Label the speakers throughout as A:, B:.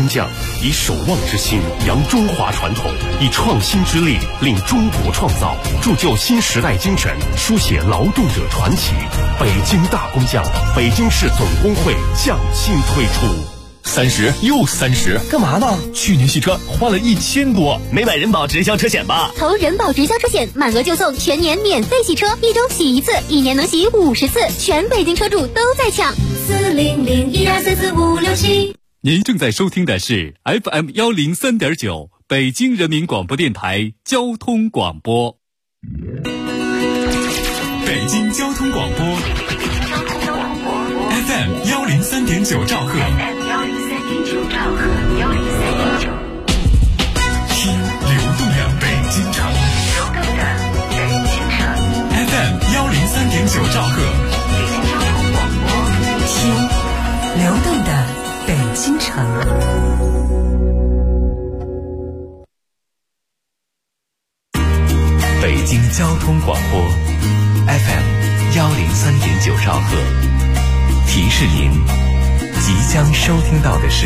A: 工匠，以守望之心扬中华传统，以创新之力令中国创造，铸就新时代精神，书写劳动者传奇。北京大工匠，北京市总工会匠心推出。
B: 30又30，
C: 干嘛呢？
B: 去年洗车花了1000多，
C: 没买人保直销车险吧？
D: 投人保直销车险，满额就送全年免费洗车，1周洗1次，1年能洗50次，全北京车主都在抢。40012445567。
B: 您正在收听的是 FM103.9北京人民广播电台交通广播。北京交通广播 FM103.9兆赫。听流动的北京城。FM103.9兆赫。
E: 听流动的北京城。
F: 北京交通广播 FM103.9兆赫，提示您即将收听到的是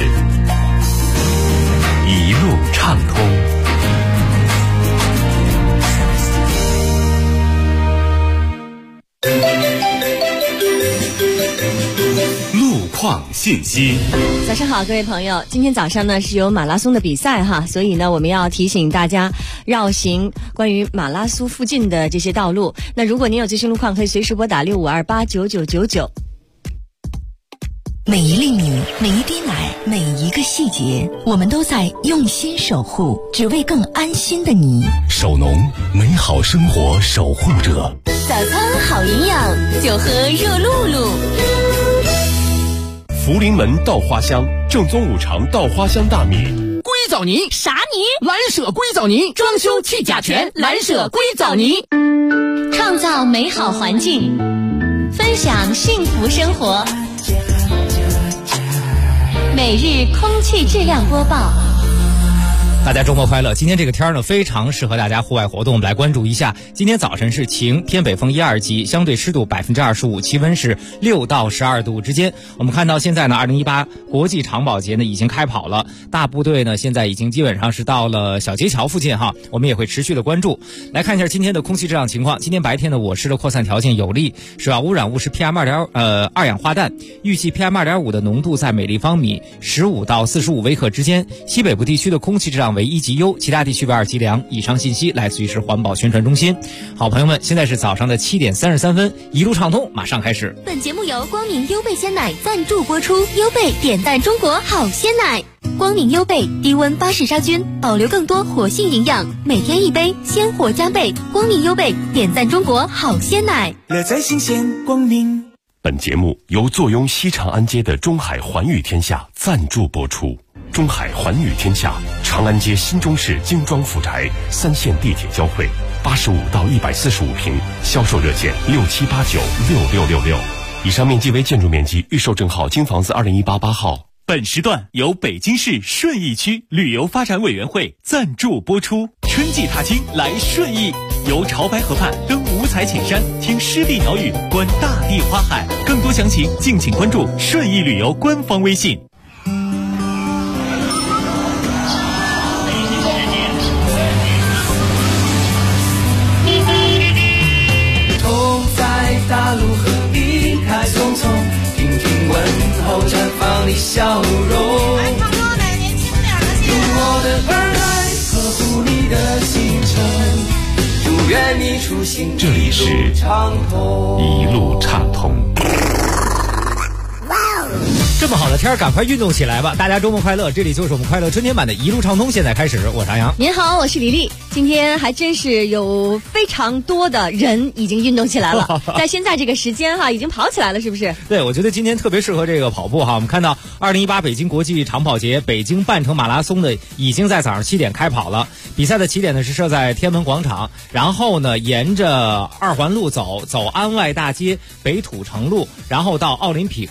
F: 一路畅通。
B: 路况信息。
G: 早上好，各位朋友，今天早上呢是有马拉松的比赛哈，所以呢我们要提醒大家绕行关于马拉松附近的这些道路。那如果您有最新路况，可以随时拨打65289999。
E: 每一粒米，每一滴奶，每一个细节，我们都在用心守护，只为更安心的你。
B: 守农，美好生活守护者。
D: 早餐好营养，就喝热露露。
A: 福临门稻花香，正宗5常稻花香大米。
H: 硅藻泥
D: 啥泥？
H: 蓝舍硅藻泥，装修去甲醛，蓝舍硅藻泥。
D: 创造美好环境，分享幸福生活。每日空气质量播报。
I: 大家周末快乐！今天这个天呢，非常适合大家户外活动。我们来关注一下，今天早晨是晴，偏北风1、2级，相对湿度25%，气温是6到12度之间。我们看到现在呢，2018国际长跑节呢已经开跑了，大部队呢现在已经基本上是到了小街桥附近哈，我们也会持续的关注。来看一下今天的空气质量情况。今天白天的我市的扩散条件有利，首要污染物是 PM2.2氧化氮，预计 PM2.5的浓度在每立方米15到45微克之间。西北部地区的空气质量为1级优，其他地区为2级良。以上信息来自于是环保宣传中心。好朋友们，现在是早上的7点33分，一路畅通马上开始。
D: 本节目由光明优贝鲜奶赞助播出，优贝点赞中国好鲜奶。光明优贝低温巴氏杀菌，保留更多活性营养，每天1杯，鲜活加倍。光明优贝点赞中国好鲜奶，
J: 乐在新鲜光明。
A: 本节目由坐拥西长安街的中海环宇天下赞助播出。中海环宇天下，长安街新中式精装复宅，3线地铁交汇，85到145平，销售热线67896666。以上面积为建筑面积，预售证号京房子2018-8号。
B: 本时段由北京市顺义区旅游发展委员会赞助播出。春季踏青来顺义，游潮白河畔，登五彩浅山，听湿地鸟语，观大地花海。更多详情敬请关注顺义旅游官方微信。
J: 大路和离开匆匆，听听问候绽放的笑容。用我的耳来呵护你的行程，祝愿你出行
A: 这里是一路畅通。
I: 这么好的天儿，赶快运动起来吧！大家周末快乐！这里就是我们快乐春天版的一路畅通，现在开始，我是杨洋。
G: 您好，我是李丽。今天还真是有非常多的人已经运动起来了，在现在这个时间哈，已经跑起来了，是不是？
I: 对，我觉得今天特别适合这个跑步哈。我们看到2018北京国际长跑节北京半程马拉松的已经在早上7点开跑了。比赛的起点呢是设在天安门广场，然后呢沿着2环路走安外大街、北土城路，然后到奥林匹克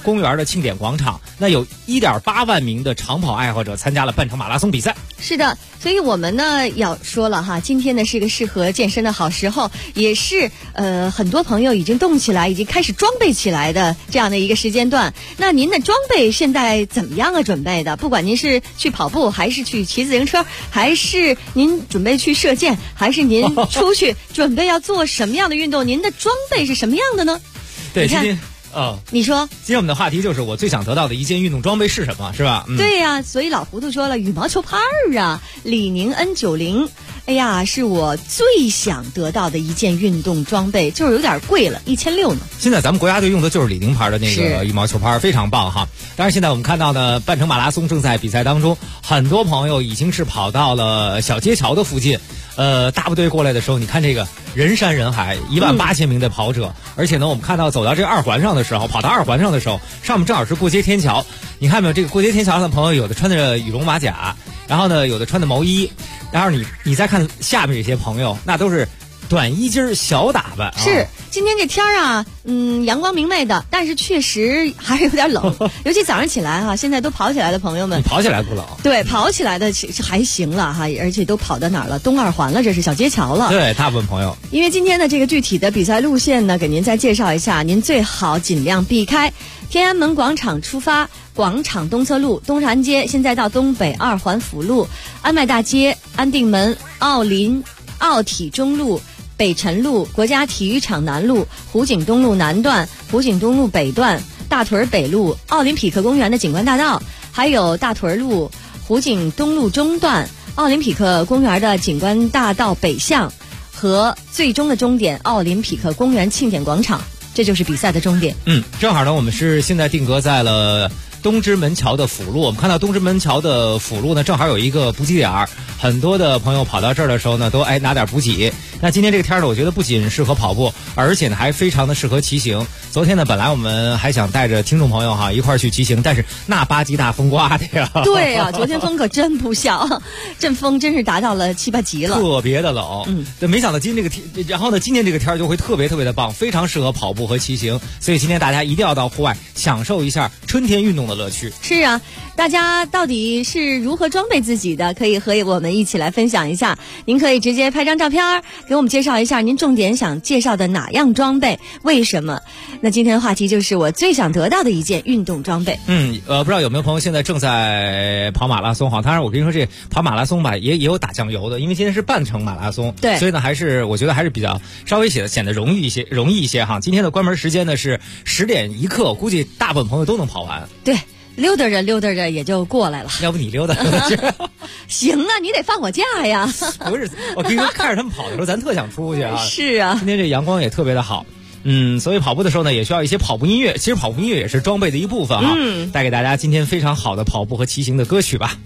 I: 公园的庆典广场，那有1.8万名的长跑爱好者参加了半程马拉松比赛。
G: 是的，所以我们呢要说了哈，今天呢是个适合健身的好时候，也是很多朋友已经动起来，已经开始装备起来的这样的一个时间段。那您的装备现在怎么样啊？准备的，不管您是去跑步，还是去骑自行车，还是您准备去射箭，还是您出去准备要做什么样的运动，您的装备是什么样的呢？
I: 对，今天
G: 你说
I: 今天我们的话题就是我最想得到的一件运动装备是什么，是吧？
G: 对呀，所以老糊涂说了，羽毛球拍啊，李宁 N90，哎呀，是我最想得到的一件运动装备，就是有点贵了，1600呢。
I: 现在咱们国家队用的就是李宁牌的那个羽毛球拍，非常棒哈。当然现在我们看到呢，半程马拉松正在比赛当中，很多朋友已经是跑到了小街桥的附近。大部队过来的时候，你看这个人山人海，18000名的跑者，而且呢，我们看到走到这2环上的时候，跑到2环上的时候，上面正好是过街天桥。你看没有？这个过街天桥上的朋友，有的穿着羽绒马甲，然后呢，有的穿的毛衣，然后你再看下面这些朋友，那都是短衣襟小打扮。
G: 是，今天这天啊，阳光明媚的，但是确实还是有点冷，尤其早上起来哈，现在都跑起来的朋友们，
I: 你跑起来不冷？
G: 对，跑起来的还行了哈，而且都跑到哪儿了？东2环了，这是小街桥了。
I: 对，大部分朋友。
G: 因为今天的这个具体的比赛路线呢，给您再介绍一下，您最好尽量避开天安门广场出发，广场东侧路、东长安街，现在到东北2环辅路、安迈大街、安定门、奥林、奥体中路、北辰路、国家体育场南路、湖景东路南段、湖景东路北段、大屯北路、奥林匹克公园的景观大道，还有大屯路、湖景东路中段、奥林匹克公园的景观大道北向和最终的终点奥林匹克公园庆典广场，这就是比赛的终点。
I: 正好呢，我们是现在定格在了东直门桥的辅路。我们看到东直门桥的辅路呢，正好有一个补给点，很多的朋友跑到这儿的时候呢，都拿点补给。那今天这个天呢，我觉得不仅适合跑步，而且呢还非常的适合骑行。昨天呢，本来我们还想带着听众朋友哈一块儿去骑行，但是那8级大风刮的呀。
G: 对呀，昨天风可真不小，阵风真是达到了7、8级了，
I: 特别的冷。对，没想到今天这个天，然后呢，今天这个天就会特别特别的棒，非常适合跑步和骑行。所以今天大家一定要到户外享受一下春天运动的乐趣。
G: 是啊，大家到底是如何装备自己的？可以和我们一起来分享一下。您可以直接拍张照片，给我们介绍一下您重点想介绍的哪样装备，为什么？那今天的话题就是我最想得到的一件运动装备。
I: 不知道有没有朋友现在正在跑马拉松哈？当然，我跟你说，这跑马拉松吧，也有打酱油的，因为今天是半程马拉松，
G: 对，
I: 所以呢，我觉得还是比较稍微显得容易一些哈。今天的关门时间呢是10点1刻，估计大部分朋友都能跑完。
G: 对。溜达着也就过来了。
I: 要不你溜达去？
G: 行啊，你得放我假呀。
I: 不是，我跟你说，看着他们跑的时候，咱特想出去啊。
G: 是啊，
I: 今天这阳光也特别的好。所以跑步的时候呢，也需要一些跑步音乐。其实跑步音乐也是装备的一部分哈。带给大家今天非常好的跑步和骑行的歌曲吧。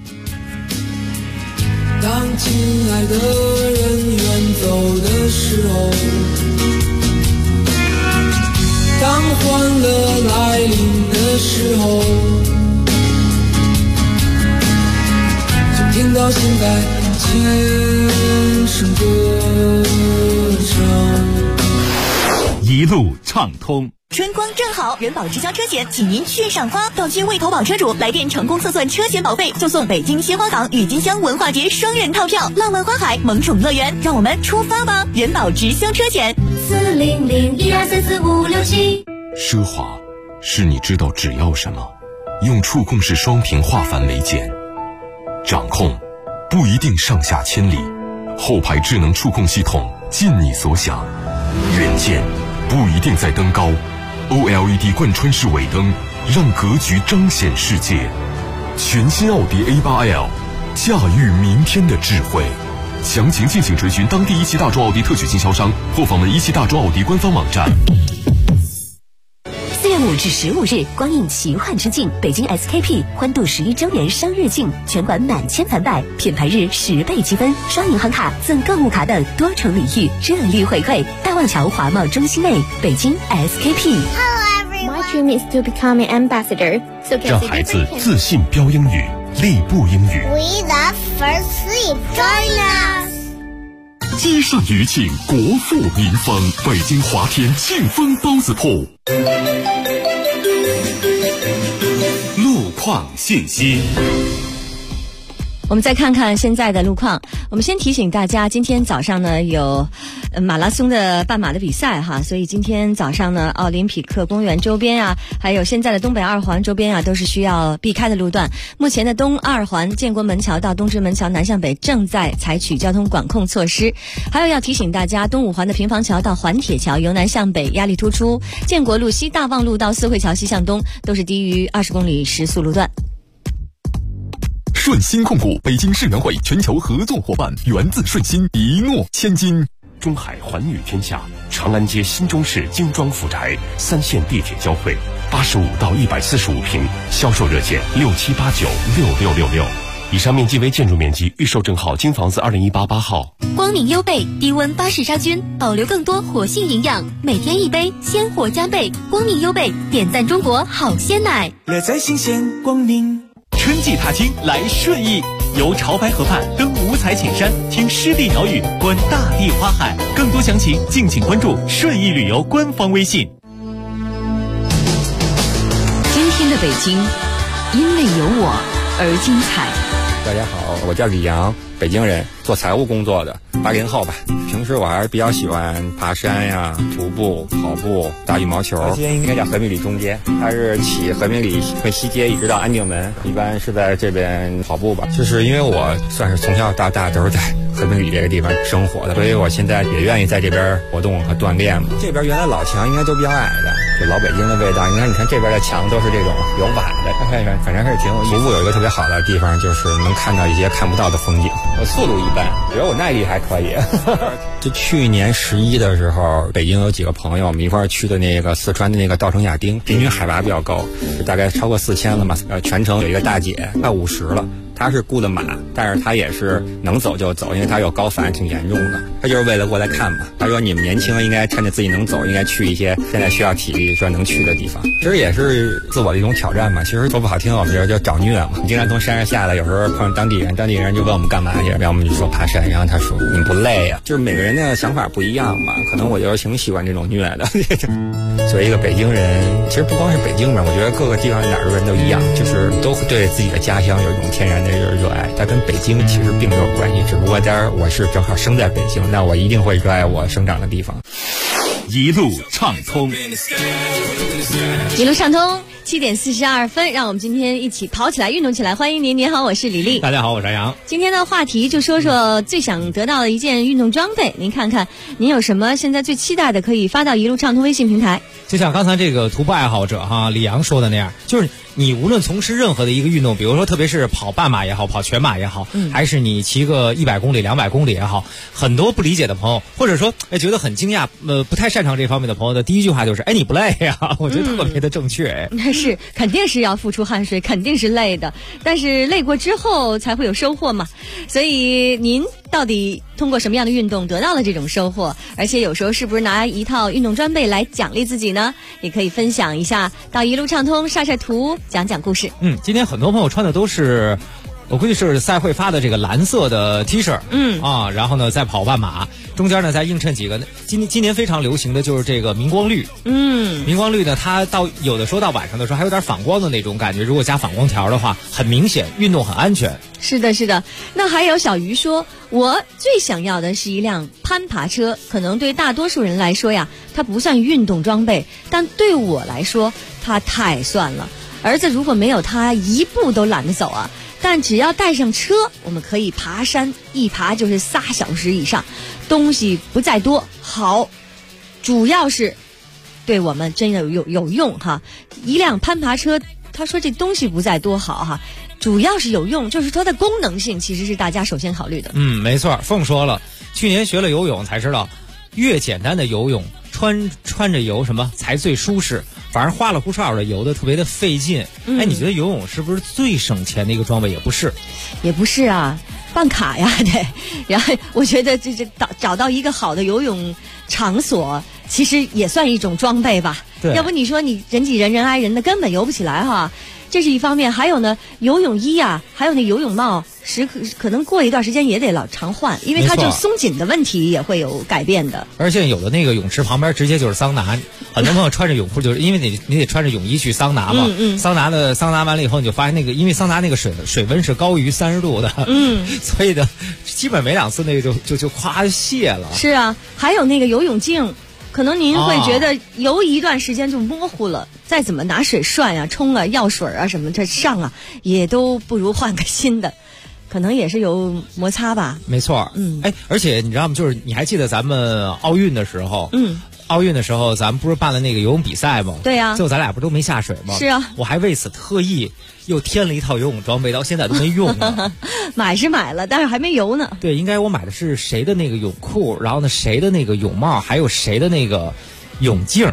J: 当亲爱的人远走的时候，当欢乐来临的时候，就听到心在轻声歌唱，
A: 一路畅通。
E: 春光正好，人保直销车险，请您雀上花。到区未投保车主来电成功测算车险保费，就送北京鲜花港郁金香文化节双人套票，浪漫花海萌宠乐园。让我们出发吧！人保直销车险，40012344567。
K: 奢华是你知道只要什么，用触控式双屏画繁为简。掌控不一定上下千里，后排智能触控系统尽你所想。远见不一定在登高，OLED 贯穿式尾灯让格局彰显世界。全新奥迪 A8L， 驾驭明天的智慧。详情敬请垂询当地一汽大众奥迪特许经销商或访问一汽大众奥迪官方网站。
D: 4月5至15日，光影奇幻之境，北京 SKP 欢度11周年生日庆，全馆满千返百，品牌日10倍积分，刷银行卡赠购物卡等多重礼遇，热力回馈。大望桥华贸中心内，北京 SKP。My
L: dream is to become an ambassador.
A: 让孩子自信标英语，立步英语。
L: We love first sleep. Join us.
A: 积善余庆，国富民丰。北京华天庆丰包子铺。
B: 路况信息。
G: 我们再看看现在的路况。我们先提醒大家，今天早上呢有马拉松的半马的比赛哈，所以今天早上呢，奥林匹克公园周边啊，还有现在的东北二环周边啊，都是需要避开的路段。目前的东二环建国门桥到东直门桥南向北正在采取交通管控措施。还有要提醒大家，东五环的平房桥到环铁桥由南向北压力突出，建国路西大望路到四惠桥西向东都是低于20公里时速路段。
K: 顺鑫控股，北京世园会全球合作伙伴，源自顺鑫，一诺千金。
A: 中海环宇天下，长安街新中式精装富宅，3线地铁交汇，85到145平，销售热线67896666。以上面积为建筑面积，预售证号京房子2018-8号。
D: 光明优贝低温巴氏杀菌，保留更多活性营养，每天一杯，鲜活加倍。光明优贝点赞中国好鲜奶，
J: 乐在新鲜光明。
B: 春季踏青来顺义，游潮白河畔，登五彩浅山，听湿地鸟语，观大地花海。更多详情敬请关注顺义旅游官方微信。
H: 今天的北京，因为有我而精彩。
M: 大家好，我叫李阳，北京人，做财务工作的，80后吧。平时我还是比较喜欢爬山呀、徒步、跑步、打羽毛球。这些应该叫和平里中街，它是起和平里和西街一直到安定门，一般是在这边跑步吧。就是因为我算是从小到大都是在和平里这个地方生活的，所以我现在也愿意在这边活动和锻炼嘛。这边原来老墙应该都比较矮的，就老北京的味道。你看这边的墙都是这种有瓦的，反正是挺有意思。徒步有一个特别好的地方，就是能看到一些看不到的风景。我速度一般，觉得我耐力还可以。就去年11的时候，北京有几个朋友，我们一块儿去的那个四川的那个稻城亚丁，平均海拔比较高，大概超过4000了嘛。全程有一个大姐，快50了。他是雇的马，但是他也是能走就走，因为他有高反挺严重的，他就是为了过来看嘛。他说你们年轻应该趁着自己能走，应该去一些现在需要体力说能去的地方。其实也是自我的一种挑战嘛。其实说不好听，我们这叫找虐嘛。经常从山上下来，有时候碰上当地人就问我们干嘛去，然后我们就说爬山，然后他说你们不累呀？就是每个人的想法不一样嘛，可能我就挺喜欢这种虐的。作为一个北京人，其实不光是北京人，我觉得各个地方哪儿的人都一样，就是都对自己的家乡有一种天然的热爱，它跟北京其实并没有关系，只不过当然我是正好生在北京，那我一定会热爱我生长的地方。
B: 一路畅通，
G: 一路畅通，7点42分，让我们今天一起跑起来，运动起来。欢迎您，您好，我是李丽。
I: 大家好，我是杨洋。
G: 今天的话题就说说最想得到的一件运动装备，您看看您有什么现在最期待的，可以发到一路畅通微信平台。
I: 就像刚才这个徒步爱好者哈李阳说的那样，就是你无论从事任何的一个运动，比如说特别是跑半马也好，跑全马也好，还是你骑个100公里、200公里也好，很多不理解的朋友，或者说觉得很惊讶，不太擅长这方面的朋友的第一句话就是，你不累呀？我觉得特别的正确。
G: 是，肯定是要付出汗水，肯定是累的，但是累过之后才会有收获嘛。所以您到底通过什么样的运动得到了这种收获？而且有时候是不是拿一套运动装备来奖励自己呢？也可以分享一下，到一路畅通晒晒图，讲讲故事。
I: 今天很多朋友穿的都是，我估计是赛会发的这个蓝色的 T 恤，然后呢在跑半马，中间呢再映衬几个今年非常流行的就是这个明光绿，明光绿呢它有的时候到晚上的时候还有点反光的那种感觉，如果加反光条的话，很明显运动很安全。
G: 是的，是的。那还有小鱼说，我最想要的是一辆攀爬车，可能对大多数人来说呀，它不算运动装备，但对我来说，它太算了。儿子如果没有它，一步都懒得走啊。但只要带上车，我们可以爬山，一爬就是3小时以上，东西不在多，好，主要是对我们真的有用哈。一辆攀爬车，他说这东西不在多好哈，主要是有用，就是它的功能性其实是大家首先考虑的。
I: 没错，凤说了，去年学了游泳才知道，越简单的游泳穿着游什么才最舒适，反而花了不少的游的特别的费劲。你觉得游泳是不是最省钱的一个装备？也不是啊，办卡呀，对。然后我觉得这找到一个好的游泳场所，其实也算一种装备吧。 对，要
G: 不你说你人挤人人挨人的，根本游不起来哈。 这是一方面。还有呢，游泳衣啊，还有那游泳帽，可能过一段时间也得老常换，因为它就松紧的问题也会有改变的。
I: 而且有的那个泳池旁边直接就是桑拿，很多朋友穿着泳裤，就是因为你得穿着泳衣去桑拿嘛。桑拿完了以后，你就发现那个，因为桑拿那个水温是高于30度的，所以呢，基本没2次那个就夸泄了。
G: 是啊，还有那个游泳镜。可能您会觉得游一段时间就模糊了，再怎么拿水涮啊、冲啊、药水啊什么这上啊，也都不如换个新的，可能也是有摩擦吧。
I: 没错，而且你知道吗？就是你还记得咱们奥运的时候，奥运的时候咱们不是办了那个游泳比赛吗？
G: 对呀，
I: 最后咱俩不都没下水吗？
G: 是啊，
I: 我还为此特意又添了一套游泳装备，到现在都没用呢。
G: 买是买了，但是还没游呢。
I: 对，应该我买的是谁的那个泳裤，然后呢谁的那个泳帽，还有谁的那个泳镜。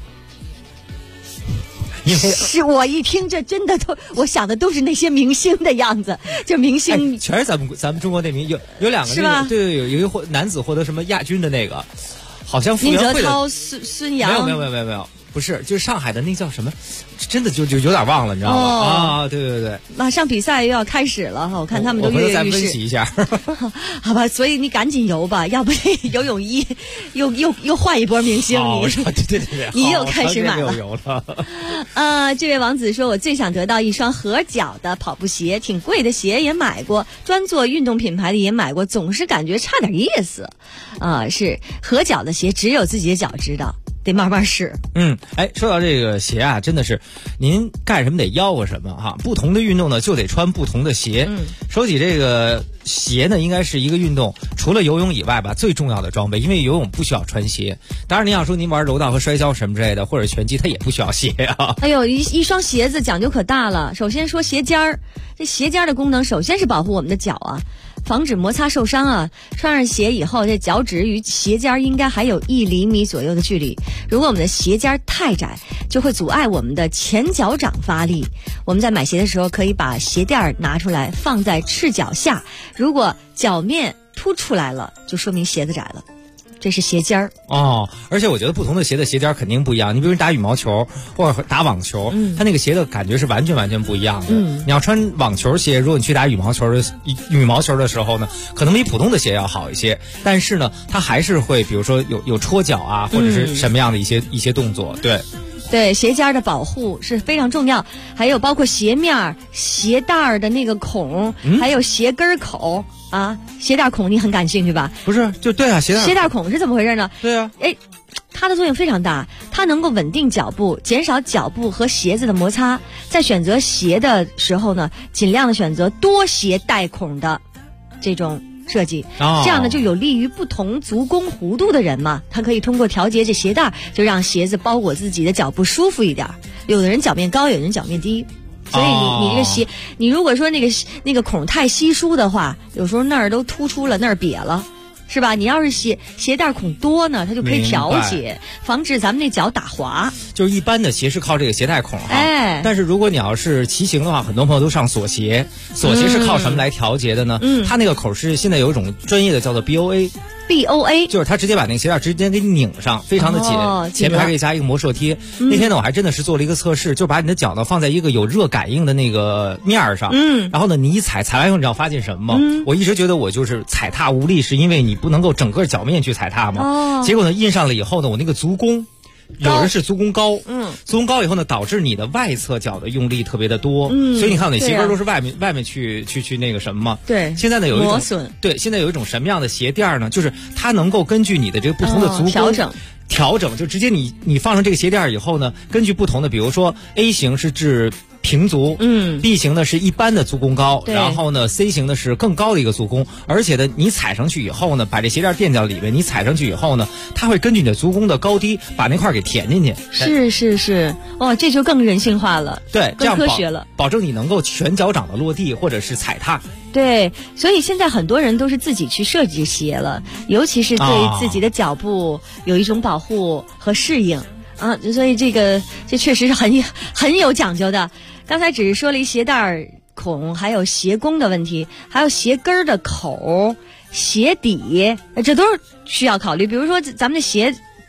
I: 因为
G: 是我一听这真的我想的都是那些明星的样子，就明星、
I: 全是咱们中国那名有2个
G: 是吧？
I: 对，有一个男子获得什么亚军的那个，好像傅园慧的
G: 宁泽涛、孙杨
I: 没有。不是，就是上海的那叫什么，真的就有点忘了，你知道吗？对，
G: 马上比赛又要开始了哈，我看他们都跃跃欲试。
I: 我再分析一下，
G: 好吧，所以你赶紧游吧，要不这游泳衣又换一波明星，
I: 对，
G: 你又开始买了。
I: 游了。
G: 这位王子说，我最想得到一双合脚的跑步鞋，挺贵的鞋也买过，专做运动品牌的也买过，总是感觉差点意思。是合脚的鞋，只有自己的脚知道。得慢慢试。
I: 说到这个鞋啊，真的是您干什么得吆喝什么哈。不同的运动呢，就得穿不同的鞋。说起这个鞋呢，应该是一个运动除了游泳以外吧，最重要的装备。因为游泳不需要穿鞋，当然您要说您玩柔道和摔跤什么之类的，或者拳击，它也不需要鞋啊。
G: 哎呦，一双鞋子讲究可大了。首先说鞋尖儿，这鞋尖儿的功能首先是保护我们的脚啊，防止摩擦受伤啊。穿上鞋以后，这脚趾与鞋尖应该还有1厘米左右的距离。如果我们的鞋尖太窄，就会阻碍我们的前脚掌发力。我们在买鞋的时候，可以把鞋垫拿出来放在赤脚下，如果脚面凸出来了，就说明鞋子窄了。这是鞋尖儿
I: 而且我觉得不同的鞋的鞋尖肯定不一样。你比如打羽毛球或者打网球，它那个鞋的感觉是完全不一样的。你要穿网球鞋，如果你去打羽毛球的时候呢，可能比普通的鞋要好一些，但是呢，它还是会比如说有戳脚啊，或者是什么样的一些动作。
G: 对，鞋尖的保护是非常重要，还有包括鞋面、鞋带的那个孔，还有鞋跟口啊。鞋带孔你很感兴趣吧？
I: 不是，就对啊，鞋
G: 带孔是怎么回事呢？
I: 对啊，
G: 它的作用非常大，它能够稳定脚步，减少脚部和鞋子的摩擦。在选择鞋的时候呢，尽量的选择多鞋带孔的这种设计，这样呢就有利于不同足弓弧度的人嘛，他可以通过调节这鞋带，就让鞋子包裹自己的脚部舒服一点。有的人脚面高，有的人脚面低，所以你这个鞋，你如果说那个孔太稀疏的话，有时候那儿都突出了，那儿瘪了。是吧？你要是鞋带孔多呢，它就可以调节，防止咱们那脚打滑。
I: 就是一般的鞋是靠这个鞋带孔但是如果你要是骑行的话，很多朋友都上锁鞋。锁鞋是靠什么来调节的呢？它那个口是现在有一种专业的叫做 BOA， 就是它直接把那个鞋带直接给你拧上，非常的紧，前面还可以加一个磨射贴。那天呢，我还真的是做了一个测试，就把你的脚呢放在一个有热感应的那个面上，然后呢你一踩完以后，你知道发现什么吗？我一直觉得我就是踩踏无力，是因为你不能够整个脚面去踩踏嘛。结果呢印上了以后呢，我那个足弓。有人是足弓高，足弓高以后呢，导致你的外侧脚的用力特别的多，所以你看，你鞋跟都是外面去那个什么嘛。
G: 对，
I: 现在呢有一种现在有一种什么样的鞋垫呢？就是它能够根据你的这个不同的足弓调整，就直接你放上这个鞋垫以后呢，根据不同的，比如说 A 型是治平足，B 型呢是一般的足弓高，然后呢 C 型呢是更高的一个足弓，而且呢你踩上去以后呢，把这鞋垫垫到里面，你踩上去以后呢，它会根据你的足弓的高低把那块给填进去。
G: 是，这就更人性化了，
I: 对，
G: 更科学了，
I: 保证你能够全脚掌的落地或者是踩踏。
G: 对，所以现在很多人都是自己去设计鞋了，尤其是对自己的脚部有一种保护和适应啊，所以这确实是很有讲究的。刚才只是说了一鞋带孔，还有鞋弓的问题，还有鞋跟的口、鞋底，这都是需要考虑。比如说咱们的鞋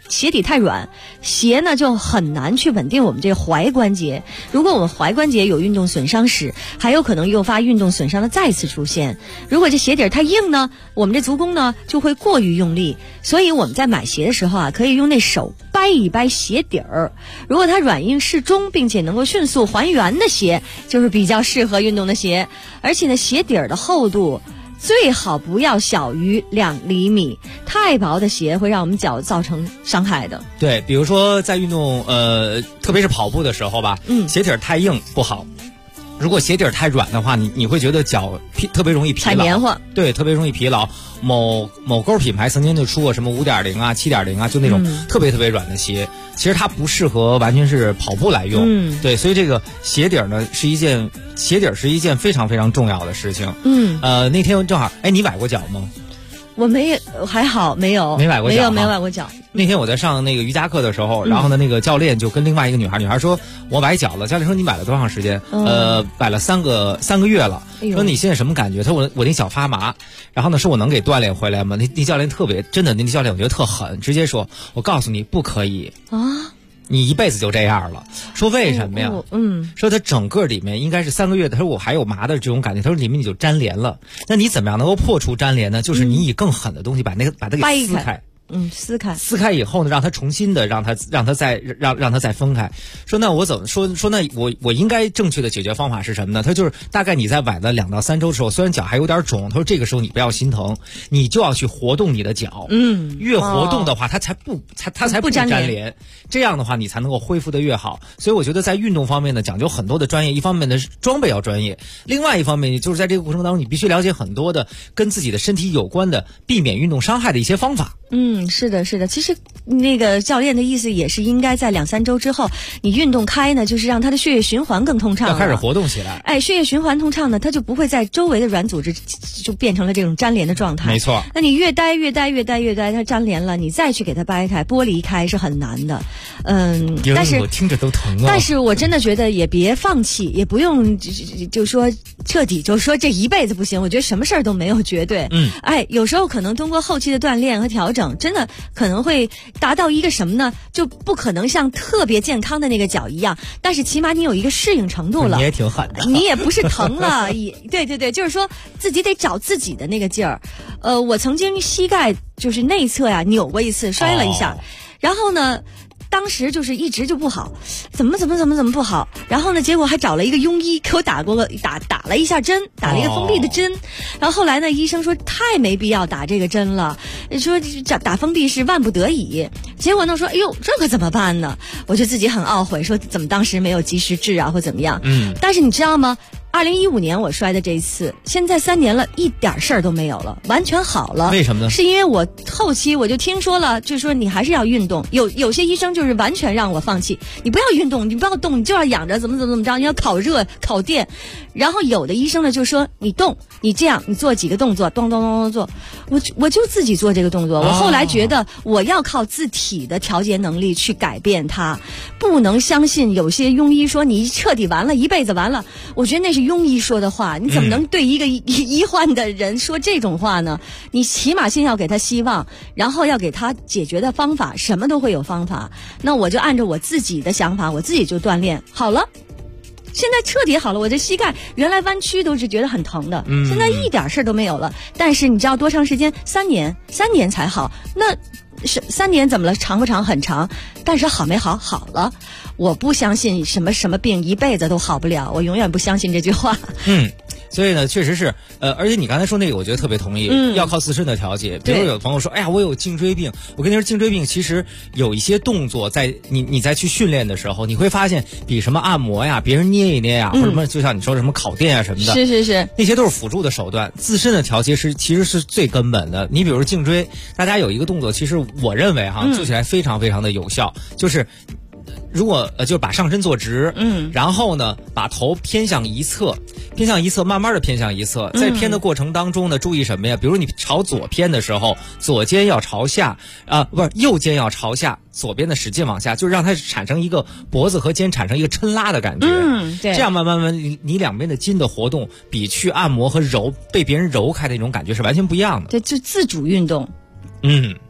G: 鞋底太软，鞋呢就很难去稳定我们这个踝关节。如果我们踝关节有运动损伤史，还有可能诱发运动损伤的再次出现。如果这鞋底太硬呢，我们这足弓呢就会过于用力。所以我们在买鞋的时候啊，可以用那手掰一掰鞋底儿。如果它软硬适中，并且能够迅速还原的鞋，就是比较适合运动的鞋。而且呢，鞋底儿的厚度最好不要小于2厘米，太薄的鞋会让我们脚造成伤害的。
I: 对，比如说在运动特别是跑步的时候吧，鞋底太硬不好。如果鞋底太软的话，你会觉得脚特别容易疲劳，
G: 踩棉花。
I: 对，特别容易疲劳。某钩品牌曾经就出过什么5.0啊、7.0啊，就那种特别特别软的鞋。其实它不适合完全是跑步来用。对，所以这个鞋底呢是一件非常非常重要的事情。那天正好，你崴过脚吗？
G: 我没，还好没有，
I: 没崴过脚，
G: 没崴过脚。
I: 那天我在上那个瑜伽课的时候，然后呢，那个教练就跟另外一个女孩说，我崴脚了。教练说你崴了多长时间？崴了3个月了。说你现在什么感觉？他说我那脚发麻。然后呢，说我能给锻炼回来吗？那教练特别真的，那教练我觉得特狠，直接说，我告诉你不可以啊。你一辈子就这样了。说为什么呀？说他整个里面应该是3个月的，他说我还有麻的这种感觉，他说里面你就粘连了。那你怎么样能够破除粘连呢？就是你以更狠的东西把它给撕开。撕开以后呢，让它重新的让它再分开。说那我怎么说那我应该正确的解决方法是什么呢？他就是大概你在崴了2到3周的时候，虽然脚还有点肿，他说这个时候你不要心疼，你就要去活动你的脚。越活动的话，它才不粘连。这样的话你才能够恢复的越好。所以我觉得在运动方面呢，讲究很多的专业，一方面呢是装备要专业，另外一方面就是在这个过程当中，你必须了解很多的跟自己的身体有关的避免运动伤害的一些方法。
G: 是的。其实那个教练的意思也是应该在2、3周之后，你运动开呢，就是让他的血液循环更通畅，
I: 要开始活动起来。
G: 血液循环通畅呢，它就不会在周围的软组织就变成了这种粘连的状态。
I: 没错。
G: 那你越待，它粘连了，你再去给它掰开、剥离开是很难的。但是
I: 我听着都疼啊。
G: 但是我真的觉得也别放弃，也不用就说彻底就说这一辈子不行。我觉得什么事儿都没有绝对。有时候可能通过后期的锻炼和调整，真的可能会达到一个什么呢？就不可能像特别健康的那个脚一样，但是起码你有一个适应程度了。
I: 你也挺狠的，
G: 你也不是疼了，对，就是说自己得找自己的那个劲儿。我曾经膝盖就是内侧呀扭过一次，摔了一下，然后呢。当时就是一直就不好，怎么不好，然后呢，结果还找了一个庸医给我打了一下针，打了一个封闭的针，然后后来呢，医生说太没必要打这个针了，说打封闭是万不得已，结果呢说，哎呦，这可怎么办呢？我就自己很懊悔，说怎么当时没有及时治啊，或怎么样。但是你知道吗？2015年我摔的这一次，现在3年了，一点事儿都没有了，完全好了。
I: 为什么呢？
G: 是因为我后期我就听说了，就是说你还是要运动。有些医生就是完全让我放弃，你不要运动，你不要动，你就要养着怎么着，你要烤热烤电。然后有的医生呢就说你动，你这样，你做几个动作，咚咚咚咚做。我就自己做这个动作。我后来觉得我要靠自体的调节能力去改变它，不能相信有些庸医说你彻底完了，一辈子完了。我觉得那是庸医说的话，你怎么能对一个医患的人说这种话呢？你起码先要给他希望，然后要给他解决的方法，什么都会有方法。那我就按照我自己的想法，我自己就锻炼好了。现在彻底好了，我这膝盖原来弯曲都是觉得很疼的，现在一点事儿都没有了。但是你知道多长时间？3年才好。那是3年怎么了？长不长？很长。但是好没好？好了。我不相信什么病一辈子都好不了，我永远不相信这句话。
I: 所以呢，确实是，而且你刚才说那个，我觉得特别同意，要靠自身的调节。比如有朋友说，哎呀，我有颈椎病，我跟你说，颈椎病其实有一些动作在你在去训练的时候，你会发现比什么按摩呀、别人捏一捏呀，或者什么，就像你说的什么烤电啊什么的，
G: 是，
I: 那些都是辅助的手段，自身的调节其实是最根本的。你比如说颈椎，大家有一个动作，其实我认为做起来非常非常的有效，就是如果就是把上身坐直，然后呢把头偏向一侧，慢慢的偏向一侧，在偏的过程当中呢，注意什么呀？比如你朝左偏的时候，左肩要朝下，右肩要朝下，左边的使劲往下，就是让它产生一个脖子和肩产生一个抻拉的感觉。
G: 对，
I: 这样慢慢你两边的筋的活动，比去按摩和被别人揉开的那种感觉是完全不一样的。
G: 对，就自主运动。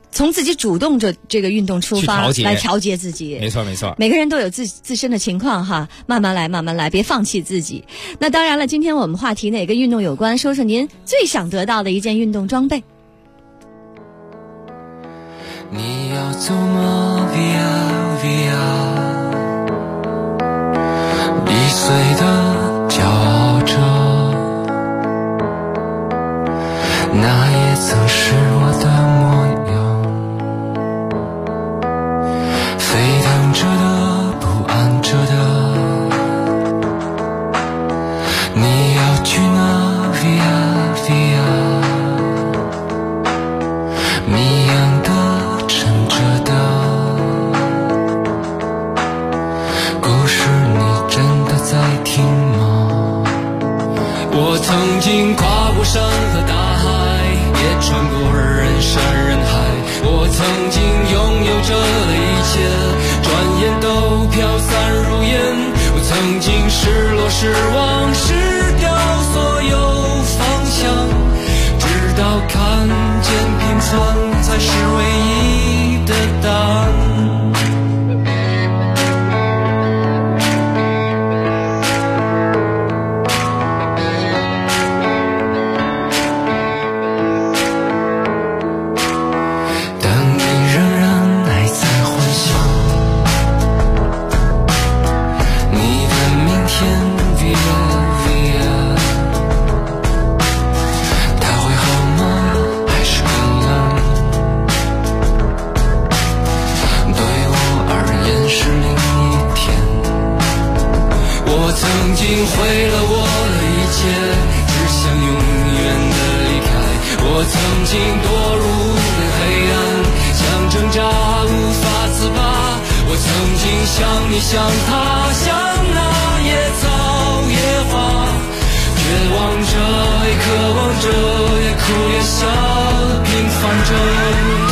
G: 从自己主动这个运动出发，来调节自己。
I: 没错没错，
G: 每个人都有自身的情况哈，慢慢来慢慢来，别放弃自己。那当然了，今天我们话题呢也跟运动有关，说说您最想得到的一件运动装备。
J: 你要走吗 Via Via， 易碎的骄傲着，那也曾是我的模样，沸腾着的，不安着的，你要去哪 Via Via， 谜样的沉着的故事，你真的在听吗？我曾经跨过山和大海，也穿过人山人海，我曾经拥有着的一切，转眼都飘散如烟。我曾经失落失望失掉所有方向，直到看见平凡才是唯一的答案。像他，像那野草野花，绝望着也渴望着，也哭也笑，平凡着。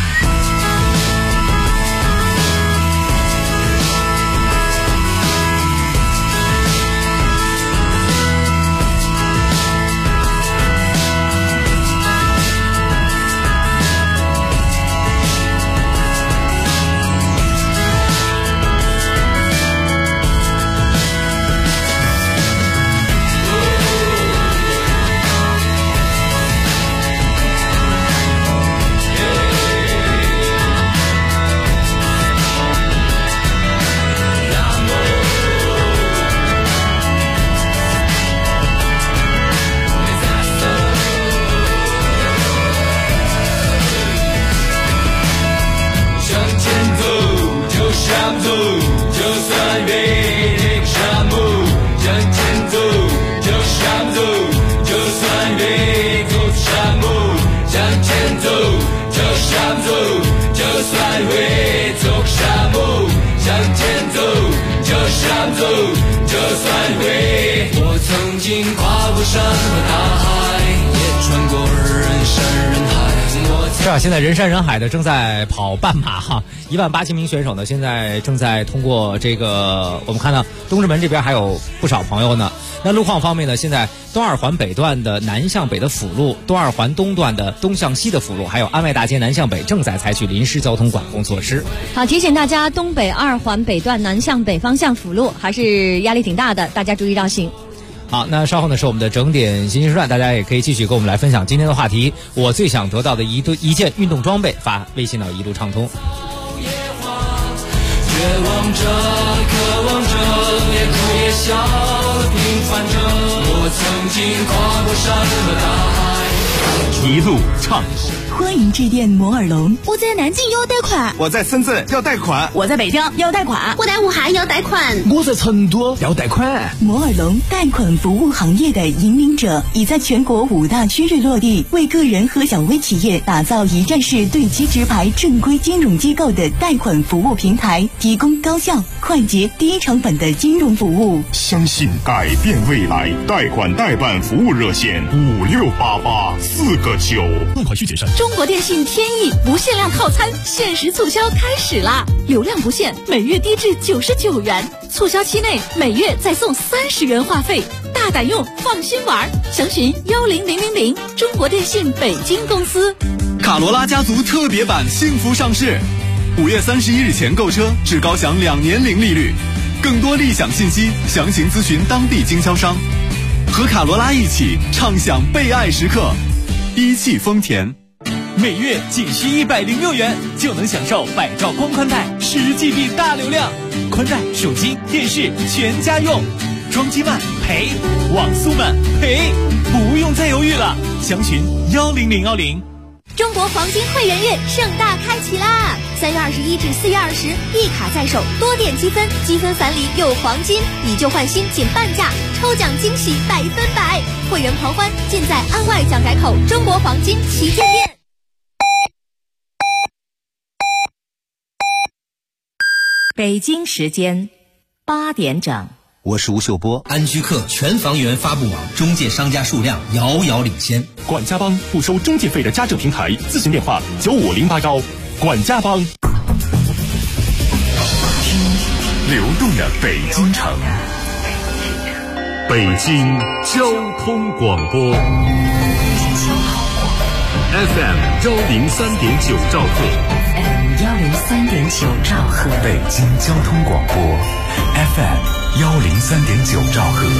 J: 我曾经跨过山和大海，也穿过人山人海。
I: 是啊，现在人山人海的正在跑半马哈，18000名选手呢，现在正在通过这个，我们看到东直门这边还有不少朋友呢。那路况方面呢，现在东二环北段的南向北的辅路，东二环东段的东向西的辅路，还有安外大街南向北正在采取临时交通管控措施。
G: 好，提醒大家，东北二环北段南向北方向辅路还是压力挺大的，大家注意绕行。
I: 好，那稍后呢是我们的整点信息时段，大家也可以继续跟我们来分享今天的话题。我最想得到的一件运动装备，发微信到一路畅通。
J: 绝望着，渴望着，也哭也笑，平凡着。我曾经跨过山和大海，
A: 一路畅通。
E: 欢迎致电摩尔龙。
L: 我在南京要贷款，
C: 我在深圳要贷款，
E: 我在北京要贷款，
L: 我在武汉要贷款，
C: 我在成都要贷款。
E: 摩尔龙贷款服务行业的引领者，已在全国5大区域落地，为个人和小微企业打造一站式对接直排正规金融机构的贷款服务平台，提供高效、快捷、低成本的金融服务。
N: 相信改变未来，贷款代办服务热线5688-4个9。
A: 贷款需谨慎。
D: 中国电信天翼不限量套餐限时促销开始啦！流量不限，每月低至99元，促销期内每月再送30元话费，大胆用，放心玩。详询10000，中国电信北京公司。
C: 卡罗拉家族特别版幸福上市，5月31日前购车至高享2年零利率。更多立享信息，详情咨询当地经销商。和卡罗拉一起畅享被爱时刻，一汽丰田。
B: 每月仅需106元就能享受百兆光宽带10GB 大流量，宽带、手机、电视全家用。装机慢赔，网速慢赔，不用再犹豫了。详询10010。
D: 中国黄金会员月盛大开启啦！3月21至4月20，一卡在手，多点积分，积分返礼有黄金，以旧换新减半价，抽奖惊喜100%，会员狂欢尽在安外蒋改口中国黄金旗舰店。
E: 北京时间8点整。
O: 我是吴秀波。安居客全房源发布网中介商家数量遥遥领先。
A: 管家帮不收中介费的家政平台，咨询电话95081。管家帮。流动的北京城，北京交通广播 FM 103.9兆赫。
H: 103.9兆赫，
F: 北京交通广播 FM 103.9兆赫。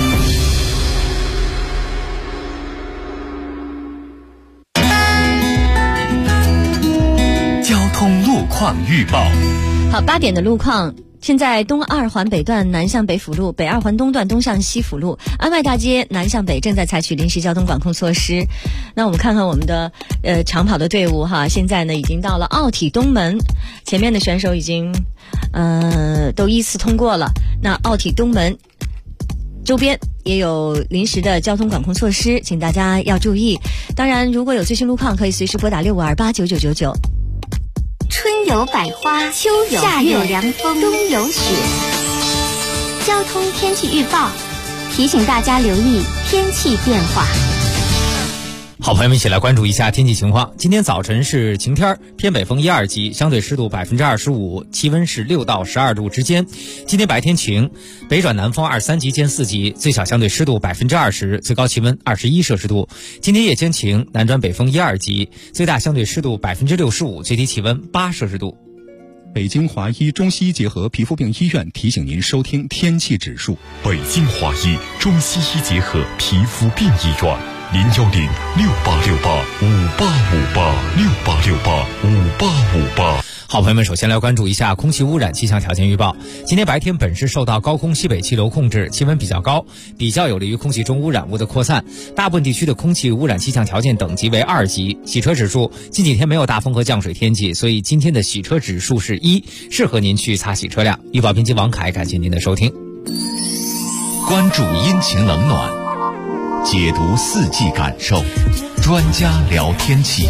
A: 交通路况预报。
G: 好，8点的路况。现在东2环北段南向北辅路、北2环东段东向西辅路、安外大街南向北正在采取临时交通管控措施。那我们看看我们的长跑的队伍哈，现在呢已经到了奥体东门，前面的选手已经都依次通过了。那奥体东门周边也有临时的交通管控措施，请大家要注意。当然，如果有最新路况，可以随时拨打65289999。
D: 春有百花，秋有夏有凉风，冬有雪。交通天气预报提醒大家留意天气变化。
I: 好，朋友们一起来关注一下天气情况。今天早晨是晴天，偏北风1、2级，相对湿度25%，气温是6到12度之间。今天白天晴，北转南风2、3级见4级，最小相对湿度20%，最高气温21摄氏度。今天夜间晴，南转北风1、2级，最大相对湿度65%，最低气温8摄氏度。
P: 北京华医中西医结合皮肤病医院提醒您收听天气指数。
A: 北京华医中西医结合皮肤病医院。0106868586858
I: 好，朋友们，首先来关注一下空气污染气象条件预报。今天白天本市受到高空西北气流控制，气温比较高，比较有利于空气中污染物的扩散。大部分地区的空气污染气象条件等级为2级。洗车指数，近几天没有大风和降水天气，所以今天的洗车指数是1，适合您去擦洗车辆。预报编辑王凯，感谢您的收听。
F: 关注阴晴冷暖，解读四季感受，专家聊天气。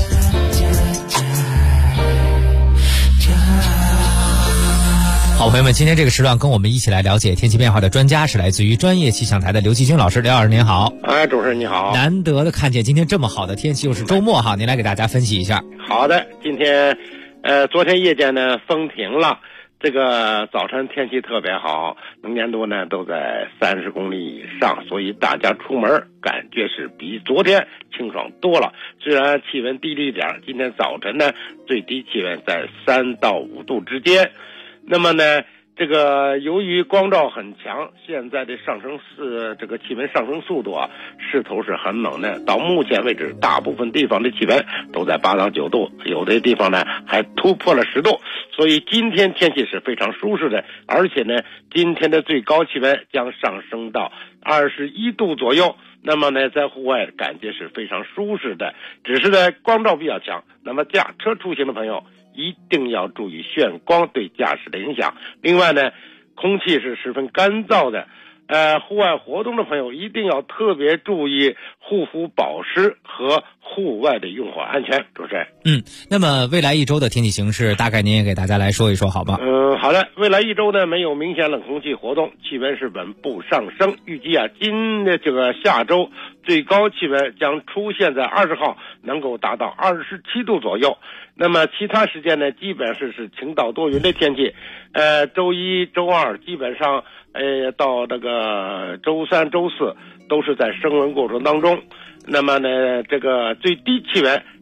I: 好，朋友们，今天这个时段跟我们一起来了解天气变化的专家是来自于专业气象台的刘继军老师。刘老师您好。
Q: 主持人你好。
I: 难得的看见今天这么好的天气，又是周末哈，您来给大家分析一下。
Q: 好的，今天昨天夜间呢风停了，这个早晨天气特别好，能见度呢都在30公里以上，所以大家出门感觉是比昨天清爽多了。虽然气温低了一点，今天早晨呢最低气温在3到5度之间。那么呢，这个由于光照很强，现在的这个气温上升速度啊，势头是很猛的。到目前为止，大部分地方的气温都在8到9度，有的地方呢还突破了10度。所以今天天气是非常舒适的，而且呢，今天的最高气温将上升到21度左右。那么呢，在户外感觉是非常舒适的，只是呢光照比较强。那么驾车出行的朋友一定要注意眩光对驾驶的影响。另外呢，空气是十分干燥的，户外活动的朋友一定要特别注意护肤保湿和户外的用火安全。主持人，
I: 那么未来一周的天气形势，大概您也给大家来说一说好吗？
Q: 好的，未来一周呢没有明显冷空气活动，气温是稳步上升。预计啊，下周最高气温将出现在20号，能够达到27度左右。那么其他时间呢，基本是晴到多云的天气。周一、周二基本上，到这个周三、周四都是在升温过程当中。那么呢，这个最低气温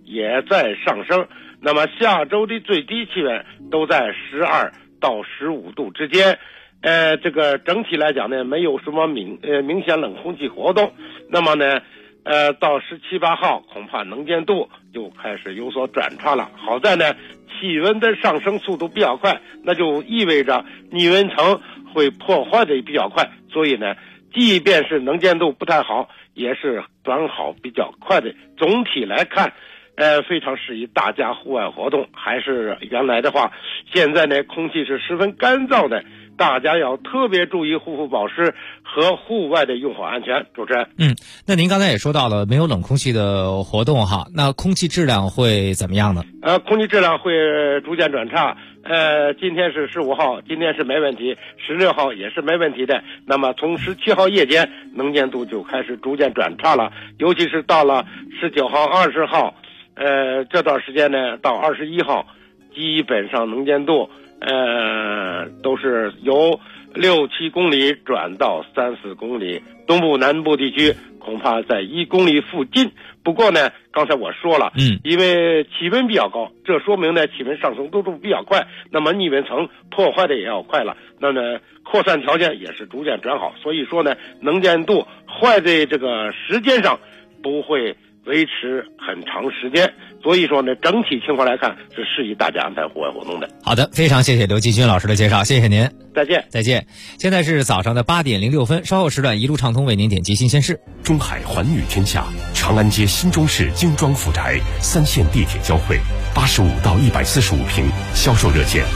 Q: 也在上升。那么下周的最低气温都在12到15度之间。这个整体来讲呢，没有什么明显冷空气活动。那么呢，到17、18号恐怕能见度就开始有所转差了。好在呢，气温的上升速度比较快，那就意味着逆温层会破坏的比较快，所以呢，即便是能见度不太好，也是转好比较快的。总体来看，非常适宜大家户外活动。还是原来的话，现在呢，空气是十分干燥的，大家要特别注意护肤保湿和户外的用火安全。主持人，
I: 那您刚才也说到了没有冷空气的活动哈，那空气质量会怎么样呢？
Q: 空气质量会逐渐转差。今天是15号，今天是没问题，16号也是没问题的。那么从17号夜间，能见度就开始逐渐转差了，尤其是到了19号、20号，这段时间呢，到21号，基本上能见度都是由6、7公里转到3、4公里，东部、南部地区恐怕在1公里附近。不过呢，刚才我说了，因为气温比较高，这说明呢气温上升速度比较快，那么逆温层破坏的也要快了，那么扩散条件也是逐渐转好，所以说呢，能见度坏在这个时间上不会维持很长时间，所以说呢，整体情况来看是适宜大家安排户外活动的。
I: 好的，非常谢谢刘继军老师的介绍，谢谢您，
Q: 再见。
I: 再见。现在是早上的8点06分，稍后时段一路畅通为您点击新鲜事。
A: 中海环宇天下，长安街新中式精装复宅，3线地铁交汇，85到145平，销售热线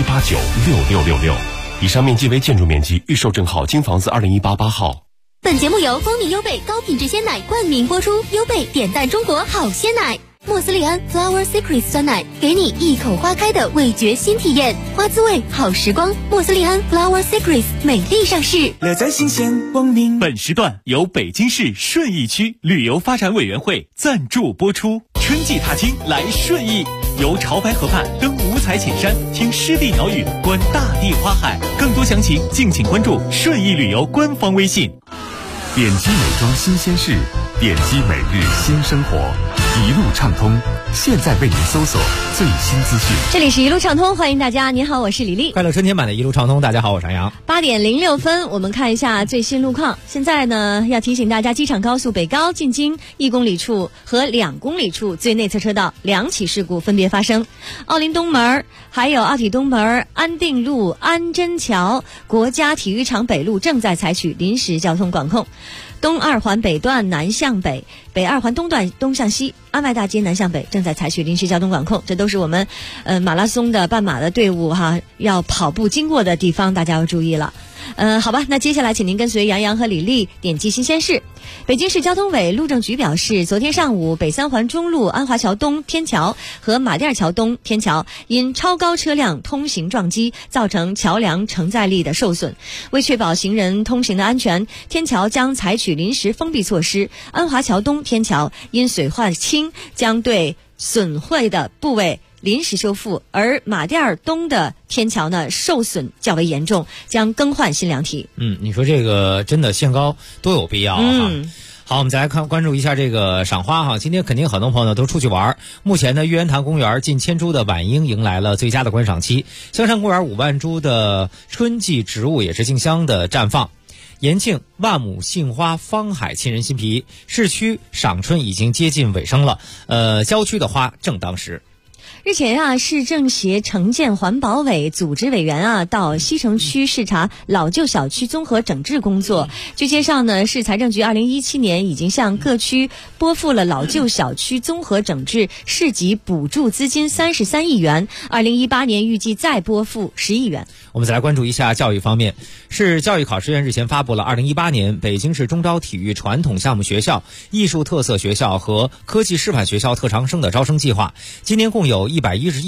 A: 67896666。以上面积为建筑面积，预售证号京房子20188号。
D: 本节目由光明优贝高品质鲜奶冠名播出，优贝点赞中国好鲜奶。莫斯利安 Flower Secrets 酸奶，给你一口花开的味觉新体验，花滋味好时光。莫斯利安 Flower Secrets 美丽上市，
B: 乐在新鲜光明。本时段由北京市顺义区旅游发展委员会赞助播出。春季踏青来顺义，游潮白河畔，登五彩浅山，听湿地鸟语，观大地花海。更多详情敬请关注顺义旅游官方微信。
K: 点击美妆新鲜事，点击每日新生活，一路畅通。现在为您搜索最新资讯。
G: 这里是一路畅通，欢迎大家。您好，我是李丽。
I: 快乐春天版的一路畅通，大家好，我是杨洋。
G: 8点06分，我们看一下最新路况。现在呢，要提醒大家，机场高速北高进京1公里处和2公里处最内侧车道2起事故分别发生。奥林东门、还有奥体东门、安定路、安贞桥、国家体育场北路正在采取临时交通管控。东二环北段南向北，北二环东段东向西，安外大街南向北正在采取临时交通管控。这都是我们马拉松的半马的队伍哈，要跑步经过的地方，大家要注意了。好吧，那接下来请您跟随杨洋和李丽点击新鲜事。北京市交通委路政局表示，昨天上午北3环中路安华桥东天桥和马甸桥东天桥因超高车辆通行撞击，造成桥梁承载力的受损。为确保行人通行的安全，天桥将采取临时封闭措施。安华桥东天桥因水化轻，将对损坏的部位临时修复，而马甸东的天桥呢受损较为严重，将更换新梁体。
I: 你说这个真的限高多有必要哈。好，我们再来关注一下这个赏花哈。今天肯定很多朋友呢都出去玩。目前呢，玉渊潭公园近1000株的晚樱迎来了最佳的观赏期，香山公园5万株的春季植物也是竞相的绽放。延庆万亩杏花方海沁人心脾，市区赏春已经接近尾声了，郊区的花正当时。
G: 日前啊，市政协城建环保委组织委员啊到西城区视察老旧小区综合整治工作。据介绍呢，市财政局2017年已经向各区拨付了老旧小区综合整治市级补助资金33亿元，2018年预计再拨付10亿元。
I: 我们再来关注一下教育方面，市教育考试院日前发布了2018年北京市中招体育传统项目学校、艺术特色学校和科技示范学校特长生的招生计划。今年共有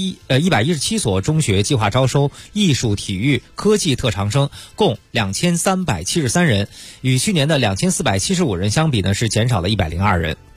I: 117所中学计划招收艺术、体育、科技特长生，共2373人，与去年的2475人相比呢，是减少了102人。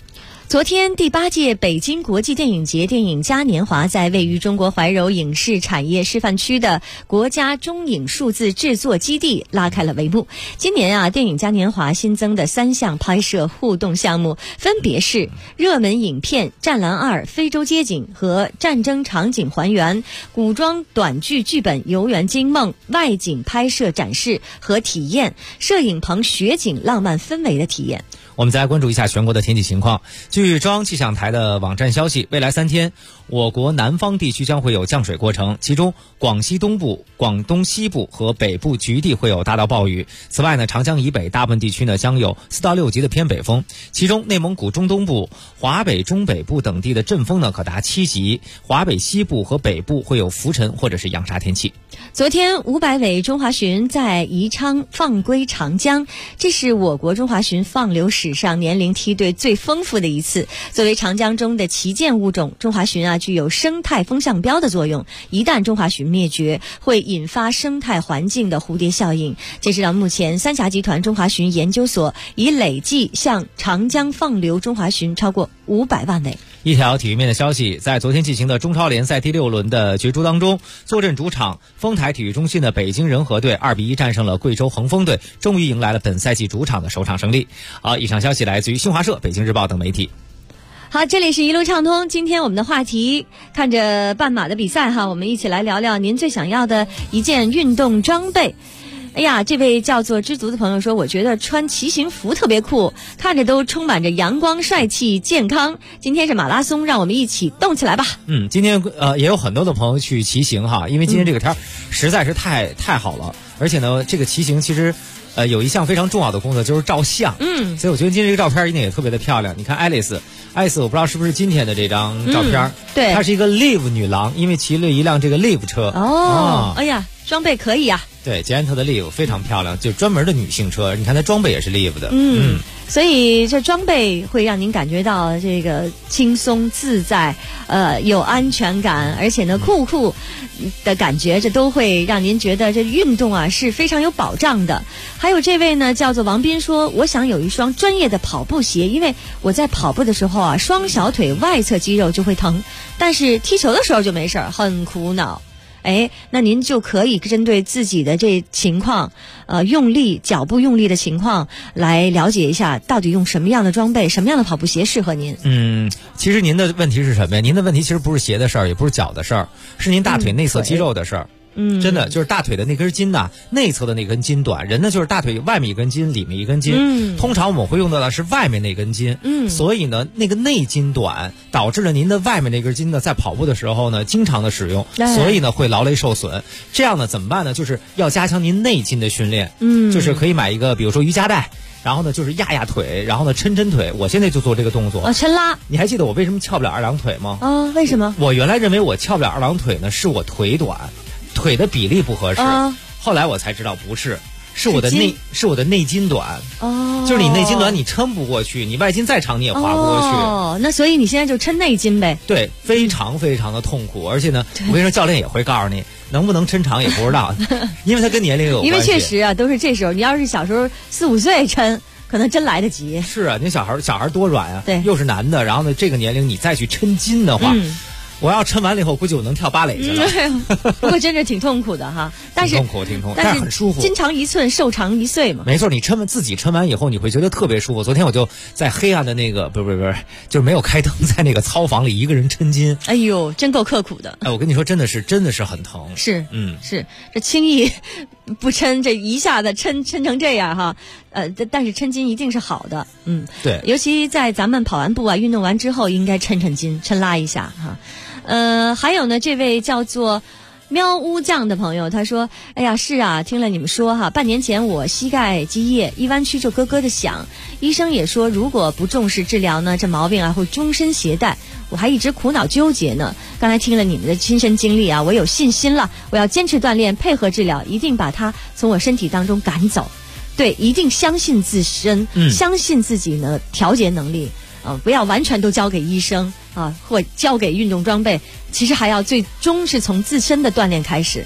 G: 昨天第8届北京国际电影节电影嘉年华在位于中国怀柔影视产业示范区的国家中影数字制作基地拉开了帷幕。今年电影嘉年华新增的3项拍摄互动项目分别是热门影片《战狼2》非洲街景和战争场景还原、古装短剧剧本《游园惊梦》外景拍摄展示和体验、摄影棚雪景浪漫氛围的体验。
I: 我们再来关注一下全国的天气情况。据中央气象台的网站消息，未来3天，我国南方地区将会有降水过程，其中广西东部、广东西部和北部局地会有大到暴雨。此外呢，长江以北大部分地区呢将有4到6级的偏北风，其中内蒙古中东部、华北中北部等地的阵风呢可达7级，华北西部和北部会有浮尘或者是扬沙天气。
G: 昨天500尾中华鲟在宜昌放归长江，这是我国中华鲟放流史上年龄梯队最丰富的一次。作为长江中的旗舰物种，中华鲟具有生态风向标的作用，一旦中华鲟灭绝，会引发生态环境的蝴蝶效应。截止到目前，三峡集团中华鲟研究所已累计向长江放流中华鲟超过500万尾。
I: 一条体育面的消息，在昨天进行的中超联赛第6轮的角逐当中，坐镇主场丰台体育中心的北京人和队2-1战胜了贵州恒丰队，终于迎来了本赛季主场的首场胜利。好，以上消息来自于新华社、北京日报等媒体。
G: 好，这里是一路畅通。今天我们的话题看着半马的比赛我们一起来聊聊您最想要的一件运动装备。哎呀，这位叫做知足的朋友说，我觉得穿骑行服特别酷，看着都充满着阳光、帅气、健康。今天是马拉松，让我们一起动起来吧。
I: 今天也有很多的朋友去骑行因为今天这个天实在是太好了，而且呢，这个骑行其实有一项非常重要的工作就是照相。所以我觉得今天这个照片一定也特别的漂亮。你看爱丽丝我不知道是不是今天的这张照片，
G: 对，
I: 她是一个 Live 女郎，因为骑了一辆这个 Live 车。
G: 哎呀，装备可以啊。
I: 对，捷安特的 Live 非常漂亮，就专门的女性车。你看它装备也是 Live 的。
G: 所以这装备会让您感觉到这个轻松自在，有安全感，而且呢酷的感觉，这都会让您觉得这运动是非常有保障的。还有这位呢叫做王斌说，我想有一双专业的跑步鞋，因为我在跑步的时候双小腿外侧肌肉就会疼，但是踢球的时候就没事，很苦恼。那您就可以针对自己的这情况，用力脚步用力的情况来了解一下，到底用什么样的装备、什么样的跑步鞋适合您。
I: 其实您的问题是什么呀？您的问题其实不是鞋的事儿，也不是脚的事儿，是您大腿内侧肌肉的事儿。真的就是大腿的那根筋内侧的那根筋短，人呢就是大腿外面一根筋，里面一根筋。通常我们会用到的是外面那根筋。所以呢，那个内筋短，导致了您的外面那根筋呢，在跑步的时候呢，经常的使用，所以呢会劳累受损。这样呢怎么办呢？就是要加强您内筋的训练。就是可以买一个，比如说瑜伽带。然后呢，就是压腿，然后呢抻腿。我现在就做这个动作。
G: 抻拉。
I: 你还记得我为什么翘不了二郎腿吗？
G: 为什么？
I: 我原来认为我翘不了二郎腿呢，是我腿短，腿的比例不合适。后来我才知道不是，是我的内筋短。就是你内筋短，你撑不过去，你外筋再长你也滑不过去。
G: 那所以你现在就抻内筋呗。
I: 对，非常非常的痛苦，而且呢，我跟你说，教练也会告诉你能不能抻长也不知道，因为它跟年龄有关系。
G: 因为确实都是这时候，你要是小时候4、5岁抻，可能真来得及。
I: 是啊，你小孩多软啊，
G: 对，
I: 又是男的，然后呢，这个年龄你再去抻筋的话。我要抻完了以后，估计我能跳芭蕾去了。
G: 不过真是挺痛苦的哈，但是
I: 挺痛苦，但是很舒服。
G: 筋长1寸，寿长1岁嘛。
I: 没错，你自己抻完以后，你会觉得特别舒服。昨天我就在黑暗的那个不是，就是没有开灯，在那个操房里一个人抻筋。
G: 哎呦，真够刻苦的。
I: 我跟你说，真的是很疼。
G: 是，是这轻易不抻，这一下子抻成这样哈。但是抻筋一定是好的。
I: 对，
G: 尤其在咱们跑完步运动完之后，应该抻筋，抻拉一下哈。还有呢，这位叫做喵屋酱的朋友他说，哎呀，是啊，听了你们说半年前我膝盖积液，一弯曲就咯咯的响，医生也说如果不重视治疗呢，这毛病会终身携带，我还一直苦恼纠结呢。刚才听了你们的亲身经历我有信心了，我要坚持锻炼，配合治疗，一定把它从我身体当中赶走。对，一定相信自身，相信自己呢调节能力。不要完全都交给医生或交给运动装备，其实还要最终是从自身的锻炼开始。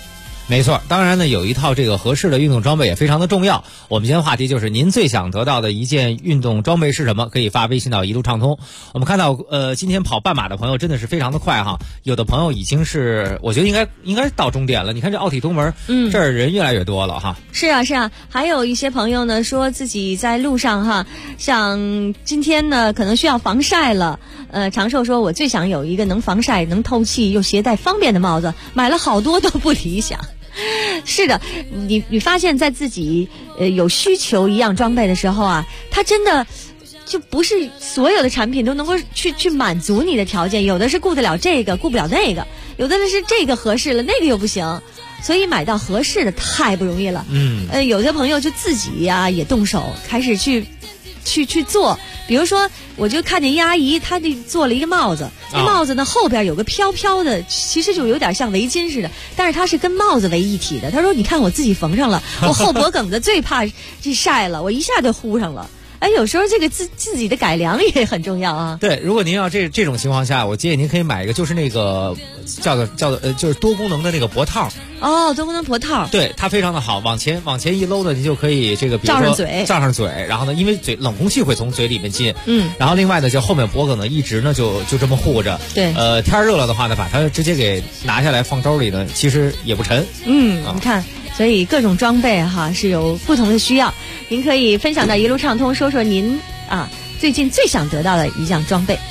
I: 没错，当然呢，有一套这个合适的运动装备也非常的重要。我们今天话题就是您最想得到的一件运动装备是什么？可以发微信到一路畅通。我们看到今天跑半马的朋友真的是非常的快哈，有的朋友已经是我觉得应该到终点了。你看这奥体东门，这儿人越来越多了哈。
G: 是啊，还有一些朋友呢说自己在路上哈，像今天呢可能需要防晒了。长寿说我最想有一个能防晒、能透气又携带方便的帽子，买了好多都不理想。是的，你发现在自己有需求一样装备的时候啊，它真的就不是所有的产品都能够去满足你的条件，有的是顾得了这个顾不了那个，有的是这个合适了那个又不行，所以买到合适的太不容易了。有些朋友就自己呀也动手开始去做，比如说我就看见一阿姨，她就做了一个帽子，那帽子呢后边有个飘飘的，其实就有点像围巾似的，但是它是跟帽子为一体的。她说你看我自己缝上了，我后脖梗子最怕这晒了，我一下就糊上了。有时候这个自己的改良也很重要啊。对，如果您要这种情况下，我建议您可以买一个，就是那个叫做就是多功能的那个脖套。多功能脖套，对，它非常的好，往前一搂呢，你就可以这个比如说罩上嘴，然后呢，因为冷空气会从嘴里面进，然后另外呢，就后面脖梗呢一直呢就这么护着。对，天热了的话呢，把它直接给拿下来放兜里呢，其实也不沉。你看。所以各种装备哈是有不同的需要，您可以分享到一路畅通，说说您最近最想得到的一项装备。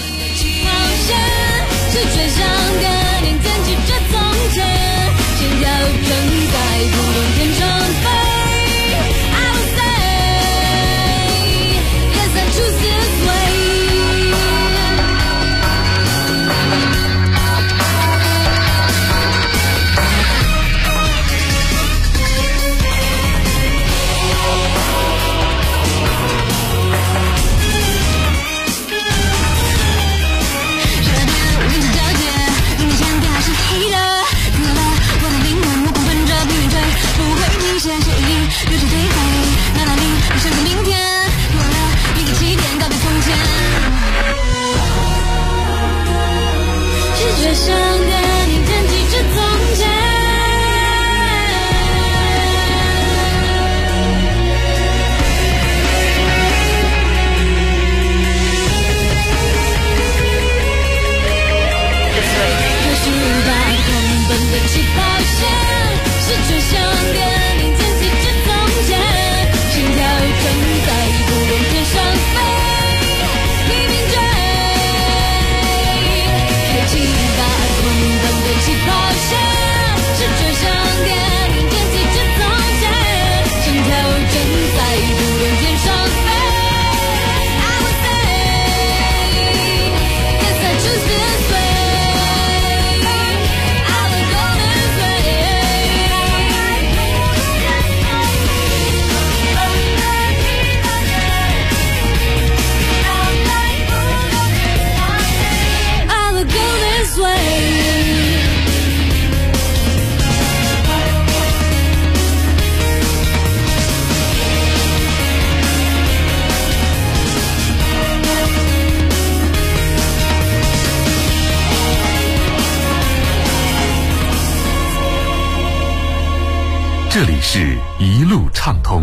K: 这里是一路畅通。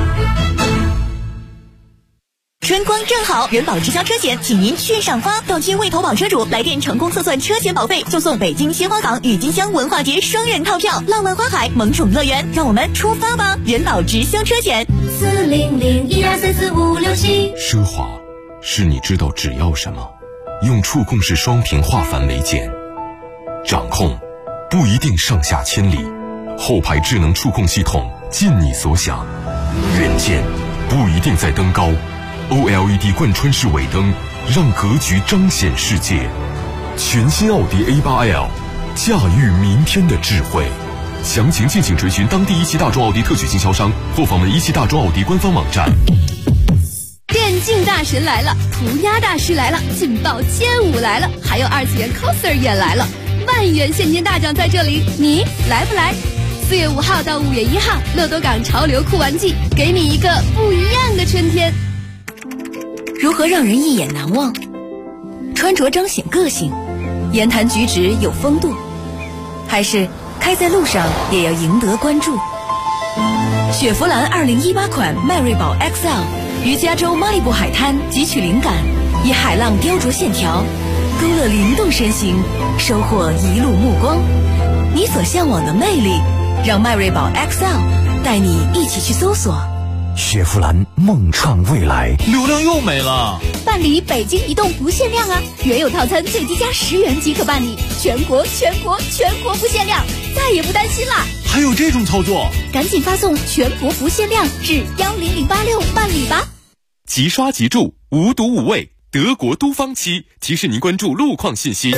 E: 春光正好，人保直销车险，请您炫上花！到期未投保车主来电成功测算车险保费，就送北京鲜花港郁金香文化节双人套票，浪漫花海萌宠乐园，让我们出发吧！人保直销车险，40012344567。
K: 奢华是你知道只要什么，用触控式双屏化繁为简。掌控不一定上下千里，后排智能触控系统尽你所想。远见不一定在登高，OLED 贯穿式尾灯让格局彰显世界。全新奥迪 A8L， 驾驭明天的智慧。详情敬请追寻当地一汽大众奥迪特许经销商或访问一汽大众奥迪官方网站。
R: 电竞大神来了，涂鸦大师来了，劲爆街舞来了，还有二次元 coser 也来了，万元现金大奖在这里，你来不来？4月5号到5月1号，乐多港潮流酷玩季，给你一个不一样的春天。
E: 如何让人一眼难忘？穿着彰显个性，言谈举止有风度，还是开在路上也要赢得关注。雪佛兰2018款迈锐宝 XL 于加州马里布海滩汲取灵感，以海浪雕琢线条，勾勒灵动身形，收获一路目光。你所向往的魅力，让迈锐宝 XL 带你一起去搜索。
S: 雪佛兰梦创未来，
B: 流量又没了。
R: 办理北京移动不限量啊，原有套餐最低价10元即可办理，全国不限量，再也不担心啦。
B: 还有这种操作，
R: 赶紧发送全国不限量至10086办理吧。
A: 即刷即住，无毒无味，德国都方漆提示您关注路况信息。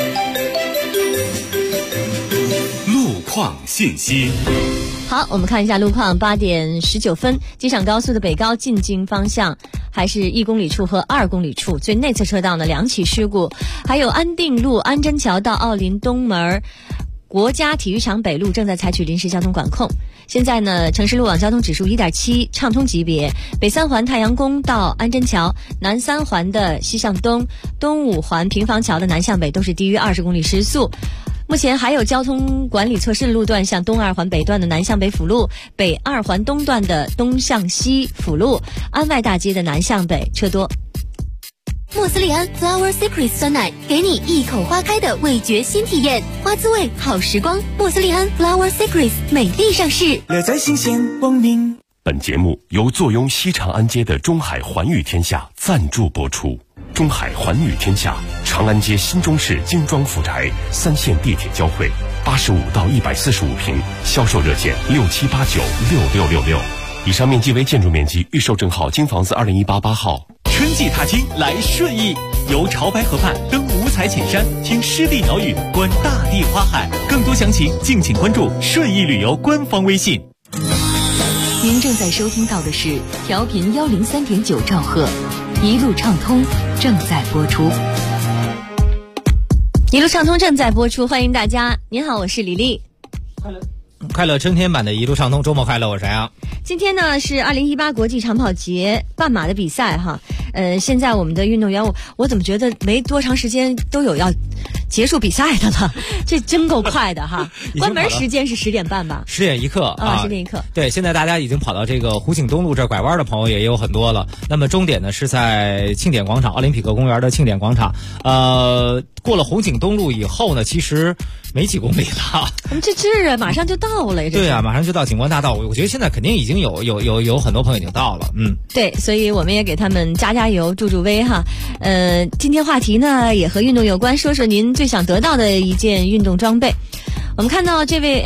A: 路况信息。
G: 好，我们看一下路况。8点19分，机场高速的北高进京方向还是1公里处和2公里处最内侧车道呢2起事故，还有安定路安贞桥到奥林东门国家体育场北路正在采取临时交通管控。现在呢，城市路网交通指数1.7，畅通级别。北三环太阳宫到安贞桥，南三环的西向东，东五环平房桥的南向北都是低于20公里时速。目前还有交通管理措施的路段，像东2环北段的南向北辅路，北2环东段的东向西辅路，安外大街的南向北车多。
D: 莫斯利安 Flower Secret 酸奶，给你一口花开的味觉新体验，花滋味好时光。莫斯利安 Flower Secret 美的上市，
T: 乐在新鲜光明。
A: 本节目由坐拥西长安街的中海环宇天下赞助播出。中海环宇天下，长安街新中式精装复宅，3线地铁交汇，85到145平，销售热线67896666。以上面积为建筑面积，预售证号京房子2018号。
B: 春季踏青来顺义，游潮白河畔，登五彩浅山，听湿地鸟语，观大地花海。更多详情敬请关注顺义旅游官方微信。
H: 您正在收听到的是调频103.9兆赫，一路畅通正在播出。
G: 一路畅通正在播出，欢迎大家。您好，我是李丽。
I: 快乐春天版的一路畅通，周末快乐，我是杨。
G: 今天呢是2018国际长跑节半马的比赛哈。现在我们的运动员，我怎么觉得没多长时间都有要结束比赛的了？这真够快的哈！关门时间是10点半吧
I: ？10点一刻啊
G: ，10点一刻。对，
I: 现在大家已经跑到这个湖景东路这儿拐弯的朋友也有很多了。那么终点呢是在庆典广场，奥林匹克公园的庆典广场。过了湖景东路以后呢，其实没几公里了。
G: 这马上就到了。
I: 对啊，马上就到景观大道。我觉得现在肯定已经有很多朋友已经到了。
G: 对，所以我们也给他们加油助威哈。今天话题呢也和运动有关，说说您最想得到的一件运动装备。我们看到这位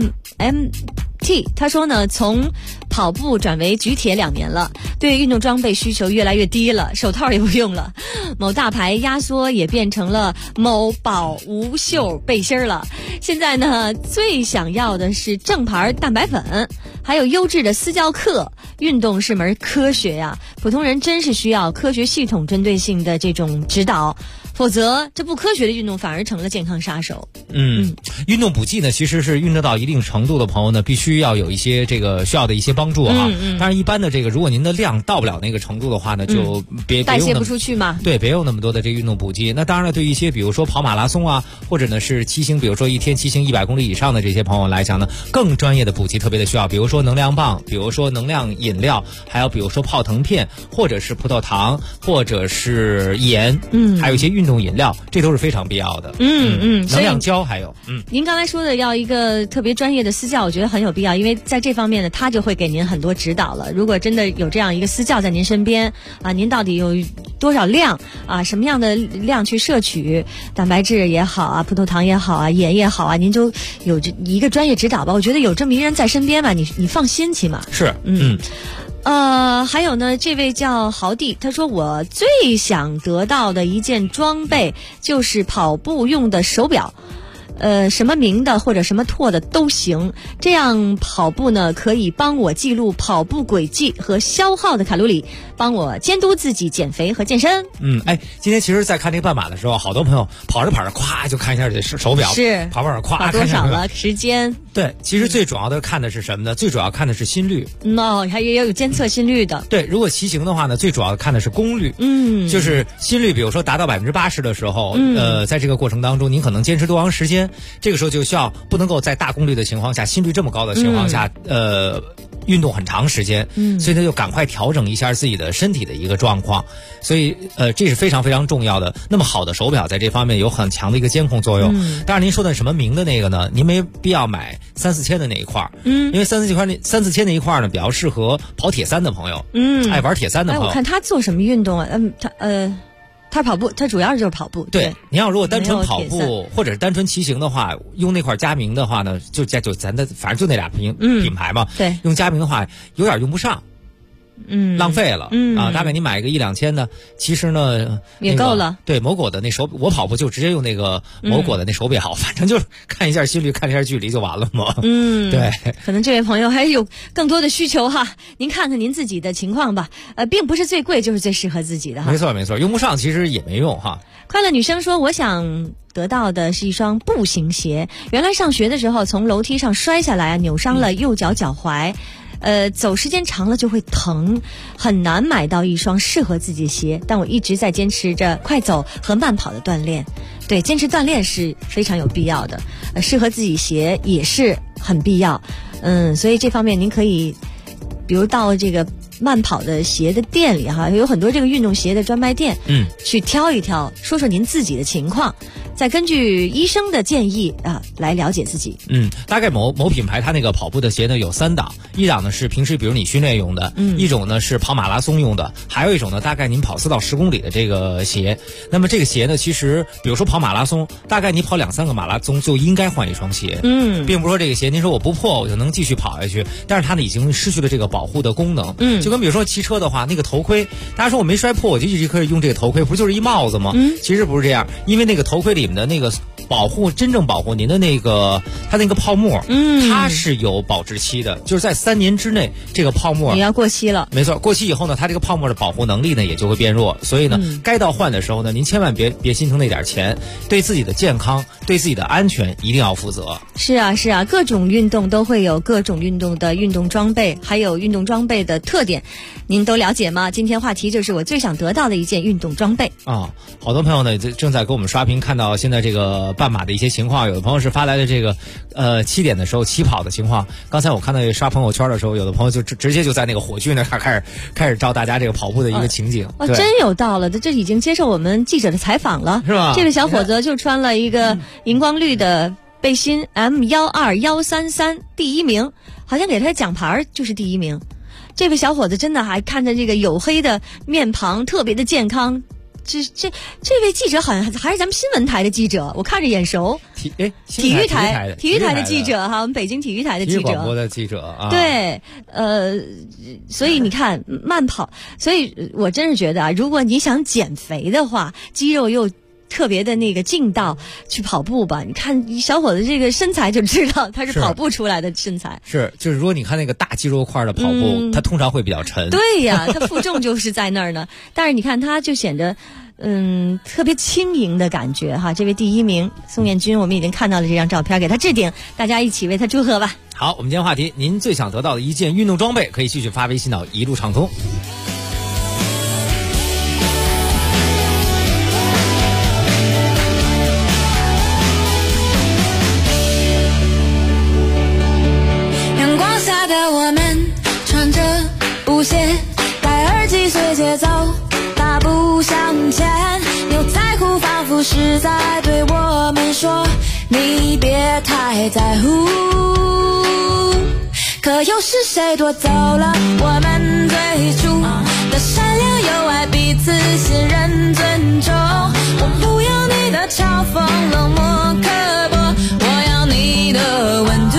G: MT 他说呢，从跑步转为举铁2年了，对运动装备需求越来越低了，手套也不用了，某大牌压缩也变成了某宝无袖背心了。现在呢，最想要的是正牌蛋白粉，还有优质的私教课。运动是门科学呀，普通人真是需要科学系统针对性的这种指导，否则这不科学的运动反而成了健康杀手。
I: 运动补剂呢，其实是运动到一定程度的朋友呢，必须要有一些这个需要的一些帮助哈。当然，一般的这个，如果您的量到不了那个程度的话呢，就别
G: 代谢不出去嘛。
I: 对，别用那么多的这个运动补剂。那当然了，对于一些比如说跑马拉松啊，或者呢是骑行，比如说一天骑行100公里以上的这些朋友来讲呢，更专业的补剂特别的需要，比如说能量棒，比如说能量饮料，还有比如说泡腾片，或者是葡萄糖，或者是盐，还有一些运动饮料，这都是非常必要的。能量胶还有，
G: 您刚才说的要一个特别专业的私教，我觉得很有必要，因为在这方面呢，他就会给您很多指导了。如果真的有这样一个私教在您身边啊，您到底有多少量啊，什么样的量去摄取蛋白质也好啊，葡萄糖也好啊，盐也好啊，您就有一个专业指导吧。我觉得有这么一人在身边吧，你放心起码。
I: 是，
G: 还有呢，这位叫豪弟，他说我最想得到的一件装备就是跑步用的手表。什么名的或者什么拓的都行，这样跑步呢可以帮我记录跑步轨迹和消耗的卡路里，帮我监督自己减肥和健身。
I: 今天其实在看这个半马的时候，好多朋友跑着跑着咵就看一下这手表，
G: 是
I: 跑着咵
G: 多少了时间。
I: 对，其实最主要的看的是什么呢？最主要看的是心率。
G: 还也有监测心率的。
I: 对，如果骑行的话呢，最主要的看的是功率。就是心率，比如说达到80%的时候，在这个过程当中，您可能坚持多长时间。 间，这个时候就需要不能够在大功率的情况下，心率这么高的情况下，运动很长时间，所以他就赶快调整一下自己的身体的一个状况，所以这是非常非常重要的。那么好的手表在这方面有很强的一个监控作用。当然您说的什么名的那个呢，您没必要买3-4千的那一块，因为3-4千那一块呢比较适合跑铁三的朋友，爱玩铁三的朋友。
G: 我看他做什么运动啊？他跑步，他主要就是跑步。
I: 对，你要如果单纯跑步或者是单纯骑行的话，用那块佳明的话呢，就咱的反正就那俩品牌嘛。
G: 对，
I: 用佳明的话有点用不上。浪费了，大概你买个1-2千的，其实呢
G: 也够了。
I: 对，某果的那手，我跑步就直接用那个某果的那手表，反正就是看一下心率，看一下距离就完了嘛。对。
G: 可能这位朋友还有更多的需求哈，您看看您自己的情况吧。并不是最贵就是最适合自己的哈。
I: 没错，用不上其实也没用哈。
G: 快乐女生说，我想得到的是一双步行鞋。原来上学的时候从楼梯上摔下来，扭伤了右脚脚踝。走时间长了就会疼，很难买到一双适合自己的鞋，但我一直在坚持着快走和慢跑的锻炼。对，坚持锻炼是非常有必要的，适合自己鞋也是很必要。所以这方面您可以比如到这个慢跑的鞋的店里哈，有很多这个运动鞋的专卖店，去挑一挑，说说您自己的情况，再根据医生的建议来了解自己。
I: 大概某品牌它那个跑步的鞋呢有3档，一档呢是平时比如你训练用的，一种呢是跑马拉松用的，还有一种呢大概您跑4到10公里的这个鞋。那么这个鞋呢，其实比如说跑马拉松，大概你跑2-3个马拉松就应该换一双鞋，并不是说这个鞋您说我不破我就能继续跑下去，但是它呢已经失去了这个保护的功能。就跟比如说骑车的话，那个头盔，大家说我没摔破我就一直可以用这个头盔，不就是一帽子吗？其实不是这样，因为那个头盔里面的那个真正保护您的那个它那个泡沫，它是有保质期的，就是在3年之内这个泡沫
G: 也要过期了。
I: 没错，过期以后呢，它这个泡沫的保护能力呢也就会变弱，所以呢，该到换的时候呢，您千万别心疼那点钱，对自己的健康、对自己的安全一定要负责。
G: 是啊，各种运动都会有各种运动的运动装备，还有运动装备的特点，您都了解吗？今天话题就是我最想得到的一件运动装备
I: 好多朋友呢正在给我们刷屏，看到现在这个半马的一些情况，有的朋友是发来的这个7点的时候起跑的情况。刚才我看到刷朋友圈的时候，有的朋友就直接就在那个火炬那开始照大家这个跑步的一个情景。
G: 真有道了，这已经接受我们记者的采访了，
I: 是吧？
G: 这位小伙子就穿了一个荧光绿的背心 M12133，第1名，好像给他的奖牌就是第1名。这位小伙子真的还看着这个黝黑的面庞，特别的健康。这位记者好像还是咱们新闻台的记者，我看着眼熟。体育台的记者哈，我们北京体育台的记者，
I: 体育广播的记者啊。
G: 对，所以你看慢跑，所以我真是觉得如果你想减肥的话，肌肉又特别的那个劲道，去跑步吧。你看小伙子这个身材就知道他是跑步出来的身材。
I: 就是如果你看那个大肌肉块的跑步，它通常会比较沉。
G: 对呀，它负重就是在那儿呢。但是你看他就显得特别轻盈的感觉哈。这位第1名宋彦军，我们已经看到了这张照片，给他置顶，大家一起为他祝贺吧。
I: 好，我们今天话题，您最想得到的一件运动装备，可以继续发微信到一路畅通。
U: 我们穿着布鞋，戴耳机随节奏大步向前，牛仔裤仿佛是在对我们说，你别太在乎。可又是谁夺走了我们最初的善良友爱，彼此信任尊重。我不要你的嘲讽冷漠刻薄，我要你的温度。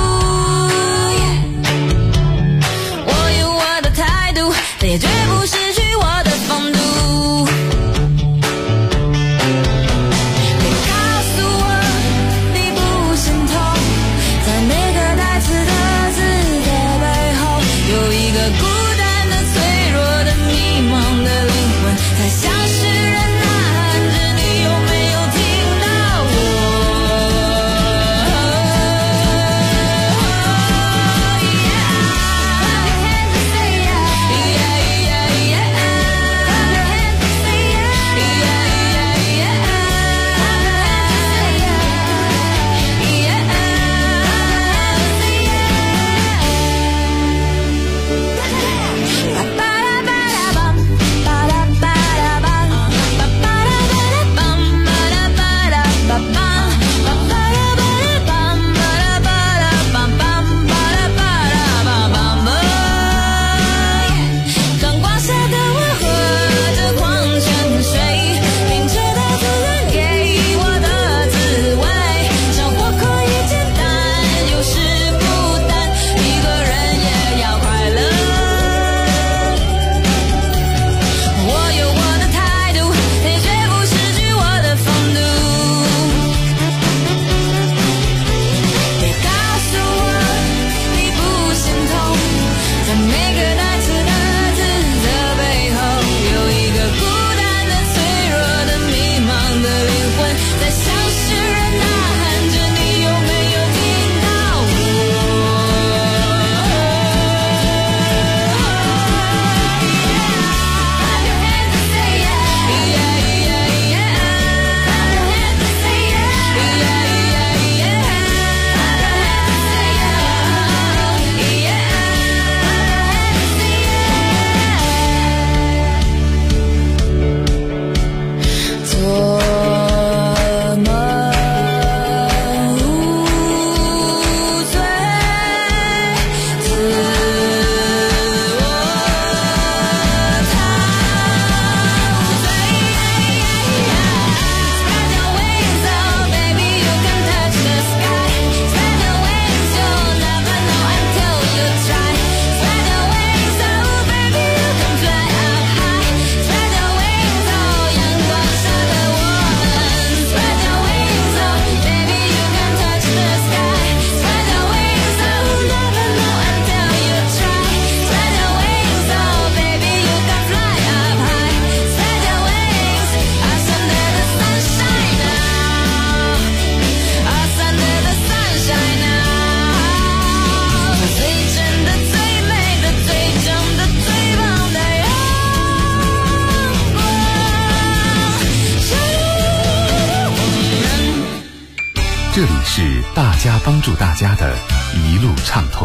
U: 也绝不失去我的风度。别告诉我你不心痛，在每个台词的字的背后，有一个孤单的、脆弱的、迷茫的灵魂，在向世人呐喊着
K: 这里是大家帮助大家的一路畅通。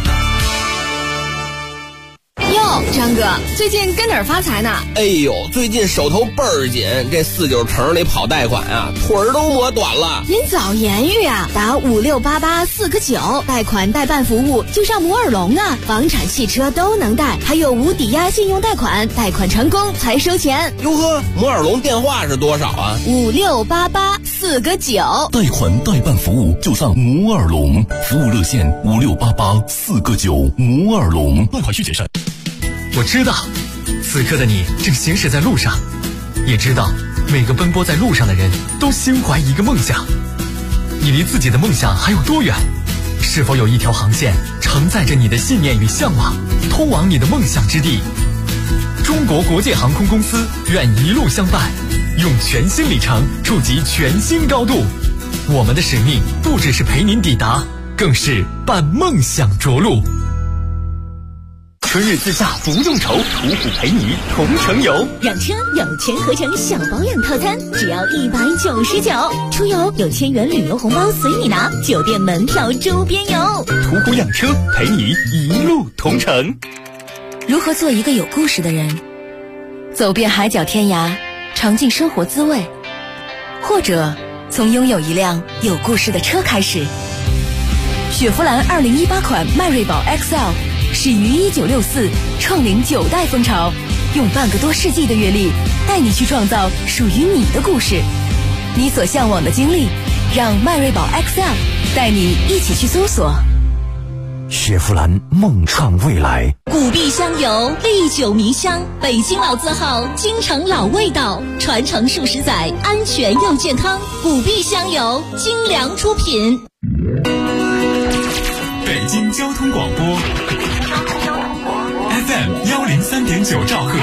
R: 哟，张哥，最近跟哪儿发财呢？
M: 哎呦，最近手头倍儿紧，这49城里跑贷款啊，腿儿都磨短了。
R: 您早言语啊，打5688-4个9，贷款代办服务就上摩尔龙啊，房产、汽车都能贷，还有无抵押信用贷款，贷款成功才收钱。
M: 哟呵，摩尔龙电话是多少啊
R: ？5688-4个9，
K: 贷款代办服务就上摩尔龙，服务热线5688-4个9，摩尔龙，贷款需谨慎。
V: 我知道，此刻的你正行驶在路上，也知道每个奔波在路上的人都心怀一个梦想。你离自己的梦想还有多远？是否有一条航线承载着你的信念与向往，通往你的梦想之地？中国国际航空公司愿一路相伴，用全新里程触及全新高度。我们的使命不只是陪您抵达，更是伴梦想着陆。春日自驾不用愁，途虎陪你同城游。
E: 养车有全合成小保养套餐，只要199。出游有1000元旅游红包随你拿，酒店门票周边游。
V: 途虎养车陪你一路同城。
H: 如何做一个有故事的人？走遍海角天涯，尝尽生活滋味，或者从拥有一辆有故事的车开始。雪佛兰2018款迈锐宝 XL。始于1964，创领9代风潮，用半个多世纪的阅历，带你去创造属于你的故事，你所向往的经历，让迈锐宝 XL 带你一起去搜索。
S: 雪佛兰梦创未来，
E: 古碧香油，历久弥香，北京老字号，京城老味道，传承数十载，安全又健康。古碧香油，精良出品。
B: 北京交通广播。FM 103.9兆赫，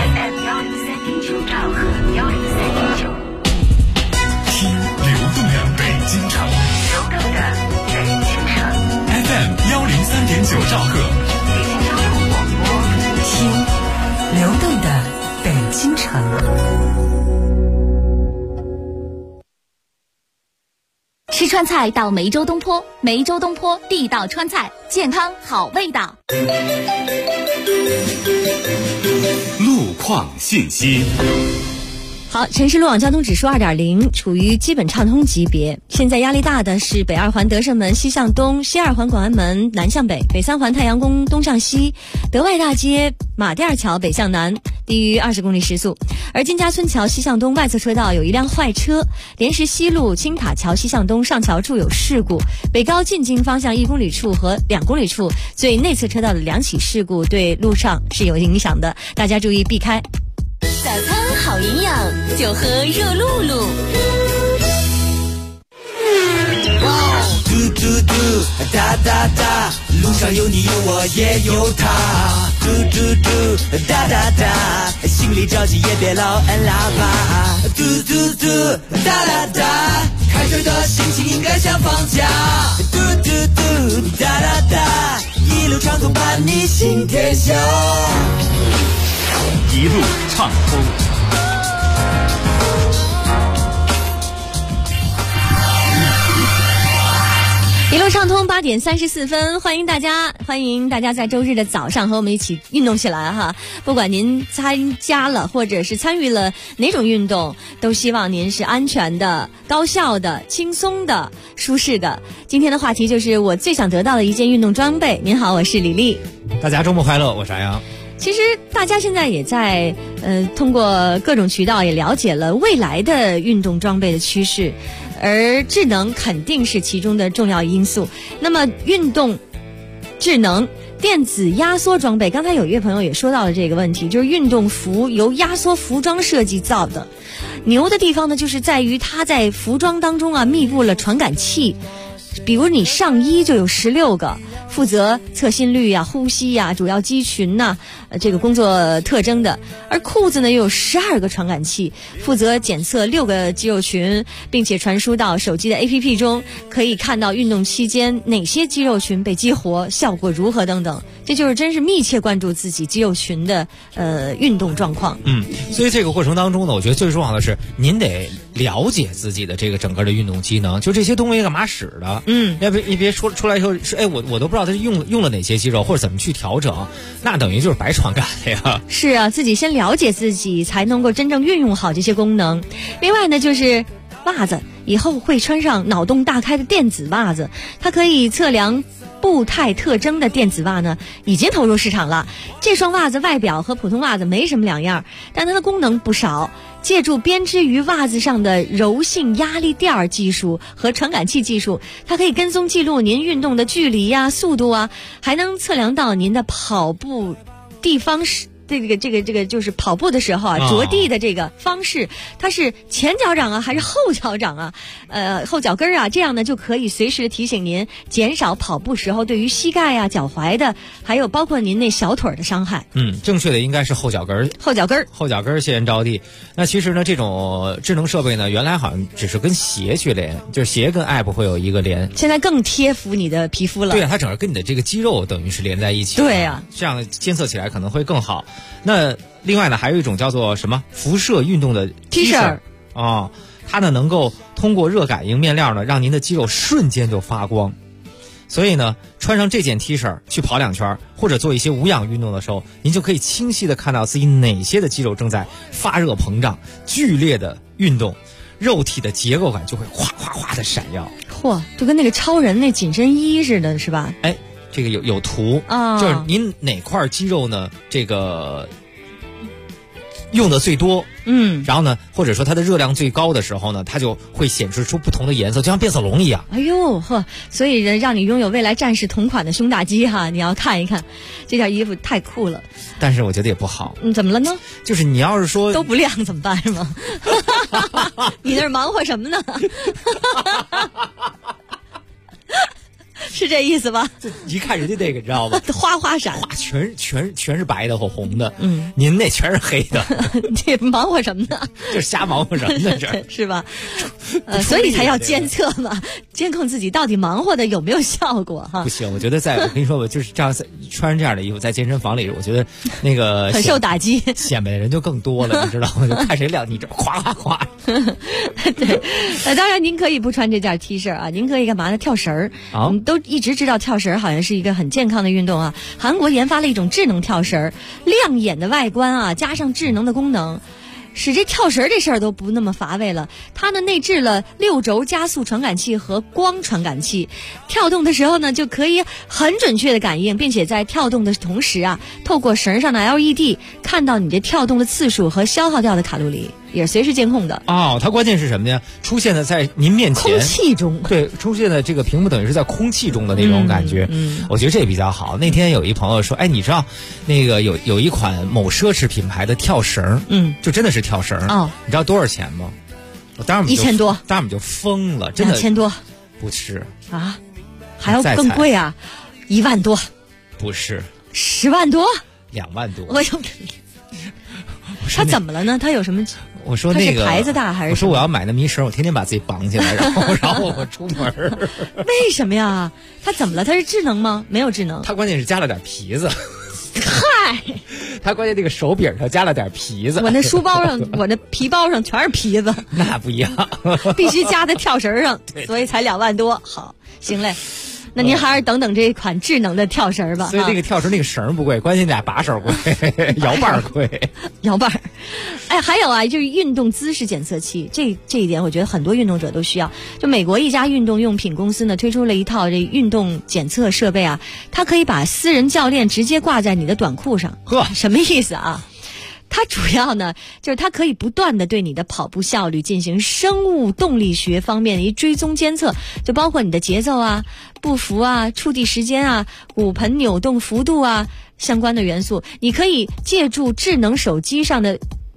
B: 听流动的北京城。FM 103.9兆赫，
H: 听流动的北京城。
R: 吃川菜到梅州东坡，梅州东坡地道川菜，健康好味道。
B: 路况信息。
G: 好，城市路网交通指数2.0，处于基本畅通级别。现在压力大的是北2环德胜门西向东，西2环广安门南向北，北3环太阳宫东向西，德外大街马甸桥北向南，低于20公里时速。而金家村桥西向东外侧车道有一辆坏车，莲石西路青塔桥西向东上桥处有事故，北高进京方向1公里处和2公里处最内侧车道的2起事故对路上是有影响的，大家注意避开。
E: 早餐好营养，就喝热露露。
T: 哇，嘟嘟嘟，哒哒哒，路上有你有我也有他，嘟嘟嘟，哒哒哒，心里着急也别老按喇叭，嘟嘟嘟，哒哒哒，开车的心情应该像放假，嘟嘟嘟，哒哒哒，一路畅通伴你行天下。
B: 一路畅通。
G: 一路畅通8点34分，欢迎大家在周日的早上和我们一起运动起来哈！不管您参加了或者是参与了哪种运动，都希望您是安全的、高效的、轻松的、舒适的。今天的话题就是我最想得到的一件运动装备。您好，我是李丽。
I: 大家周末快乐，我是安阳。
G: 其实大家现在也在通过各种渠道也了解了未来的运动装备的趋势，而智能肯定是其中的重要因素。那么运动智能电子压缩装备，刚才有一位朋友也说到了这个问题，就是运动服由压缩服装设计造的。牛的地方呢，就是在于它在服装当中啊密布了传感器， 比如你上衣就有16个，负责测心率呀、呼吸呀、主要肌群呐、这个工作特征的；而裤子呢又有12个传感器，负责检测6个肌肉群，并且传输到手机的 APP 中，可以看到运动期间哪些肌肉群被激活，效果如何等等。这就是真是密切关注自己肌肉群的运动状况。
I: 所以这个过程当中呢，我觉得最重要的是您得了解自己的这个整个的运动机能，就这些东西干嘛使的。你别说出来以后是我都不知道他用了哪些肌肉或者怎么去调整，那等于就是白传感了呀。
G: 是啊，自己先了解自己，才能够真正运用好这些功能。另外呢，就是袜子，以后会穿上脑洞大开的电子袜子，它可以测量步态特征的电子袜呢，已经投入市场了。这双袜子外表和普通袜子没什么两样，但它的功能不少。借助编织于袜子上的柔性压力垫技术和传感器技术，它可以跟踪记录您运动的距离呀、速度啊，还能测量到您的跑步地方这个就是跑步的时候啊，着地的这个方式，它是前脚掌啊还是后脚掌啊，后脚跟啊，这样呢就可以随时提醒您，减少跑步时候对于膝盖啊、脚踝的，还有包括您那小腿的伤害。
I: 正确的应该是后脚跟先着地。那其实呢，这种智能设备呢，原来好像只是跟鞋去连，就是鞋跟 app 会有一个连，
G: 现在更贴服你的皮肤了。
I: 对啊，它整个跟你的这个肌肉等于是连在一起。
G: 对啊，
I: 这样监测起来可能会更好。那另外呢，还有一种叫做什么辐射运动的 T 恤啊，它呢能够通过热感应面料呢，让您的肌肉瞬间就发光。所以呢，穿上这件 T 恤去跑2圈，或者做一些无氧运动的时候，您就可以清晰的看到自己哪些的肌肉正在发热膨胀，剧烈的运动，肉体的结构感就会哗哗哗的闪耀。
G: 嚯，就跟那个超人那紧身衣似的，是吧？
I: 哎，这个有图啊，就是您哪块肌肉呢？这个用的最多，然后呢，或者说它的热量最高的时候呢，它就会显示出不同的颜色，就像变色龙一样。
G: 哎呦呵，所以让你拥有未来战士同款的胸大肌哈，你要看一看，这件衣服太酷了。
I: 但是我觉得也不好。
G: 怎么了呢？
I: 就是你要是说
G: 都不亮怎么办是吗？你那儿忙活什么呢？是这意思吧？
I: 一看人家那个，你知道吗？
G: 花花闪，
I: 全是白的或红的。您那全是黑的。
G: 这忙活什么呢？
I: 就是瞎忙活什么呢？这
G: 是吧？所以才要监测嘛，监控自己到底忙活的有没有效果哈。
I: 不行，我觉得我跟你说吧，就是这样穿上这样的衣服在健身房里，我觉得那个
G: 很受打击，
I: 显摆的人就更多了，你知道吗？就看谁亮，你这哗哗哗。
G: 对，当然您可以不穿这件 T 恤啊，您可以干嘛呢？跳绳儿。都一直知道跳绳好像是一个很健康的运动啊。韩国研发了一种智能跳绳，亮眼的外观啊，加上智能的功能，使这跳绳这事儿都不那么乏味了。它呢内置了6轴加速传感器和光传感器，跳动的时候呢就可以很准确的感应，并且在跳动的同时啊，透过绳上的 LED 看到你这跳动的次数和消耗掉的卡路里，也是随时监控的。
I: 它关键是什么呢？出现的在您面前，
G: 空气中，
I: 对，出现的这个屏幕等于是在空气中的那种感觉。我觉得这比较好。那天有一朋友说，哎，你知道那个有一款某奢侈品牌的跳绳，就真的是跳绳你知道多少钱吗？当然
G: 1000多，
I: 当然我们就疯了，真的
G: 2000多，
I: 不是
G: 啊，还要更贵啊，1万多，
I: 不是
G: 10万多
I: ，2万多，
G: 他怎么了呢？他有什么？
I: 我说那个
G: 牌子大还是？
I: 我说我要买那迷绳，我天天把自己绑起来，然后我出门。
G: 为什么呀？它怎么了？它是智能吗？没有智能。
I: 它关键是加了点皮子。
G: 嗨，
I: 它关键那个手柄上加了点皮子。
G: 我那书包上，我那皮包上全是皮子。
I: 那不一样，
G: 必须加在跳绳上，所以才2万多。好，行嘞。那您还是等等这一款智能的跳绳吧。
I: 所以这个跳绳那个绳不贵，关键俩把手贵，摇把贵，
G: 摇把。哎，还有啊，就是运动姿势检测器，这一点我觉得很多运动者都需要。就美国一家运动用品公司呢，推出了一套这运动检测设备啊，它可以把私人教练直接挂在你的短裤上。什么意思啊？它主要呢，就是它可以不断的对你的跑步效率进行生物动力学方面的一追踪监测，就包括你的节奏啊、步幅啊、触地时间啊、骨盆扭动幅度啊相关的元素。你可以借助智能手机上的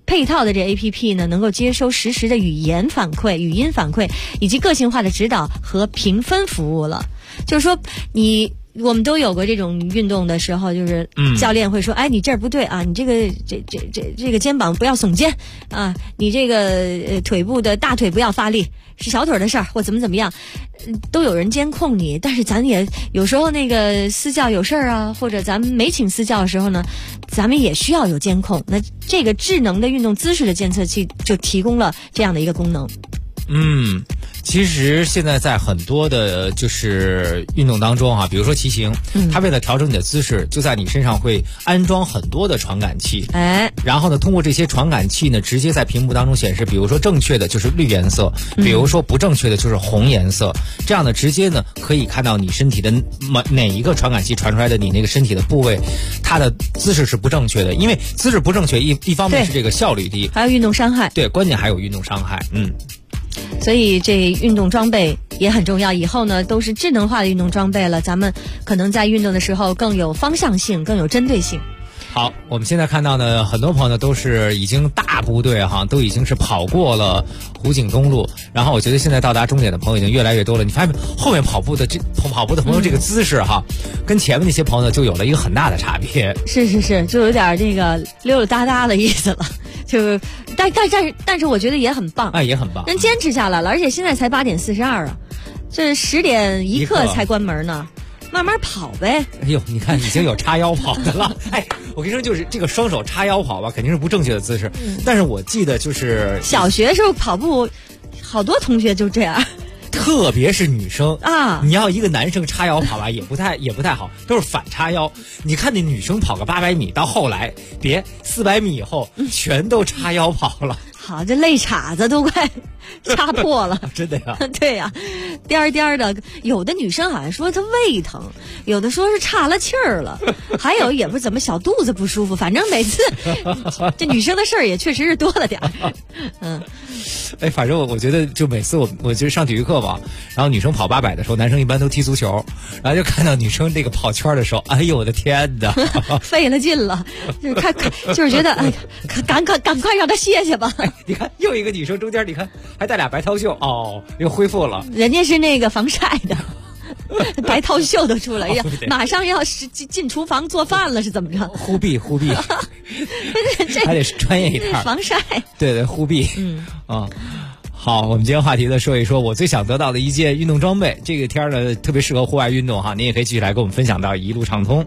G: 配套的这 APP 呢，能够接收实时的语音反馈以及个性化的指导和评分服务了。就是说我们都有过这种运动的时候，就是教练会说，哎，你这儿不对啊，你这个肩膀不要耸肩啊，你这个腿部的大腿不要发力，是小腿的事儿，或怎么样，都有人监控你。但是咱也有时候那个私教有事儿啊，或者咱们没请私教的时候呢，咱们也需要有监控。那这个智能的运动姿势的监测器就提供了这样的一个功能。
I: 其实现在在很多的就是运动当中啊，比如说骑行，它为了调整你的姿势，就在你身上会安装很多的传感器，然后呢，通过这些传感器呢，直接在屏幕当中显示，比如说正确的就是绿颜色，比如说不正确的就是红颜色，这样的直接呢可以看到你身体的哪一个传感器传出来的你那个身体的部位，它的姿势是不正确的，因为姿势不正确，一方面是这个效率低，
G: 还有运动伤害，
I: 对，关键还有运动伤害，
G: 所以这运动装备也很重要，以后呢都是智能化的运动装备了，咱们可能在运动的时候更有方向性，更有针对性。
I: 好，我们现在看到呢，很多朋友呢都是已经大部队都已经是跑过了湖景东路，然后我觉得现在到达终点的朋友已经越来越多了。你发现后面跑步的朋友这个姿势跟前面那些朋友就有了一个很大的差别。
G: 是，就有点这个溜溜达达的意思了。就但是我觉得也很棒，
I: 也很棒，
G: 人坚持下来了，而且现在才8点42啊，这10点1刻才关门呢。慢慢跑呗。
I: 哎呦，你看已经有叉腰跑的了。哎，我跟你说，就是这个双手叉腰跑吧，肯定是不正确的姿势。但是我记得就是
G: 小学时候跑步，好多同学就这样。
I: 特别是女生
G: 啊，
I: 你要一个男生叉腰跑吧，也不太好，都是反叉腰。你看那女生跑个800米，到后来别400米以后，全都叉腰跑了。
G: 好，这肋叉子都快插破了。
I: 真的呀？
G: 对呀，颠颠的。有的女生好像说她胃疼，有的说是岔了气儿了，还有也不是怎么小肚子不舒服。反正每次这女生的事儿也确实是多了点儿。
I: 哎，反正我觉得就每次我就是上体育课嘛，然后女生跑800的时候，男生一般都踢足球，然后就看到女生这个跑圈的时候，哎呦我的天哪，
G: 费了劲了，就是觉得哎，赶快让她歇歇吧。
I: 你看又一个女生中间，你看还带俩白桃袖，哦，又恢复了。
G: 人家是那个防晒的。白桃袖都出来呀，马上要进厨房做饭了，是怎么着？
I: 护臂，还得是专业一点。
G: 防晒，
I: 对，护臂。好，我们今天话题呢说一说我最想得到的一件运动装备。这个天呢特别适合户外运动哈，您也可以继续来跟我们分享到一路畅通。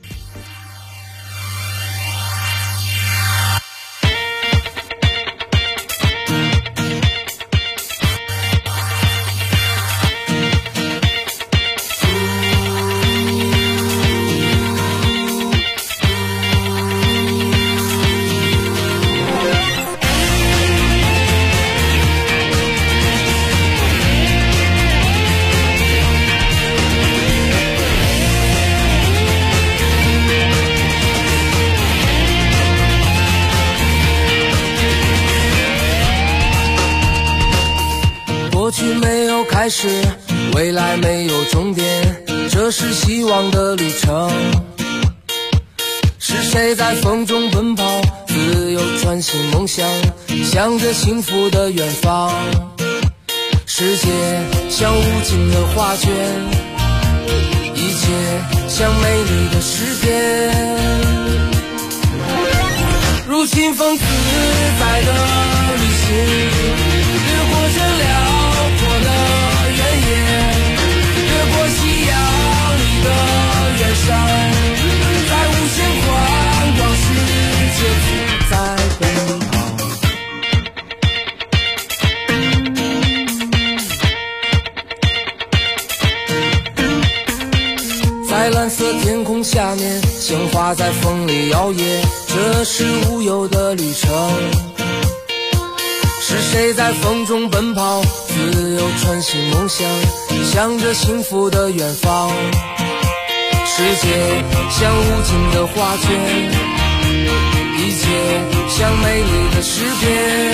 J: 过去没有开始，未来没有终点，这是希望的旅程。是谁在风中奔跑，自由穿行梦想，向着幸福的远方。世界像无尽的画卷，一切像美丽的诗篇，如清风自在的旅行，越过这辽阔的原野，越过夕阳里的远山，在无限宽广世界自在奔跑。在蓝色天空下面，鲜花在风里摇曳，这是无忧的旅程。是谁在风中奔跑，自由穿行梦想，向着幸福的远方。世界像无尽的画卷，一切像美丽的诗篇，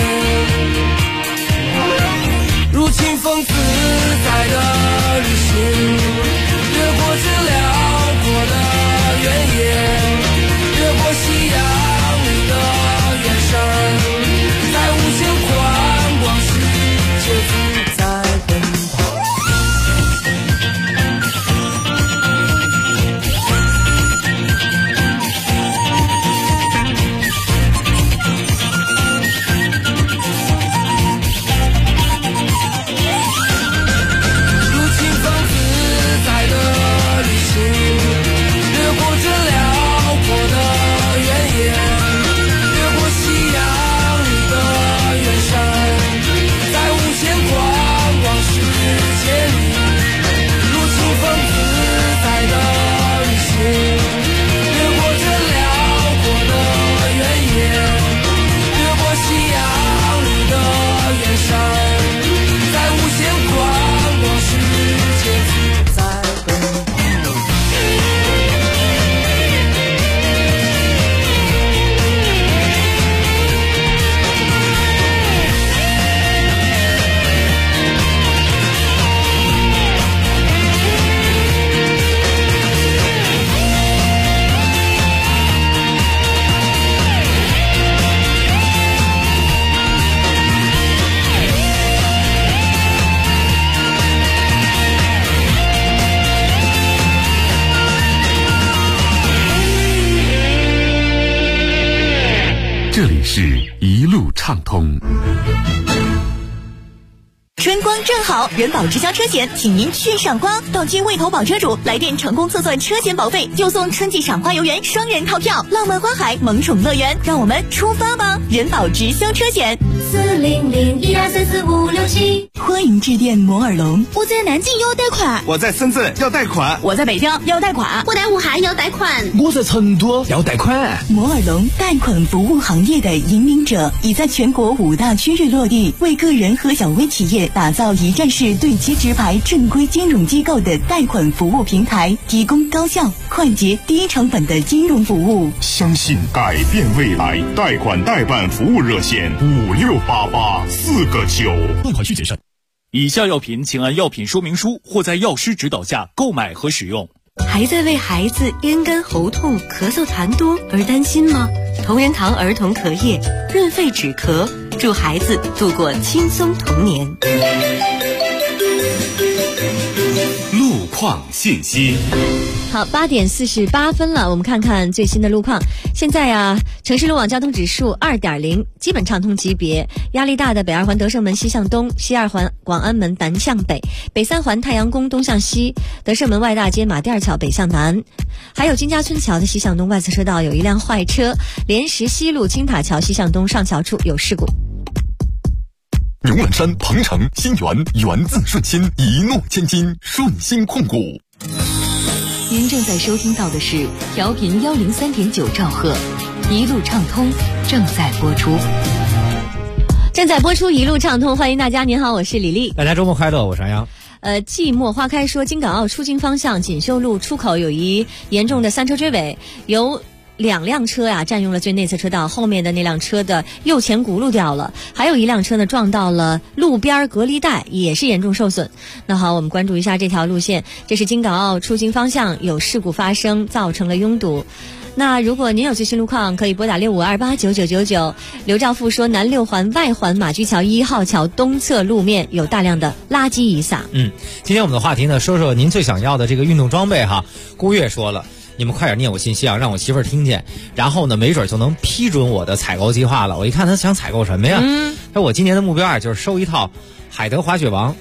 J: 如清风自在的旅行，越过这辽阔的原野，越过夕阳里的远山，
K: 畅通。
E: 春光正好，人保直销车险，请您去赏花。到期未投保车主来电成功测算车险保费，就送春季赏花游园双人套票，浪漫花海萌宠乐园，让我们出发吧！人保直销车险
U: 40012344567。
E: 欢迎致电摩尔龙。
U: 我在南京要贷款，
C: 我在深圳要贷款，
E: 我在北京要贷款，
U: 我在武汉要贷款，
C: 我在成都要贷款。
E: 摩尔龙贷款服务行业的引领者，已在全国5大区域落地，为个人和小微企业打造一站式对接直排正规金融机构的贷款服务平台，提供高效、快捷、低成本的金融服务。
L: 相信改变未来，贷款代办服务热线5688-4个9。
B: 贷款需谨慎。以下药品请按药品说明书或在药师指导下购买和使用。
H: 还在为孩子咽干喉痛、咳嗽痰多而担心吗？同仁堂儿童咳液润肺止咳，助孩子度过轻松童年。
K: 路况信息。
G: 好，8点48分了，我们看看最新的路况。现在啊，城市路网交通指数2.0，基本畅通级别。压力大的北2环德胜门西向东，西2环广安门南向北，北3环太阳宫东向西，德胜门外大街马甸桥北向南。还有金家村桥的西向东外侧车道有一辆坏车，莲石西路青塔桥西向东上桥处有事故。
K: 牛栏山、鹏城、新源，源自顺心，一诺千金，顺心控股。
H: 您正在收听到的是调频103.9兆赫，一路畅通正在播出。
G: 一路畅通，欢迎大家。您好，我是李丽。
I: 大家周末快乐，我是安阳。
G: 季末花开说，京港澳出京方向锦绣路出口有一严重的3车追尾，有2辆车呀占用了最内侧车道，后面的那辆车的右前轱辘掉了，还有一辆车呢撞到了路边隔离带，也是严重受损。那好，我们关注一下这条路线，这是京港澳出京方向有事故发生，造成了拥堵。那如果您有最新路况，可以拨打65289999。刘兆富说，南6环外环马驹桥1号桥东侧路面有大量的垃圾遗撒。
I: 今天我们的话题呢，说说您最想要的这个运动装备哈。顾月说了，你们快点念我信息啊，让我媳妇儿听见，然后呢，没准就能批准我的采购计划了。我一看他想采购什么呀？那我今年的目标啊，就是收一套海德滑雪王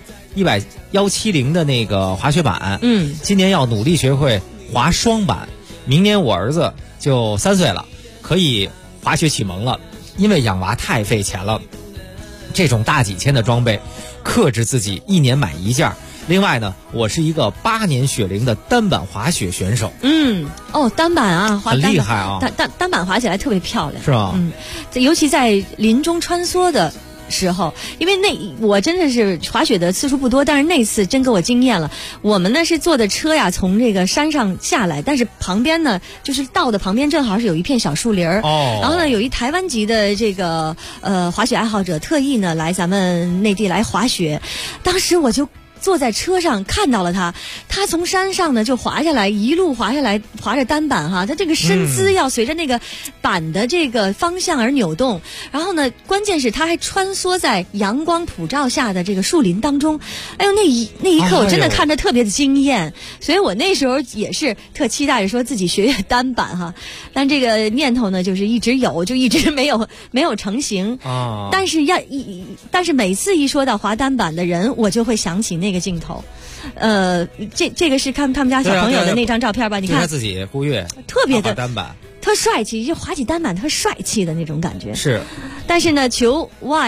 I: 170的那个滑雪板。今年要努力学会滑双板。明年我儿子就3岁了，可以滑雪启蒙了。因为养娃太费钱了，这种大几千的装备，克制自己1年买1件。另外呢，我是一个8年雪龄的单板滑雪选手。
G: 单板啊，
I: 很厉害啊，
G: 单板滑起来特别漂亮，
I: 是吧？
G: 尤其在林中穿梭的时候，因为我真的是滑雪的次数不多，但是那次真给我惊艳了。我们呢是坐的车呀，从这个山上下来，但是旁边呢就是道的旁边正好是有一片小树林儿。然后呢有一台湾籍的这个滑雪爱好者特意呢来咱们内地来滑雪，当时我就坐在车上看到了他从山上呢就滑下来，一路滑下来，滑着单板哈，他这个身姿要随着那个板的这个方向而扭动，然后呢，关键是他还穿梭在阳光普照下的这个树林当中，哎呦，那一刻我真的看着特别的惊艳，所以我那时候也是特期待着说自己学单板哈，但这个念头呢就是一直有，就一直没有成型啊。但是每次一说到滑单板的人，我就会想起那个镜头，这个是看他们家小朋友的那张照片吧？你看
I: 他自己顾月
G: 特别的
I: 单板，
G: 特帅气，就滑起单板特帅气的那种感觉。
I: 是，
G: 但是呢，求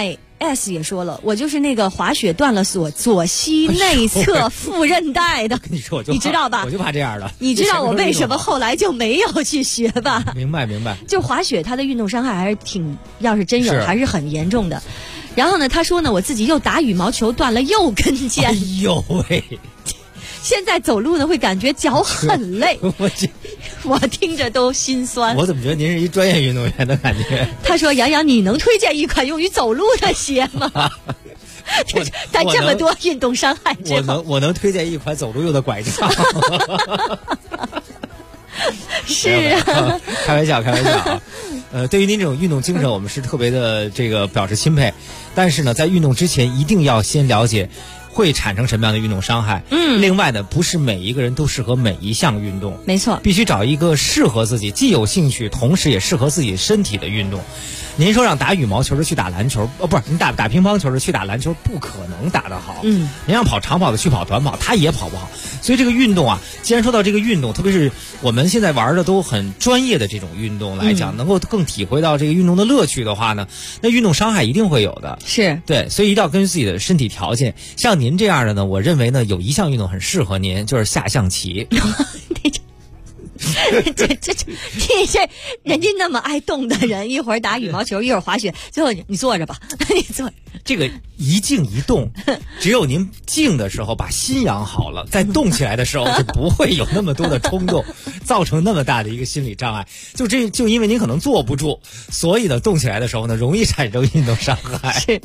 G: YS 也说了，我就是那个滑雪断了左膝内侧副韧带的。
I: 你说
G: 你知道吧？
I: 我就怕这样的。
G: 你知道我为什么后来就没有去学吧？
I: 明白。
G: 就滑雪，它的运动伤害还是要是真有，还是很严重的。然后呢，他说呢，我自己又打羽毛球断了右跟腱。
I: 哎呦喂！
G: 现在走路呢会感觉脚很累，我听着都心酸。
I: 我怎么觉得您是一专业运动员的感觉？
G: 他说：“杨洋，你能推荐一款用于走路的鞋吗？”在这么多运动伤害之后，
I: 我能推荐一款走路用的拐杖。
G: 是啊，
I: 开玩笑啊。对于您这种运动精神，我们是特别的这个表示钦佩。但是呢，在运动之前，一定要先了解会产生什么样的运动伤害。另外呢，不是每一个人都适合每一项运动，
G: 没错，
I: 必须找一个适合自己，既有兴趣，同时也适合自己身体的运动。您说让打羽毛球的去打篮球，不是您打乒乓球的去打篮球，不可能打得好。您让跑长跑的去跑短跑，他也跑不好。所以这个运动啊，既然说到这个运动，特别是我们现在玩的都很专业的这种运动来讲，能够更体会到这个运动的乐趣的话呢，那运动伤害一定会有的。
G: 是对，
I: 所以一定要根据自己的身体条件。像您这样的呢，我认为呢，有一项运动很适合您，就是下象棋。
G: 这人家那么爱动的人，一会儿打羽毛球，一会儿滑雪，最后你坐着吧，你坐着。
I: 这个一静一动，只有您静的时候把心养好了，在动起来的时候就不会有那么多的冲动，造成那么大的一个心理障碍。就因为您可能坐不住，所以呢动起来的时候呢容易产生运动伤害。
G: 是，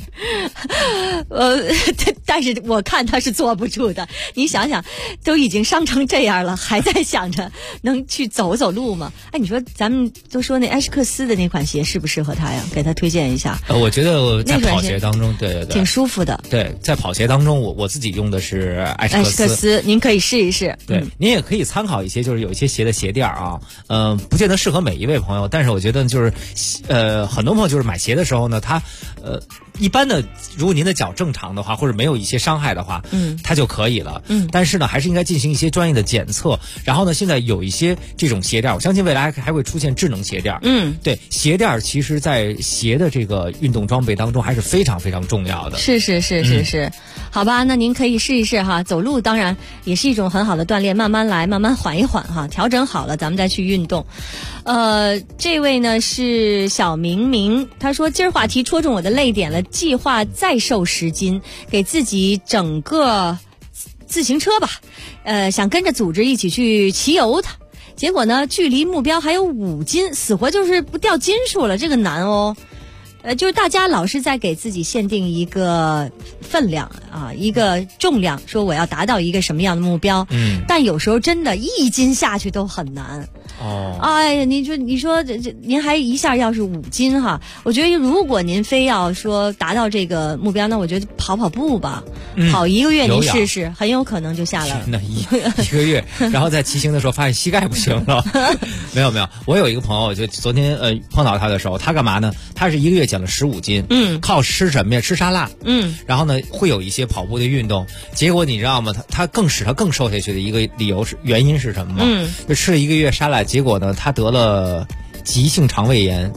G: 但是我看他是坐不住的。你想想，都已经伤成这样了，还在想着能去走走路吗？哎，你说咱们都说那埃什克斯的那款鞋适不适合他呀？给他推荐一下。
I: 我觉得在跑鞋当中，对，
G: 挺舒服的。
I: 对，在跑鞋当中，我自己用的是埃什克
G: 斯，您可以试一试。
I: 对，您也可以参考一些，就是有一些鞋的鞋垫啊，不见得适合每一位朋友，但是我觉得就是很多朋友就是买鞋的时候呢，他一般的，如果您的脚正常的话，或者没有一些伤害的话，它就可以了。但是呢，还是应该进行一些专业的检测。然后呢，现在有一些这种鞋垫，我相信未来还会出现智能鞋垫。对，鞋垫其实在鞋的这个运动装备当中还是非常非常重要的。
G: 是，好吧，那您可以试一试哈。走路当然也是一种很好的锻炼，慢慢来，慢慢缓一缓哈，调整好了咱们再去运动。这位呢是小明明，他说今儿话题戳中我的泪点了，计划再瘦10斤，给自己整个自行车吧，想跟着组织一起去骑游它，结果呢距离目标还有5斤，死活就是不掉斤数了，这个难哦。就是大家老是在给自己限定一个分量啊，一个重量，说我要达到一个什么样的目标，但有时候真的1斤下去都很难。哎呀，你说这您还一下要是5斤哈，我觉得如果您非要说达到这个目标，那我觉得跑步吧，跑1个月您试试，很有可能就下来了。
I: 那一个月，然后在骑行的时候发现膝盖不行了。没有，我有一个朋友，就昨天碰到他的时候，他干嘛呢？他是1个月减了15斤，靠吃什么呀？吃沙拉，然后呢会有一些跑步的运动，结果你知道吗？他使他更瘦下去的一个原因是什么吗？就吃了1个月沙拉，结果呢他得了急性肠胃炎。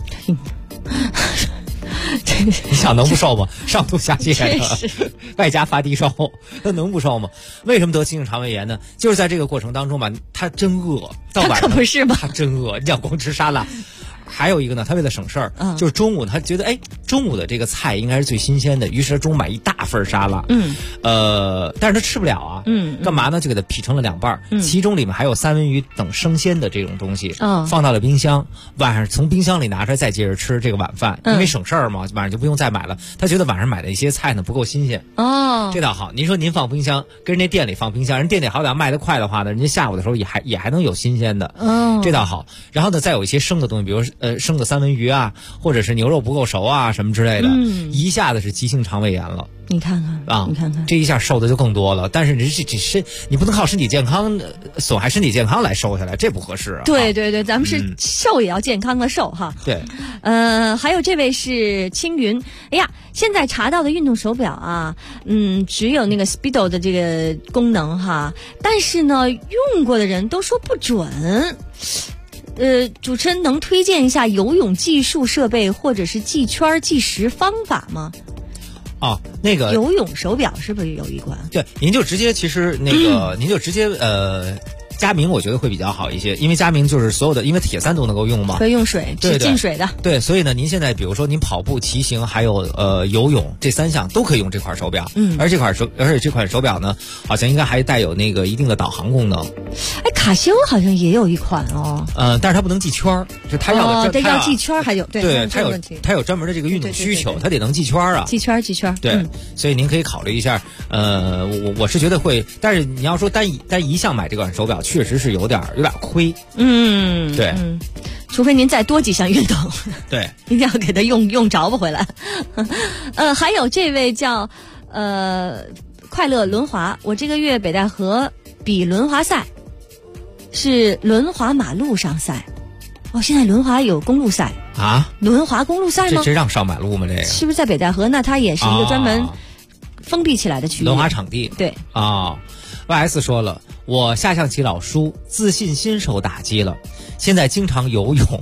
I: 你想能不瘦吗？上吐下泻的，外加发低烧，那能不瘦吗？为什么得急性肠胃炎呢？就是在这个过程当中吧，他真饿，到晚上
G: 他可不是吗？
I: 他真饿，你想光吃沙拉。还有一个呢，他为了省事儿，就是中午他觉得中午的这个菜应该是最新鲜的，于是他中午买一大份沙拉，但是他吃不了啊，干嘛呢？就给他劈成了2半，其中里面还有三文鱼等生鲜的这种东西，放到了冰箱，晚上从冰箱里拿出来再接着吃这个晚饭，因为省事儿嘛，晚上就不用再买了。他觉得晚上买的一些菜呢不够新鲜，这倒好。您说您放冰箱，跟人家店里放冰箱，人店里好歹卖得快的话呢，人家下午的时候也还能有新鲜的，这倒好。然后呢，再有一些生的东西，比如生的三文鱼啊，或者是牛肉不够熟啊什么之类的，一下子是急性肠胃炎了。
G: 你看看啊，你看看，
I: 这一下瘦的就更多了。但是你不能靠身体健康损害身体健康来瘦下来，这不合适啊。
G: 对，咱们是瘦也要健康的瘦哈。
I: 对，
G: 还有这位是青云，哎呀，现在查到的运动手表啊，只有那个 Speedo 的这个功能哈，但是呢，用过的人都说不准。主持人能推荐一下游泳计数设备或者是计圈计时方法吗？
I: 那个
G: 游泳手表是不是有一款？
I: 对，您就直接其实那个您就直接佳明我觉得会比较好一些，因为佳明就是所有的，因为铁三都能够用嘛，
G: 可以用水，是进水的。
I: 对，所以呢，您现在比如说您跑步、骑行还有游泳这3项都可以用这款手表，而且这款手表呢，好像应该还带有那个一定的导航功能。
G: 卡西欧好像也有一款哦，
I: 但是它不能系圈，就它要
G: 对要系圈，还有对
I: 它有专门的这个运动需求，它得能系圈啊，
G: 系圈。
I: 对，所以您可以考虑一下。我是觉得会，但是你要说单一项买这款手表，确实是有点亏。对，
G: 除非您再多几项运动，
I: 对，
G: 一定要给它用着不回来。还有这位叫快乐轮滑，我这个月北戴河比轮滑赛是轮滑马路上赛。哦，现在轮滑有公路赛
I: 啊？
G: 轮滑公路赛吗？
I: 这让上马路吗？这个
G: 是不是在北戴河？那它也是一个专门封闭起来的区域。
I: 轮滑场地。
G: 对
I: 啊。YS 说了，我下象棋老输，自信心受打击了，现在经常游泳。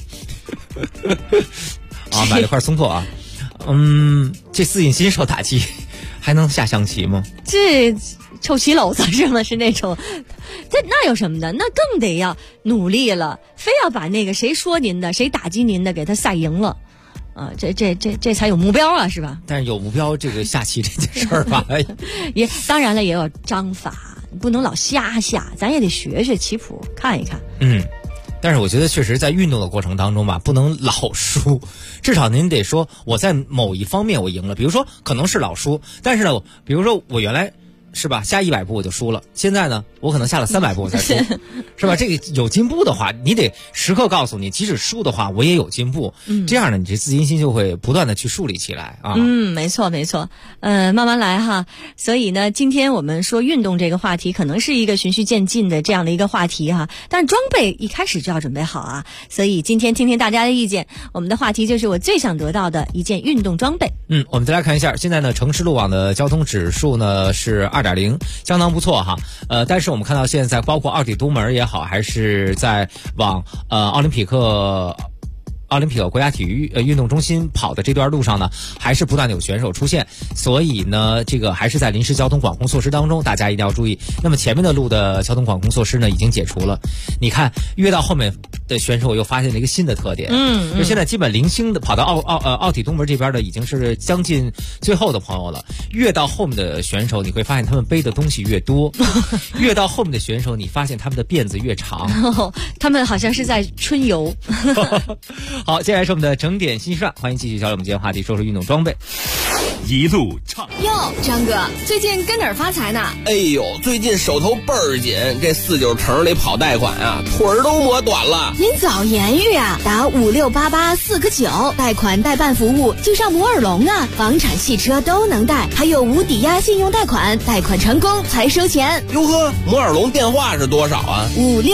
I: 啊，买了块松拓啊。这自信心受打击，还能下象棋吗？
G: 这臭棋篓子是吗？是那种，那有什么的？那更得要努力了，非要把那个谁说您的，谁打击您的，给他赛赢了。这才有目标啊，是吧？
I: 但是有目标，这个下棋这件事儿吧，
G: 也当然了，也有章法，不能老瞎下，咱也得学学棋谱，看一看。
I: 但是我觉得确实在运动的过程当中吧，不能老输，至少您得说我在某一方面我赢了，比如说可能是老输，但是呢，比如说我原来是吧下100步我就输了，现在呢我可能下了300步我才输，是吧？这个有进步的话，你得时刻告诉你，即使输的话我也有进步，这样呢你这自信心就会不断的去树立起来啊。
G: 没错，慢慢来哈。所以呢，今天我们说运动这个话题，可能是一个循序渐进的这样的一个话题哈。但是装备一开始就要准备好啊。所以今天听听大家的意见，我们的话题就是我最想得到的一件运动装备。
I: 我们再来看一下，现在呢城市路网的交通指数呢是2.0，相当不错哈。但是我们看到现在包括奥体都门也好，还是在往奥林匹克国家体育运动中心跑的这段路上呢，还是不断的有选手出现，所以呢这个还是在临时交通管控措施当中，大家一定要注意。那么前面的路的交通管控措施呢已经解除了，你看越到后面的选手我又发现了一个新的特点，就现在基本零星的跑到奥体东门这边的已经是将近最后的朋友了，越到后面的选手你会发现他们背的东西越多，越到后面的选手你发现他们的辫子越长，
G: 他们好像是在春游。
I: 好，接下来是我们的整点新上，欢迎继续交流我们今天话题，说说运动装备。
A: 一路畅
R: 哟，张哥，最近跟哪儿发财呢？
M: 哎呦，最近手头倍儿紧，这49城里跑贷款啊，腿儿都磨短了。
R: 您早言语啊，打5688-4个9，贷款代办服务就上摩尔龙啊，房产、汽车都能贷，还有无抵押信用贷款，贷款成功才收钱。
M: 哟呵，摩尔龙电话是多少啊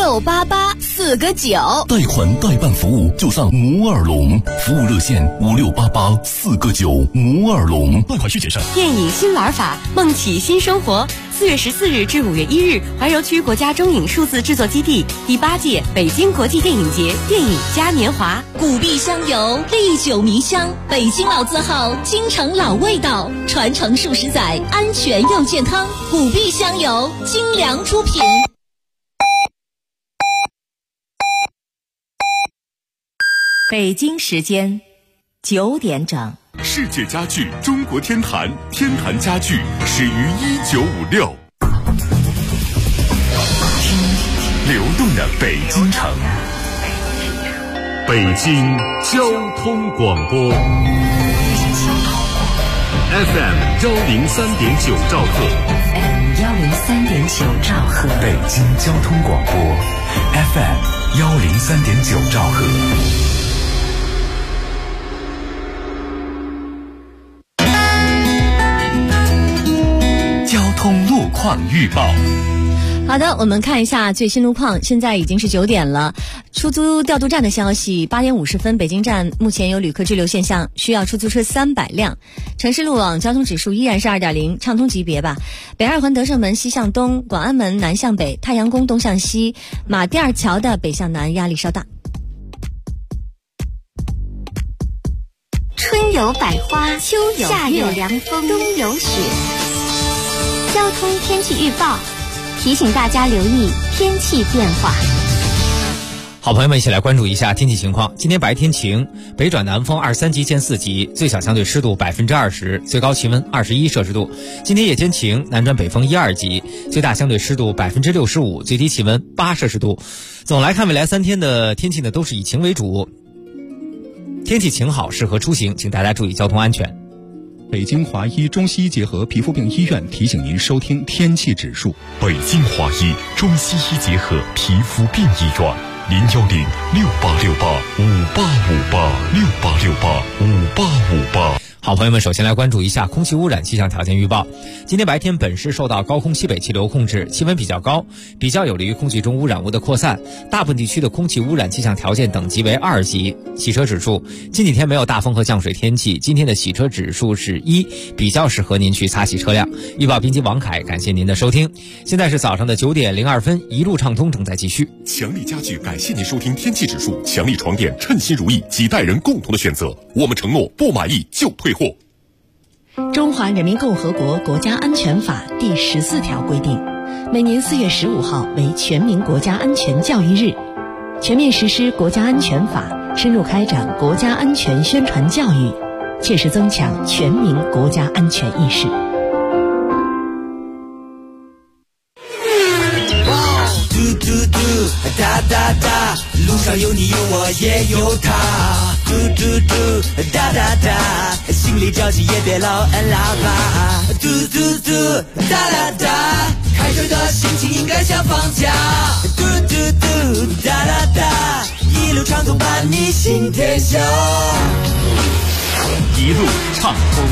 R: ？5688-4个9，
K: 贷款代办服务就上摩尔龙，服务热线5688-4个9，摩尔龙。
A: 贷款需谨慎。
E: 电影新玩法，梦起新生活。4月14日至5月1日，怀柔区国家中影数字制作基地第8届北京国际电影节电影嘉年华。
D: 古碧香油，历久弥香，北京老字号，京城老味道，传承数十载，安全又健康。古碧香油，精良出品。
E: 北京时间9点整。
L: 世界家具中国天坛，天坛家具始于1956。流动的北京城，北京交通广播 FM 103.9兆赫
S: 103.9兆赫，北京交通广播 FM 103.9兆赫。
A: 交通路况预报。
G: 好的，我们看一下最新路况。现在已经是9点了。出租调度站的消息，8点50分，北京站目前有旅客滞留现象，需要出租车300辆。城市路网交通指数依然是2.0，畅通级别吧。北二环德胜门西向东，广安门南向北，太阳宫东向西，马甸二桥的北向南压力稍大。
D: 春有百花，秋有夏有凉风，冬有雪。交通天气预报提醒大家留意天气变化。
I: 好朋友们，一起来关注一下天气情况。今天白天晴，北转南风23级见4级，最小相对湿度20%，最高气温21摄氏度。今天夜间晴，南转北风1、2级，最大相对湿度65%，最低气温8摄氏度。总来看，未来3天的天气呢，都是以晴为主。天气晴好，适合出行，请大家注意交通安全。
P: 北京华医中西医结合皮肤病医院提醒您收听天气指数。
L: 北京华医中西医结合皮肤病医院，01068685858，68685858。
I: 好，朋友们，首先来关注一下空气污染气象条件预报。今天白天本市受到高空西北气流控制，气温比较高，比较有利于空气中污染物的扩散。大部分地区的空气污染气象条件等级为2级。洗车指数，近几天没有大风和降水天气，今天的洗车指数是1，比较适合您去擦洗车辆。预报编辑王凯，感谢您的收听。现在是早上的9点02分，一路畅通正在继续。
A: 强力家具感谢您收听天气指数，强力床垫称心如意，几代人共同的选择。我们承诺不满意就退货。
N: 中华人民共和国国家安全法第14条规定，每年4月15号为全民国家安全教育日，全面实施国家安全法，深入开展国家安全宣传教育，切实增强全民国家安全意识。
T: 哒哒哒，路上有你有我也有他，嘟嘟嘟，哒哒哒，心里着急也别老按喇叭，嘟嘟嘟，哒哒哒，开车的心情应该像放假，嘟嘟嘟，哒哒哒，一路畅通伴你行天下，
B: 一路畅通。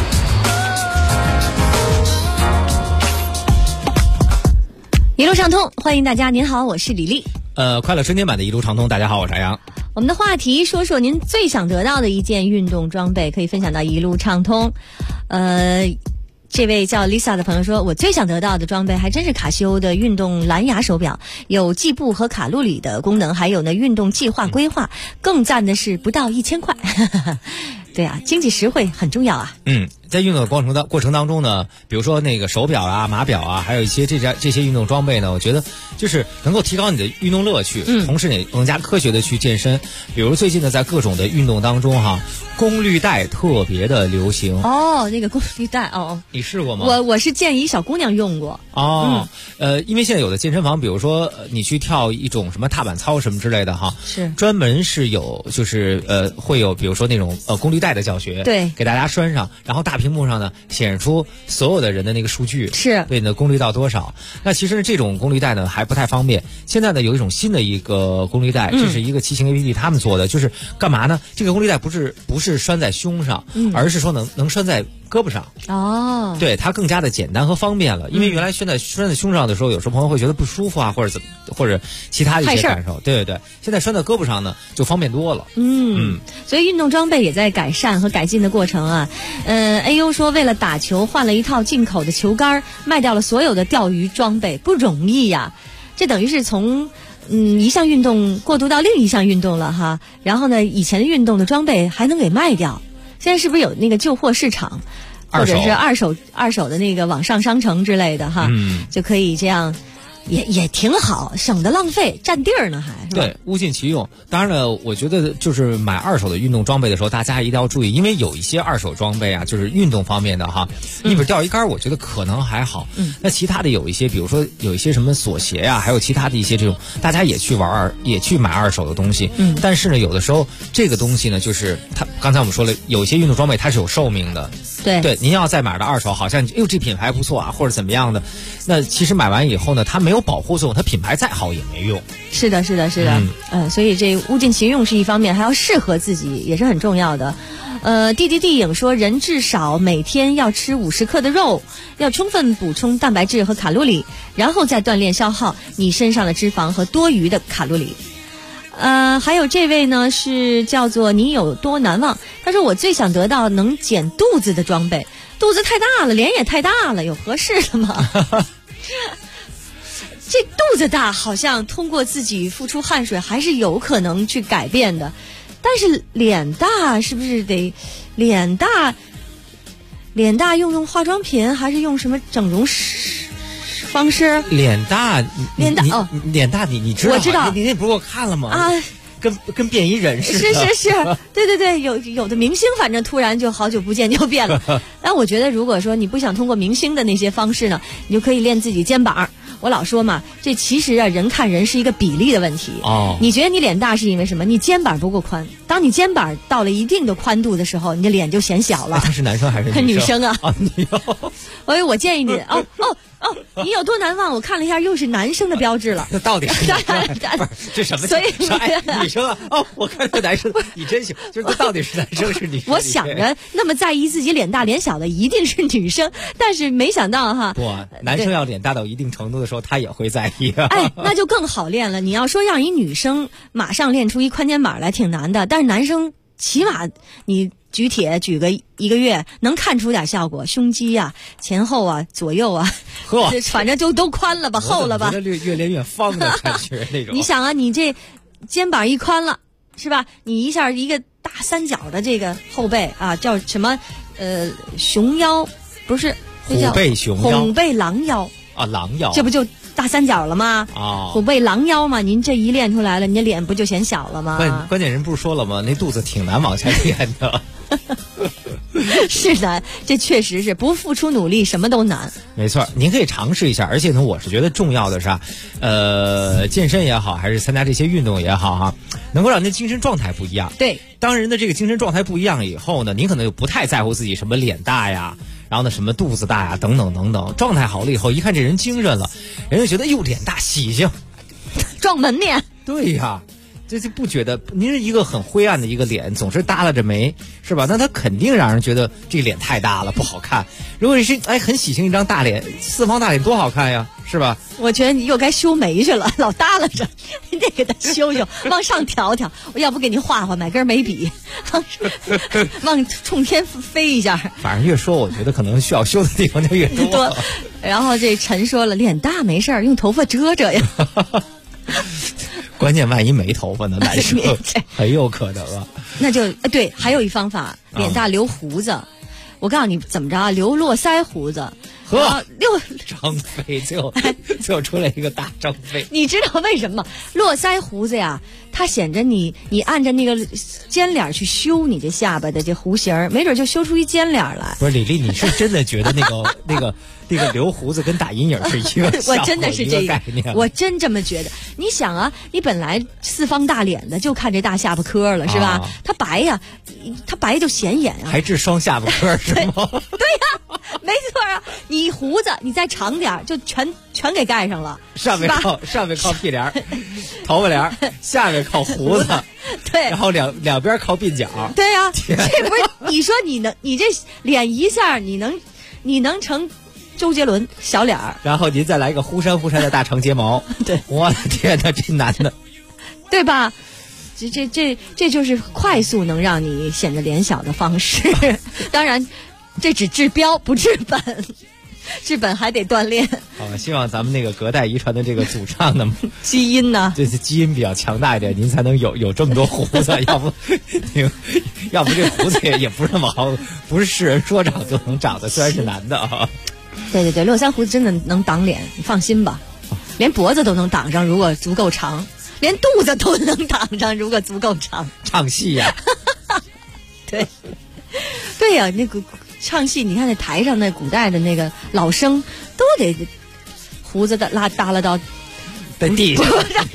G: 一路畅通，欢迎大家。您好，我是李丽。
I: 快乐春天版的一路畅通，大家好，我是杨洋。
G: 我们的话题说说您最想得到的一件运动装备，可以分享到一路畅通。这位叫 Lisa 的朋友说，我最想得到的装备还真是卡西欧的运动蓝牙手表，有计步和卡路里的功能，还有呢运动计划规划，更赞的是不到1000块。对啊，经济实惠很重要啊。
I: 在运动的过程当中呢，比如说那个手表啊、码表啊，还有一些这些运动装备呢，我觉得就是能够提高你的运动乐趣，同时你更加科学的去健身。比如最近呢，在各种的运动当中哈，功率带特别的流行。
G: 哦，那个功率带哦，
I: 你试过吗？
G: 我是见一小姑娘用过。
I: 哦，因为现在有的健身房，比如说你去跳一种什么踏板操什么之类的哈，
G: 是专
I: 门是有就是会有比如说那种功率带的教学，
G: 对，
I: 给大家拴上，然后大屏幕上呢显示出所有的人的那个数据，
G: 是
I: 对你的功率到多少。那其实这种功率带呢还不太方便。现在呢有一种新的一个功率带，这是一个骑行 APP 他们做的，就是干嘛呢？这个功率带不是拴在胸上，而是说能拴在胳膊上。
G: 哦，
I: 对，它更加的简单和方便了。因为原来拴在胸上的时候，有时候朋友会觉得不舒服啊，或者其他的一些感受。对对对，现在拴在胳膊上呢就方便多了。
G: 所以运动装备也在改善和改进的过程啊。AU 说，为了打球换了一套进口的球杆，卖掉了所有的钓鱼装备，不容易呀。这等于是从一项运动过渡到另一项运动了哈。然后呢，以前的运动的装备还能给卖掉。现在是不是有那个旧货市场，或者是二手的那个网上商城之类的哈？就可以这样，也挺好，省得浪费，占地儿呢还是吧？
I: 对，物尽其用。当然了，我觉得就是买二手的运动装备的时候，大家一定要注意，因为有一些二手装备啊，就是运动方面的哈，你比如钓鱼竿，我觉得可能还好。那其他的有一些，比如说有一些什么锁鞋啊，还有其他的一些这种，大家也去买二手的东西。但是呢，有的时候这个东西呢，就是它刚才我们说了，有一些运动装备它是有寿命的。对，您要再买的二手，好像这品牌不错啊，或者怎么样的，那其实买完以后呢，它没有保护作用，它品牌再好也没用。
G: 是的。所以这物尽其用是一方面，还要适合自己也是很重要的。地影说，人至少每天要吃50克的肉，要充分补充蛋白质和卡路里，然后再锻炼消耗你身上的脂肪和多余的卡路里。还有这位呢是叫做你有多难忘，他说我最想得到能减肚子的装备，肚子太大了，脸也太大了，有合适的吗？这肚子大好像通过自己付出汗水还是有可能去改变的，但是脸大是不是得脸大用化妆品还是用什么整容方式？脸大你知道？我知道，
I: 你那不是给我看了吗？
G: 啊，
I: 跟变一人似的。
G: 是，对，有的明星反正突然就好久不见就变了。但我觉得如果说你不想通过明星的那些方式呢，你就可以练自己肩膀。我老说嘛，这其实啊，人看人是一个比例的问题。你觉得你脸大是因为什么？你肩膀不够宽。当你肩膀到了一定的宽度的时候，你的脸就显小了。
I: 他是男生还是
G: 女生啊？
I: 女生。
G: 所以我建议你哦，你有多难忘？我看了一下，又是男生的标志了。
I: 那到底是哪不是这什么？
G: 所以
I: 女生啊，哦，我看这男生，你真行，就是这到底是男生是女生？
G: 我想着那么在意自己脸大脸小的一定是女生，但是没想到哈，
I: 不，男生要脸大到一定程度的时候，他也会在意。
G: 哎，那就更好练了。你要说让一女生马上练出一宽肩膀来，挺难的，但是男生起码你举铁举个1个月，能看出点效果，胸肌啊、前后啊、左右啊，反正就都宽了吧、厚了吧。
I: 觉得越练越方的感觉那种。
G: 你想啊，你这肩膀一宽了，是吧？你一下一个大三角的这个后背啊，叫什么？熊腰不是？
I: 虎背熊腰。
G: 虎背狼腰
I: 啊，狼腰。
G: 这不就大三角了吗？
I: 啊，
G: 虎背狼腰嘛，您这一练出来了，你的脸不就显小了吗？
I: 关键人不是说了吗？那肚子挺难往下练的。
G: 是难，这确实是不付出努力什么都难。
I: 没错，您可以尝试一下，而且呢，我是觉得重要的是健身也好，还是参加这些运动也好哈，能够让您精神状态不一样。
G: 对，
I: 当人的这个精神状态不一样以后呢，您可能就不太在乎自己什么脸大呀，然后呢什么肚子大呀，等等等等。状态好了以后，一看这人精神了，人就觉得哟脸大喜庆，
G: 撞门面。
I: 对呀。这就不觉得您是一个很灰暗的一个脸，总是耷拉着眉，是吧？那他肯定让人觉得这脸太大了，不好看。如果你是很喜庆一张大脸，四方大脸多好看呀，是吧？
G: 我觉得你又该修眉去了，老耷拉着，你得给他修修，往上调调。我要不给你画画，买根眉笔，往冲天飞一下。
I: 反正越说，我觉得可能需要修的地方就越多。
G: 然后这陈说了，脸大没事儿，用头发遮遮呀。
I: 关键万一没头发呢，男生很有可能啊。
G: 那就对，还有一方法，脸大留胡子。我告诉你怎么着啊，留络腮胡子。
I: 呵，张飞最后出来一个大张飞。
G: 你知道为什么络腮胡子呀？它显着你按着那个尖脸去修你这下巴的这弧形，没准就修出一尖脸来。
I: 不是李丽，你是真的觉得那个留胡子跟打阴影是一个
G: 我真的是这个
I: 概念，
G: 我真这么觉得。你想啊，你本来四方大脸的，就看这大下巴颏了，是吧？它白呀，它白就显眼啊，
I: 还治双下巴颏是吗？
G: 对呀，没错啊。你胡子你再长点，就全给盖上了。
I: 上面靠屁帘，头发帘，下面靠胡子，
G: 对，
I: 然后两边靠鬓角。
G: 对呀，这不是你说你这脸一下你能成周杰伦小脸儿，
I: 然后您再来一个忽闪忽闪的大长睫毛。
G: 对，
I: 我的天哪，这男的，
G: 对吧？这就是快速能让你显得脸小的方式。当然，这只治标不治本，治本还得锻炼。
I: 好，希望咱们那个隔代遗传的这个祖上的
G: 基因呢，
I: 这基因比较强大一点，您才能有这么多胡子，要不这胡子也不是那么好，不是是人说长就能长的，虽然是男的啊。
G: 对，络腮胡子真的能挡脸，你放心吧，连脖子都能挡上，如果足够长，连肚子都能挡上，如果足够长。
I: 唱戏呀，
G: 对呀，那个唱戏，你看那台上那古代的那个老生，都得胡子耷拉到
I: 在地上，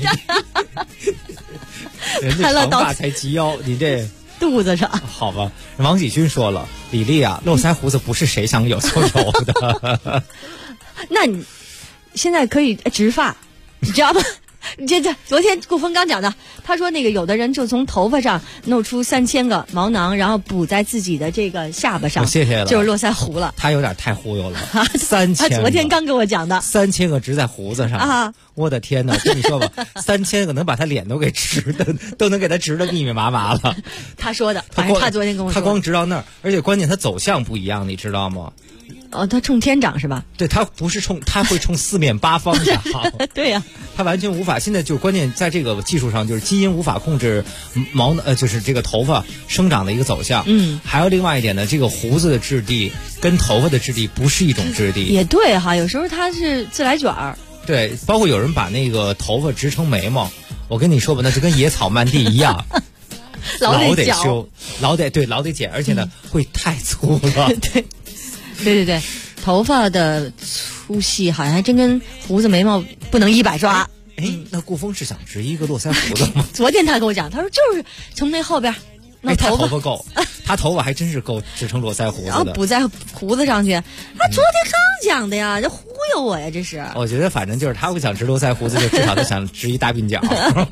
I: 人家长发才及腰，你这
G: 肚子上。
I: 好吧，王喜军说了，李丽啊，络腮胡子不是谁想有就有的。
G: 那你现在可以植发，你知道吗？这昨天顾峰刚讲的，他说那个有的人就从头发上弄出3000个毛囊，然后补在自己的这个下巴上，
I: 谢谢了，
G: 就是络腮胡了。
I: 他有点太忽悠了，3000，
G: 他昨天刚跟我讲的
I: ，3000个植在胡子上
G: 啊！
I: 我的天哪，我跟你说吧，3000个能把他脸都给植的，都能给他植的密密麻麻了。
G: 他说的，反正他昨天跟我说，
I: 他光植到那儿，而且关键他走向不一样，你知道吗？
G: 哦，他冲天长是吧？
I: 对，他不是他会冲四面八方长。
G: 对呀，
I: 他完全无法。现在就关键在这个技术上，就是基因无法控制就是这个头发生长的一个走向。还有另外一点呢，这个胡子的质地跟头发的质地不是一种质地。
G: 也对哈，有时候它是自来卷儿。
I: 对，包括有人把那个头发植成眉毛，我跟你说吧，那就跟野草漫地一样。老得修，老得剪，而且呢会太粗了。
G: 对，头发的粗细好像还真跟胡子眉毛不能100抓。
I: 那顾峰是想植一个络腮胡子吗？
G: 昨天他跟我讲，他说就是从那后边
I: 哎，他头发够，他头发还真是够支撑络腮胡子的。
G: 然后补在胡子上去，他昨天刚讲的呀，这忽悠我呀，这是。
I: 我觉得反正就是他不想植络腮胡子，就至少他想植一大鬓角。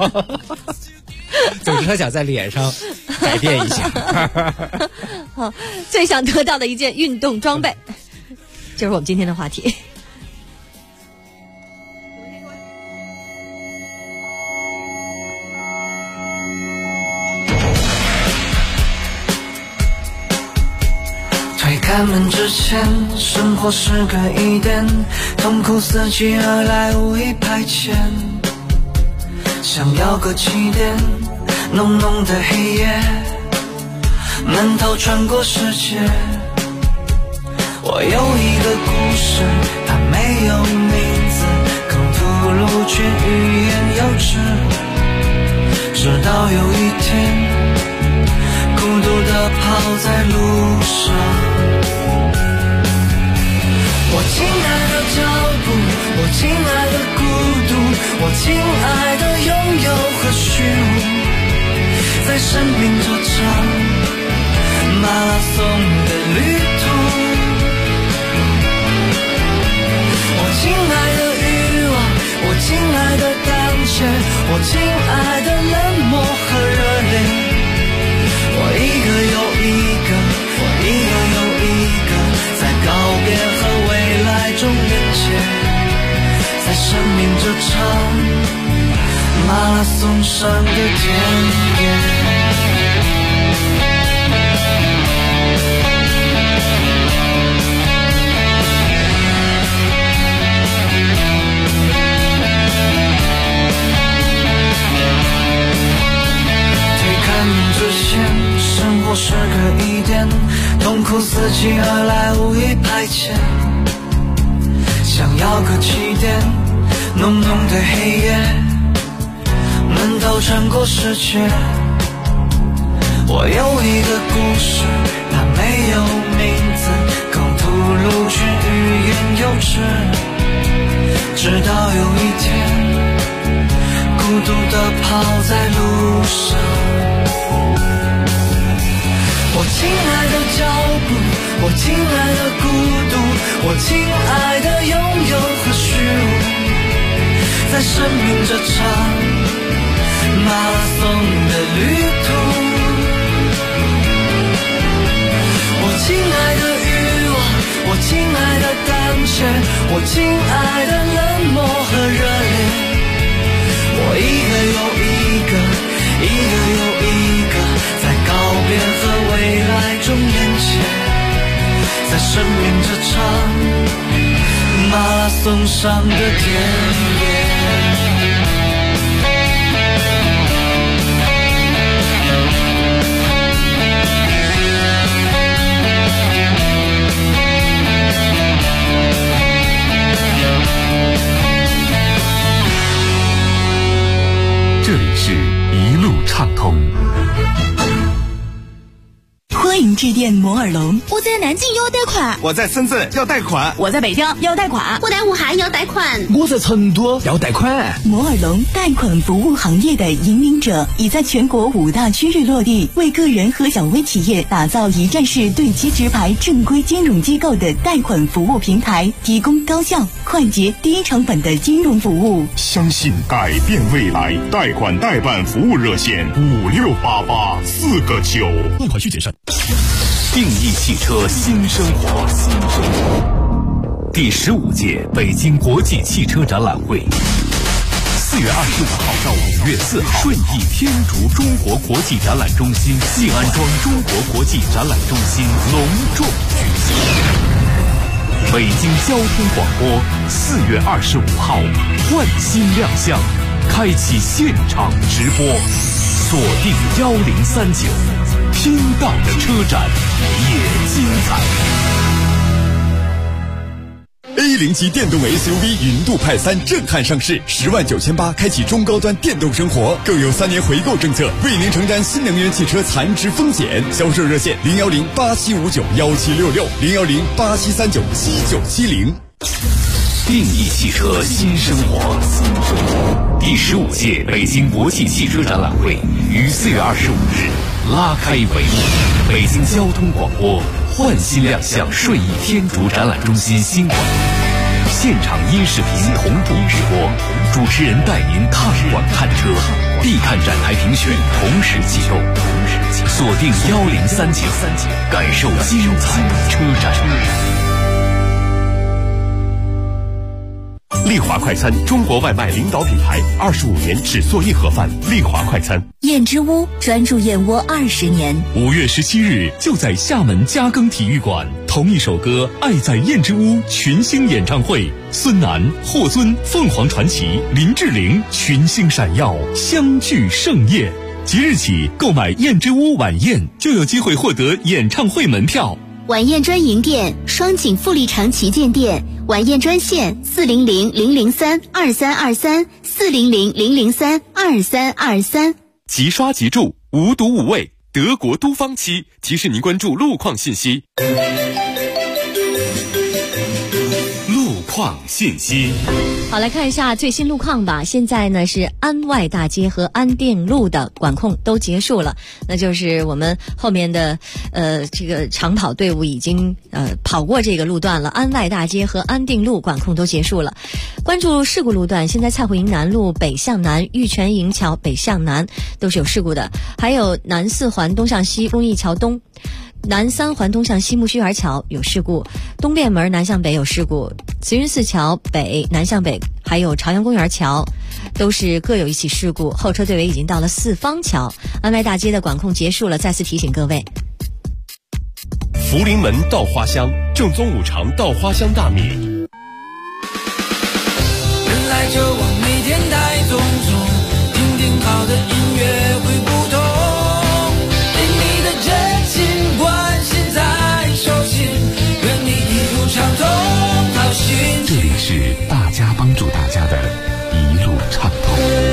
I: 总之他想在脸上改变一下。
G: 好，最想得到的一件运动装备，就是我们今天的话题。
J: 推开门之前，生活是个疑点，痛苦伺机而来，无意排遣。想要个起点，浓浓的黑夜，闷头穿过世界。我有一个故事，它没有名字，口吐露却欲言又止。直到有一天，孤独地跑在路上。我亲爱的脚步，我亲爱的孤独，我亲爱的拥有和虚无，在生命这场马拉松的旅途。我亲爱的欲望，我亲爱的胆怯，我亲爱的冷漠和热烈。我一个又一个，我一个又一个，在告别和未来中连接，在生命这场马拉松上的田野。生活是个疑点，痛苦伺机而来，无意排遣。想要个起点，浓浓的黑夜，闷头穿过世界。我有一个故事，它没有名字，口吐露却欲言又止。直到有一天，孤独地跑在路上。我亲爱的脚步，我亲爱的孤独，我亲爱的拥有和虚无，在生命这场马拉松的旅途。我亲爱的欲望，我亲爱的胆怯，我亲爱的冷漠和热烈。我一个又一个，一个又一个，在告别和未来中连接，在生命这场马拉松上的田野。
S: 这里是一路畅通。
E: 欢迎致电摩尔龙。
F: 我在南京要贷款，
O: 我在深圳要贷款，
E: 我在北京要贷款，
F: 我在武汉要贷款，
O: 我在成都要贷款。
E: 摩尔龙贷款服务行业的引领者，已在全国5大区域落地，为个人和小微企业打造一站式对接直排正规金融机构的贷款服务平台，提供高效、快捷、低成本的金融服务。
L: 相信改变未来，贷款代办服务热线5688 4个9。
A: 贷款需谨慎。
B: 定义汽车新生活，第15届北京国际汽车展览会，4月25号到5月4号，顺义天竺中国国际展览中心、静安庄中国国际展览中心隆重举行。北京交通广播4月25号换新亮相，开启现场直播，锁定1039。听到的车展也精彩。
W: A0级电动 SUV 云度派3震撼上市，10.98万开启中高端电动生活，更有3年回购政策，为您承担新能源汽车残值风险。销售热线01087591766，01087397970。
S: 定义汽车新生活。第15届北京国际汽车展览会于4月25日拉开帷幕。北京交通广播焕新亮相顺义天竺展览中心新馆，现场音视频同步直播，主持人带您看馆看车，必看展台评选同时启动，锁定1039，感受精彩车展。
A: 丽华快餐，中国外卖领导品牌，25年只做硬盒饭。丽华快餐，
H: 燕之屋专注燕窝20年。
C: 5月17日，就在厦门嘉庚体育馆，同一首歌《爱在燕之屋》群星演唱会，孙楠、霍尊、凤凰传奇、林志玲群星闪耀，相聚盛宴。即日起购买燕之屋晚宴，就有机会获得演唱会门票。
F: 晚宴专营店：双井富力城旗舰店。晚宴专线：400-003-2323，400-003-2323。
A: 即刷即住，无毒无味，德国都方漆提示您关注路况信息。
S: 路况信息。
G: 好，来看一下最新路况吧。现在呢是安外大街和安定路的管控都结束了，那就是我们后面的这个长跑队伍已经跑过这个路段了。安外大街和安定路管控都结束了。关注事故路段，现在蔡慧营南路北向南、玉泉营桥北向南都是有事故的，还有南4环东向西公益桥东。南3环东向西木须园桥有事故，东便门南向北有事故，慈云寺桥北南向北还有朝阳公园桥都是各有一起事故，后车队尾已经到了四方桥。安外大街的管控结束了，再次提醒各位。
A: 福临门稻花香，正宗五常稻花香大米。
J: 人来就往每天台种种，听听好的音乐会不同，对你的真情关心在手心，愿你一路畅通好心情。
S: 这里是大家帮助大家的一路畅通。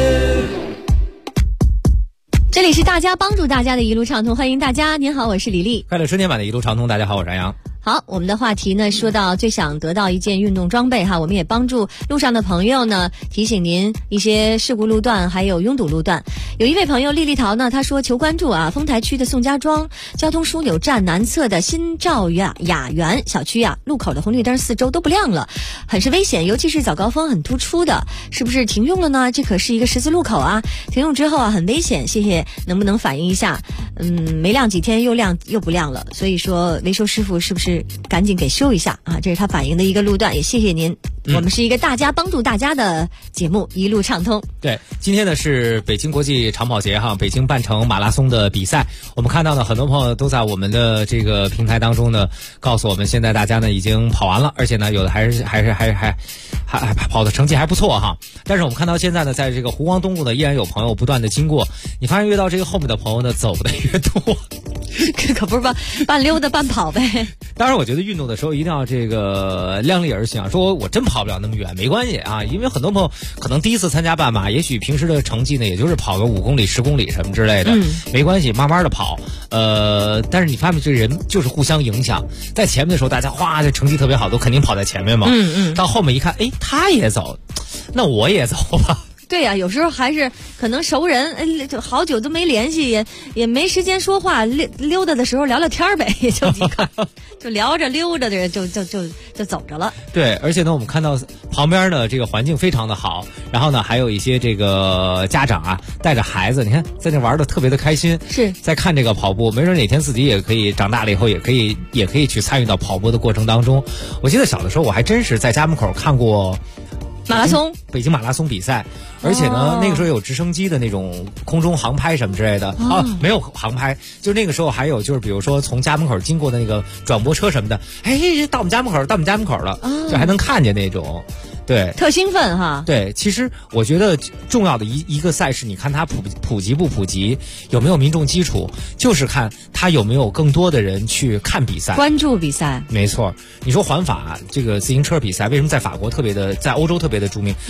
G: 这里是大家帮助大家的一路畅通，欢迎大家。您好，我是李丽。
I: 快乐春天版的一路畅通，大家好，我是安阳。
G: 好，我们的话题呢，说到最想得到一件运动装备哈，我们也帮助路上的朋友呢，提醒您一些事故路段还有拥堵路段。有一位朋友丽丽桃呢，她说求关注啊，丰台区的宋家庄交通枢纽站南侧的新兆雅园小区啊，路口的红绿灯4周都不亮了，很是危险，尤其是早高峰很突出的，是不是停用了呢？这可是一个十字路口啊，停用之后啊很危险，谢谢能不能反映一下？没亮几天又亮又不亮了，所以说维修师傅是不是赶紧给修一下啊？这是他反映的一个路段，也谢谢您。我们是一个大家帮助大家的节目，一路畅通。
I: 对，今天呢是北京国际长跑节哈，北京半程马拉松的比赛。我们看到呢，很多朋友都在我们的这个平台当中呢，告诉我们现在大家呢已经跑完了，而且呢有的还跑的成绩还不错哈。但是我们看到现在呢，在这个湖广东路呢，依然有朋友不断的经过，你发现越到这个后面的朋友呢，走的越多。
G: 可不是半溜达半跑呗。
I: 当然我觉得运动的时候一定要这个量力而行，说我真跑不了那么远没关系啊，因为很多朋友可能第一次参加半马，也许平时的成绩呢也就是跑个5公里10公里什么之类的，没关系，慢慢的跑。但是你发现这人就是互相影响，在前面的时候大家哗这成绩特别好，都肯定跑在前面嘛，到后面一看，哎，他也走，那我也走吧。
G: 对呀，有时候还是可能熟人，好久都没联系，也没时间说话，溜达的时候聊聊天呗，也就几个，就聊着溜着的就走着了。
I: 对，而且呢，我们看到旁边的这个环境非常的好，然后呢，还有一些这个家长啊带着孩子，你看在那玩的特别的开心，
G: 是
I: 在看这个跑步，没准哪天自己也可以长大了以后也可以去参与到跑步的过程当中。我记得小的时候我还真是在家门口看过
G: 马拉松，
I: 北京马拉松比赛，而且呢，那个时候有直升机的那种空中航拍什么之类的没有航拍，就那个时候还有就是比如说从家门口经过的那个转播车什么的，哎，到我们家门口了，就还能看见那种。对，
G: 特兴奋哈。
I: 对，其实我觉得重要的一个赛事，你看它普及不普及，有没有民众基础，就是看它有没有更多的人去看比赛，
G: 关注比赛。
I: 没错，你说环法这个自行车比赛，为什么在法国特别的，在欧洲特别的著名？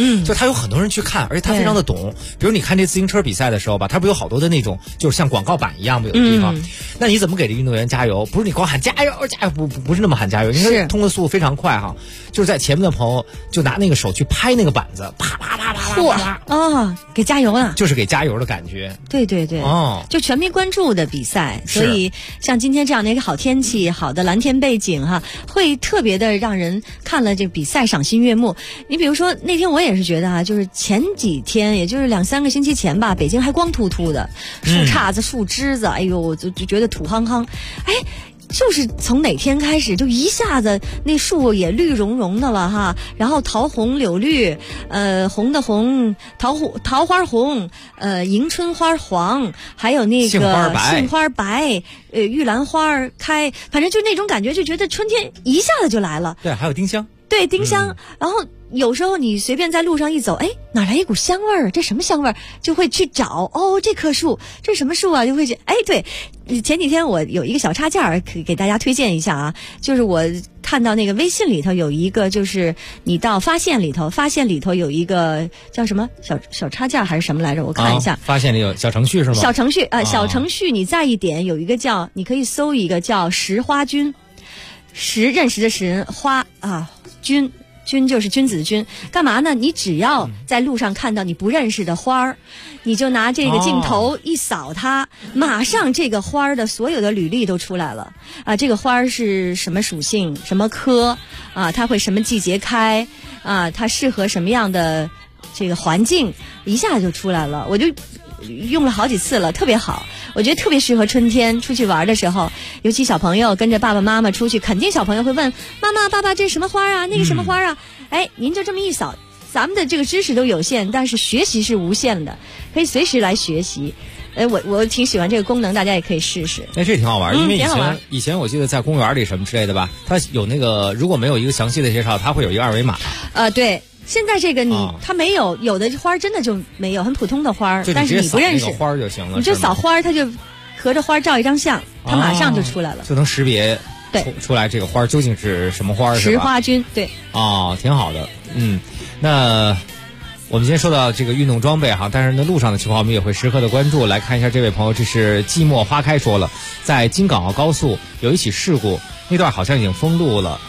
I: 就他有很多人去看，而且他非常的懂。比如你看这自行车比赛的时候吧，他不有好多的那种就是像广告板一样的有的地方，那你怎么给这运动员加油？不是你光喊加油加油，不是那么喊加油，应该通过速度非常快哈，就是在前面的朋友就拿那个手去拍那个板子，啪啪啪啪啪啪
G: 啊，给加油啊，
I: 就是给加油的感觉。
G: 对对对，就全民关注的比赛，所以像今天这样的一个好天气、好的蓝天背景哈，会特别的让人看了这个比赛赏心悦目。你比如说那天我也是觉得啊，就是前几天，也就是2-3个星期前吧，北京还光秃秃的，树杈子、树枝子，哎呦，就觉得土夯夯，哎。就是从哪天开始，就一下子那树也绿茸茸的了哈，然后桃红柳绿，红的红，桃花红，迎春花黄，还有那个杏花白，玉兰花开，反正就那种感觉，就觉得春天一下子就来了。
I: 对，还有丁香。
G: 对，丁香，然后有时候你随便在路上一走，哎，哪来一股香味儿？这什么香味儿？就会去找，哦，这棵树，这什么树啊？就会去，哎，对，前几天我有一个小插件儿，可以给大家推荐一下啊，就是我看到那个微信里头有一个，就是你到发现里头有一个叫什么小插件还是什么来着？我看一下，
I: 发现里有小程序是吗？
G: 小程序小程序你再一点，有一个叫，你可以搜一个叫识花菌，识认识的识，花啊。君就是君子的君，干嘛呢？你只要在路上看到你不认识的花儿，你就拿这个镜头一扫它，马上这个花儿的所有的履历都出来了啊！这个花儿是什么属性、什么科啊？它会什么季节开啊？它适合什么样的这个环境？一下就出来了，我就用了好几次了，特别好。我觉得特别适合春天出去玩的时候，尤其小朋友跟着爸爸妈妈出去，肯定小朋友会问妈妈爸爸这是什么花啊，那个什么花啊，哎，您就这么一扫，咱们的这个知识都有限，但是学习是无限的，可以随时来学习。我挺喜欢这个功能，大家也可以试试。
I: 哎，这挺好玩，因为以前我记得在公园里什么之类的吧，它有那个如果没有一个详细的介绍，它会有一个二维码。
G: 对。现在这个它没有，有的花真的就没有，很普通的花，但是你不认识
I: 花就行了，
G: 你就扫花，它就合着花照一张相，它马上就出来了，
I: 就能识别出来这个花究竟是什么花，是吧？
G: 识花菌，对。
I: 哦，挺好的，那我们今天说到这个运动装备哈，但是呢路上的情况我们也会时刻的关注。来看一下这位朋友，这是寂寞花开说了，在京港澳高速有一起事故，那段好像已经封路了，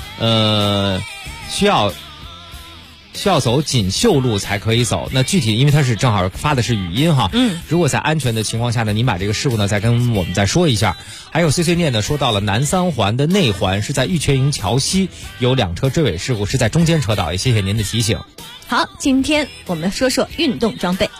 I: 需要走锦绣路才可以走。那具体因为它是正好发的是语音哈，如果在安全的情况下呢，您把这个事故呢再跟我们再说一下。还有碎碎念呢说到了南三环的内环是在玉泉营桥西有2车追尾事故，是在中间车道，也谢谢您的提醒。
G: 好，今天我们说说运动装备。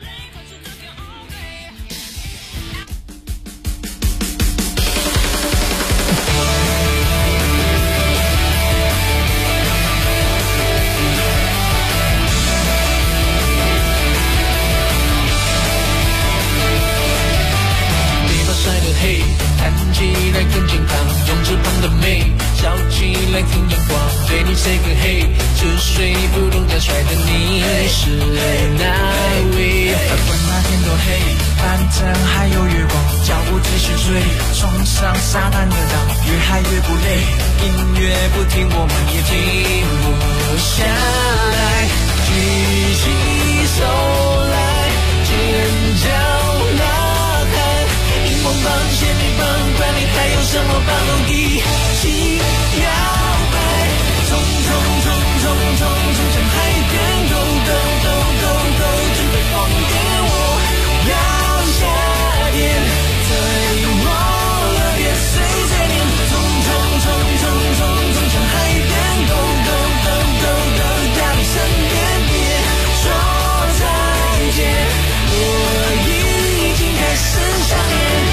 J: 对你 say 个 hey， 出水不动再甩的你是哪位？管那天多黑，反正还有月光，脚步继续追，冲上沙滩的浪，越嗨越不累，音乐不停，我们也停不下来，举起手来，尖叫呐喊，荧光棒、仙女棒，管你还有什么棒都一起摇摆。冲冲冲冲冲冲向海边 ，Go Go Go Go Go， 准备疯癫，我要下点，最猛了别碎碎念，冲冲冲冲冲冲向海边 ，Go Go Go Go Go， 到你身边，别说再见，我已经开始想念。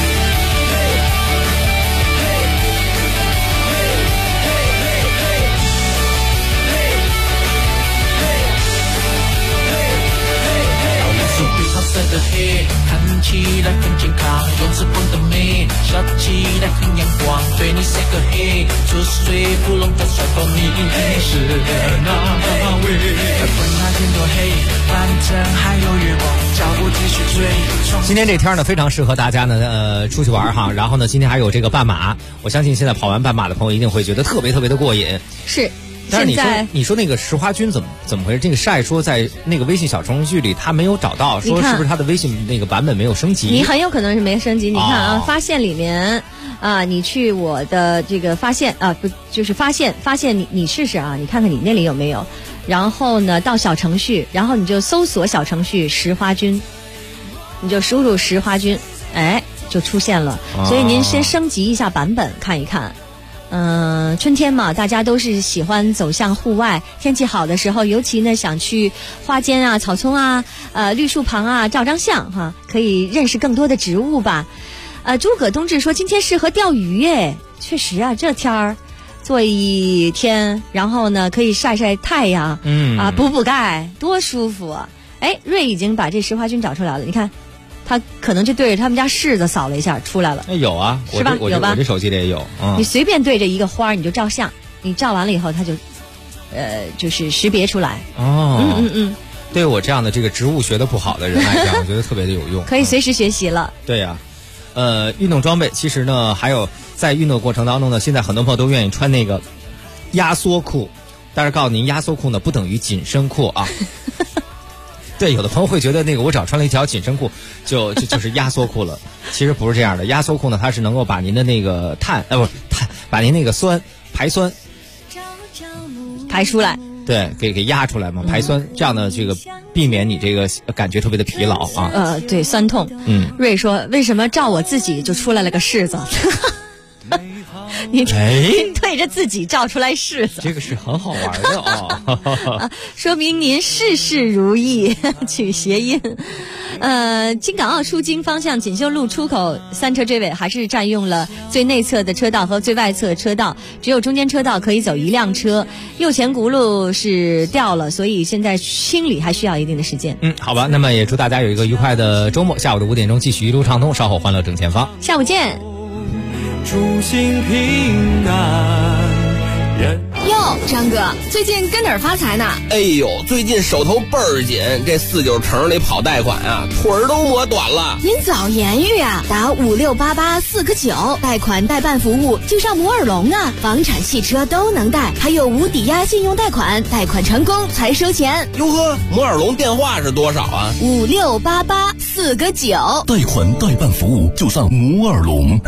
J: 的黑看起来很健康，用直蹦的美，笑起来很阳光。对你 say 个嘿，出水不弄的甩头，你是哪位？管那天多黑，反正还有月光，脚步继续追。
I: 今天这天呢，非常适合大家呢，出去玩哈。然后呢，今天还有这个半马，我相信现在跑完半马的朋友一定会觉得特别特别的过瘾。
G: 是。
I: 但是你说那个石花菌怎么回事？这个晒说在那个微信小程序里他没有找到，说是不是他的微信那个版本没有升级？
G: 你很有可能是没升级。你看啊，发现里面啊，你去我的这个发现啊，不就是发现你试试啊，你看看你那里有没有。然后呢，到小程序，然后你就搜索小程序石花菌，你就输入石花菌，哎，就出现了。所以您先升级一下版本看一看。春天嘛，大家都是喜欢走向户外，天气好的时候，尤其呢想去花间啊、草丛啊、绿树旁啊照张相哈，可以认识更多的植物吧。诸葛冬至说今天适合钓鱼耶，确实啊，这天儿坐一天，然后呢可以晒晒太阳，补钙，多舒服啊！哎，瑞已经把这石花菌找出来了，你看。他可能就对着他们家柿子扫了一下，出来了。
I: 有啊，
G: 是吧？有吧？
I: 我这手机里也有。
G: 你随便对着一个花，你就照相，你照完了以后，它就，就是识别出来。
I: 对我这样的这个植物学的不好的人来讲，我觉得特别的有用。
G: 可以随时学习了。
I: 对呀，运动装备其实呢，还有在运动过程当中呢，现在很多朋友都愿意穿那个压缩裤，但是告诉您，压缩裤呢不等于紧身裤啊。对，有的朋友会觉得那个我只要穿了一条紧身裤就是压缩裤了，其实不是这样的。压缩裤呢，它是能够把您的那个把您那个排酸
G: 排出来，
I: 对，给压出来嘛，排酸，这样呢，这个避免你这个感觉特别的疲劳啊。
G: 对，酸痛。瑞说为什么照我自己就出来了个柿子？你对着自己照出来柿子，
I: 这个是很好玩的哦。
G: 说明您事事如意，取谐音。京港澳出京方向锦绣路出口3车追尾还是占用了最内侧的车道和最外侧车道，只有中间车道可以走1辆车，右前轱辘是掉了，所以现在清理还需要一定的时间。
I: 好吧，那么也祝大家有一个愉快的周末，下午的5点钟继续一路畅通，稍后欢乐正前方，
G: 下午见。
T: 祝心平安人。
R: 哟，张哥，最近跟哪儿发财呢？
M: 哎呦，最近手头倍儿紧，这49城里跑贷款啊，腿儿都磨短了。
F: 您早言语啊，打5688-4个9，贷款代办服务就上摩尔龙啊，房产、汽车都能贷，还有无抵押信用贷款，贷款成功才收钱。
M: 哟呵，摩尔龙电话是多少啊？
F: 5688-4个9，
A: 贷款代办服务就上摩尔龙。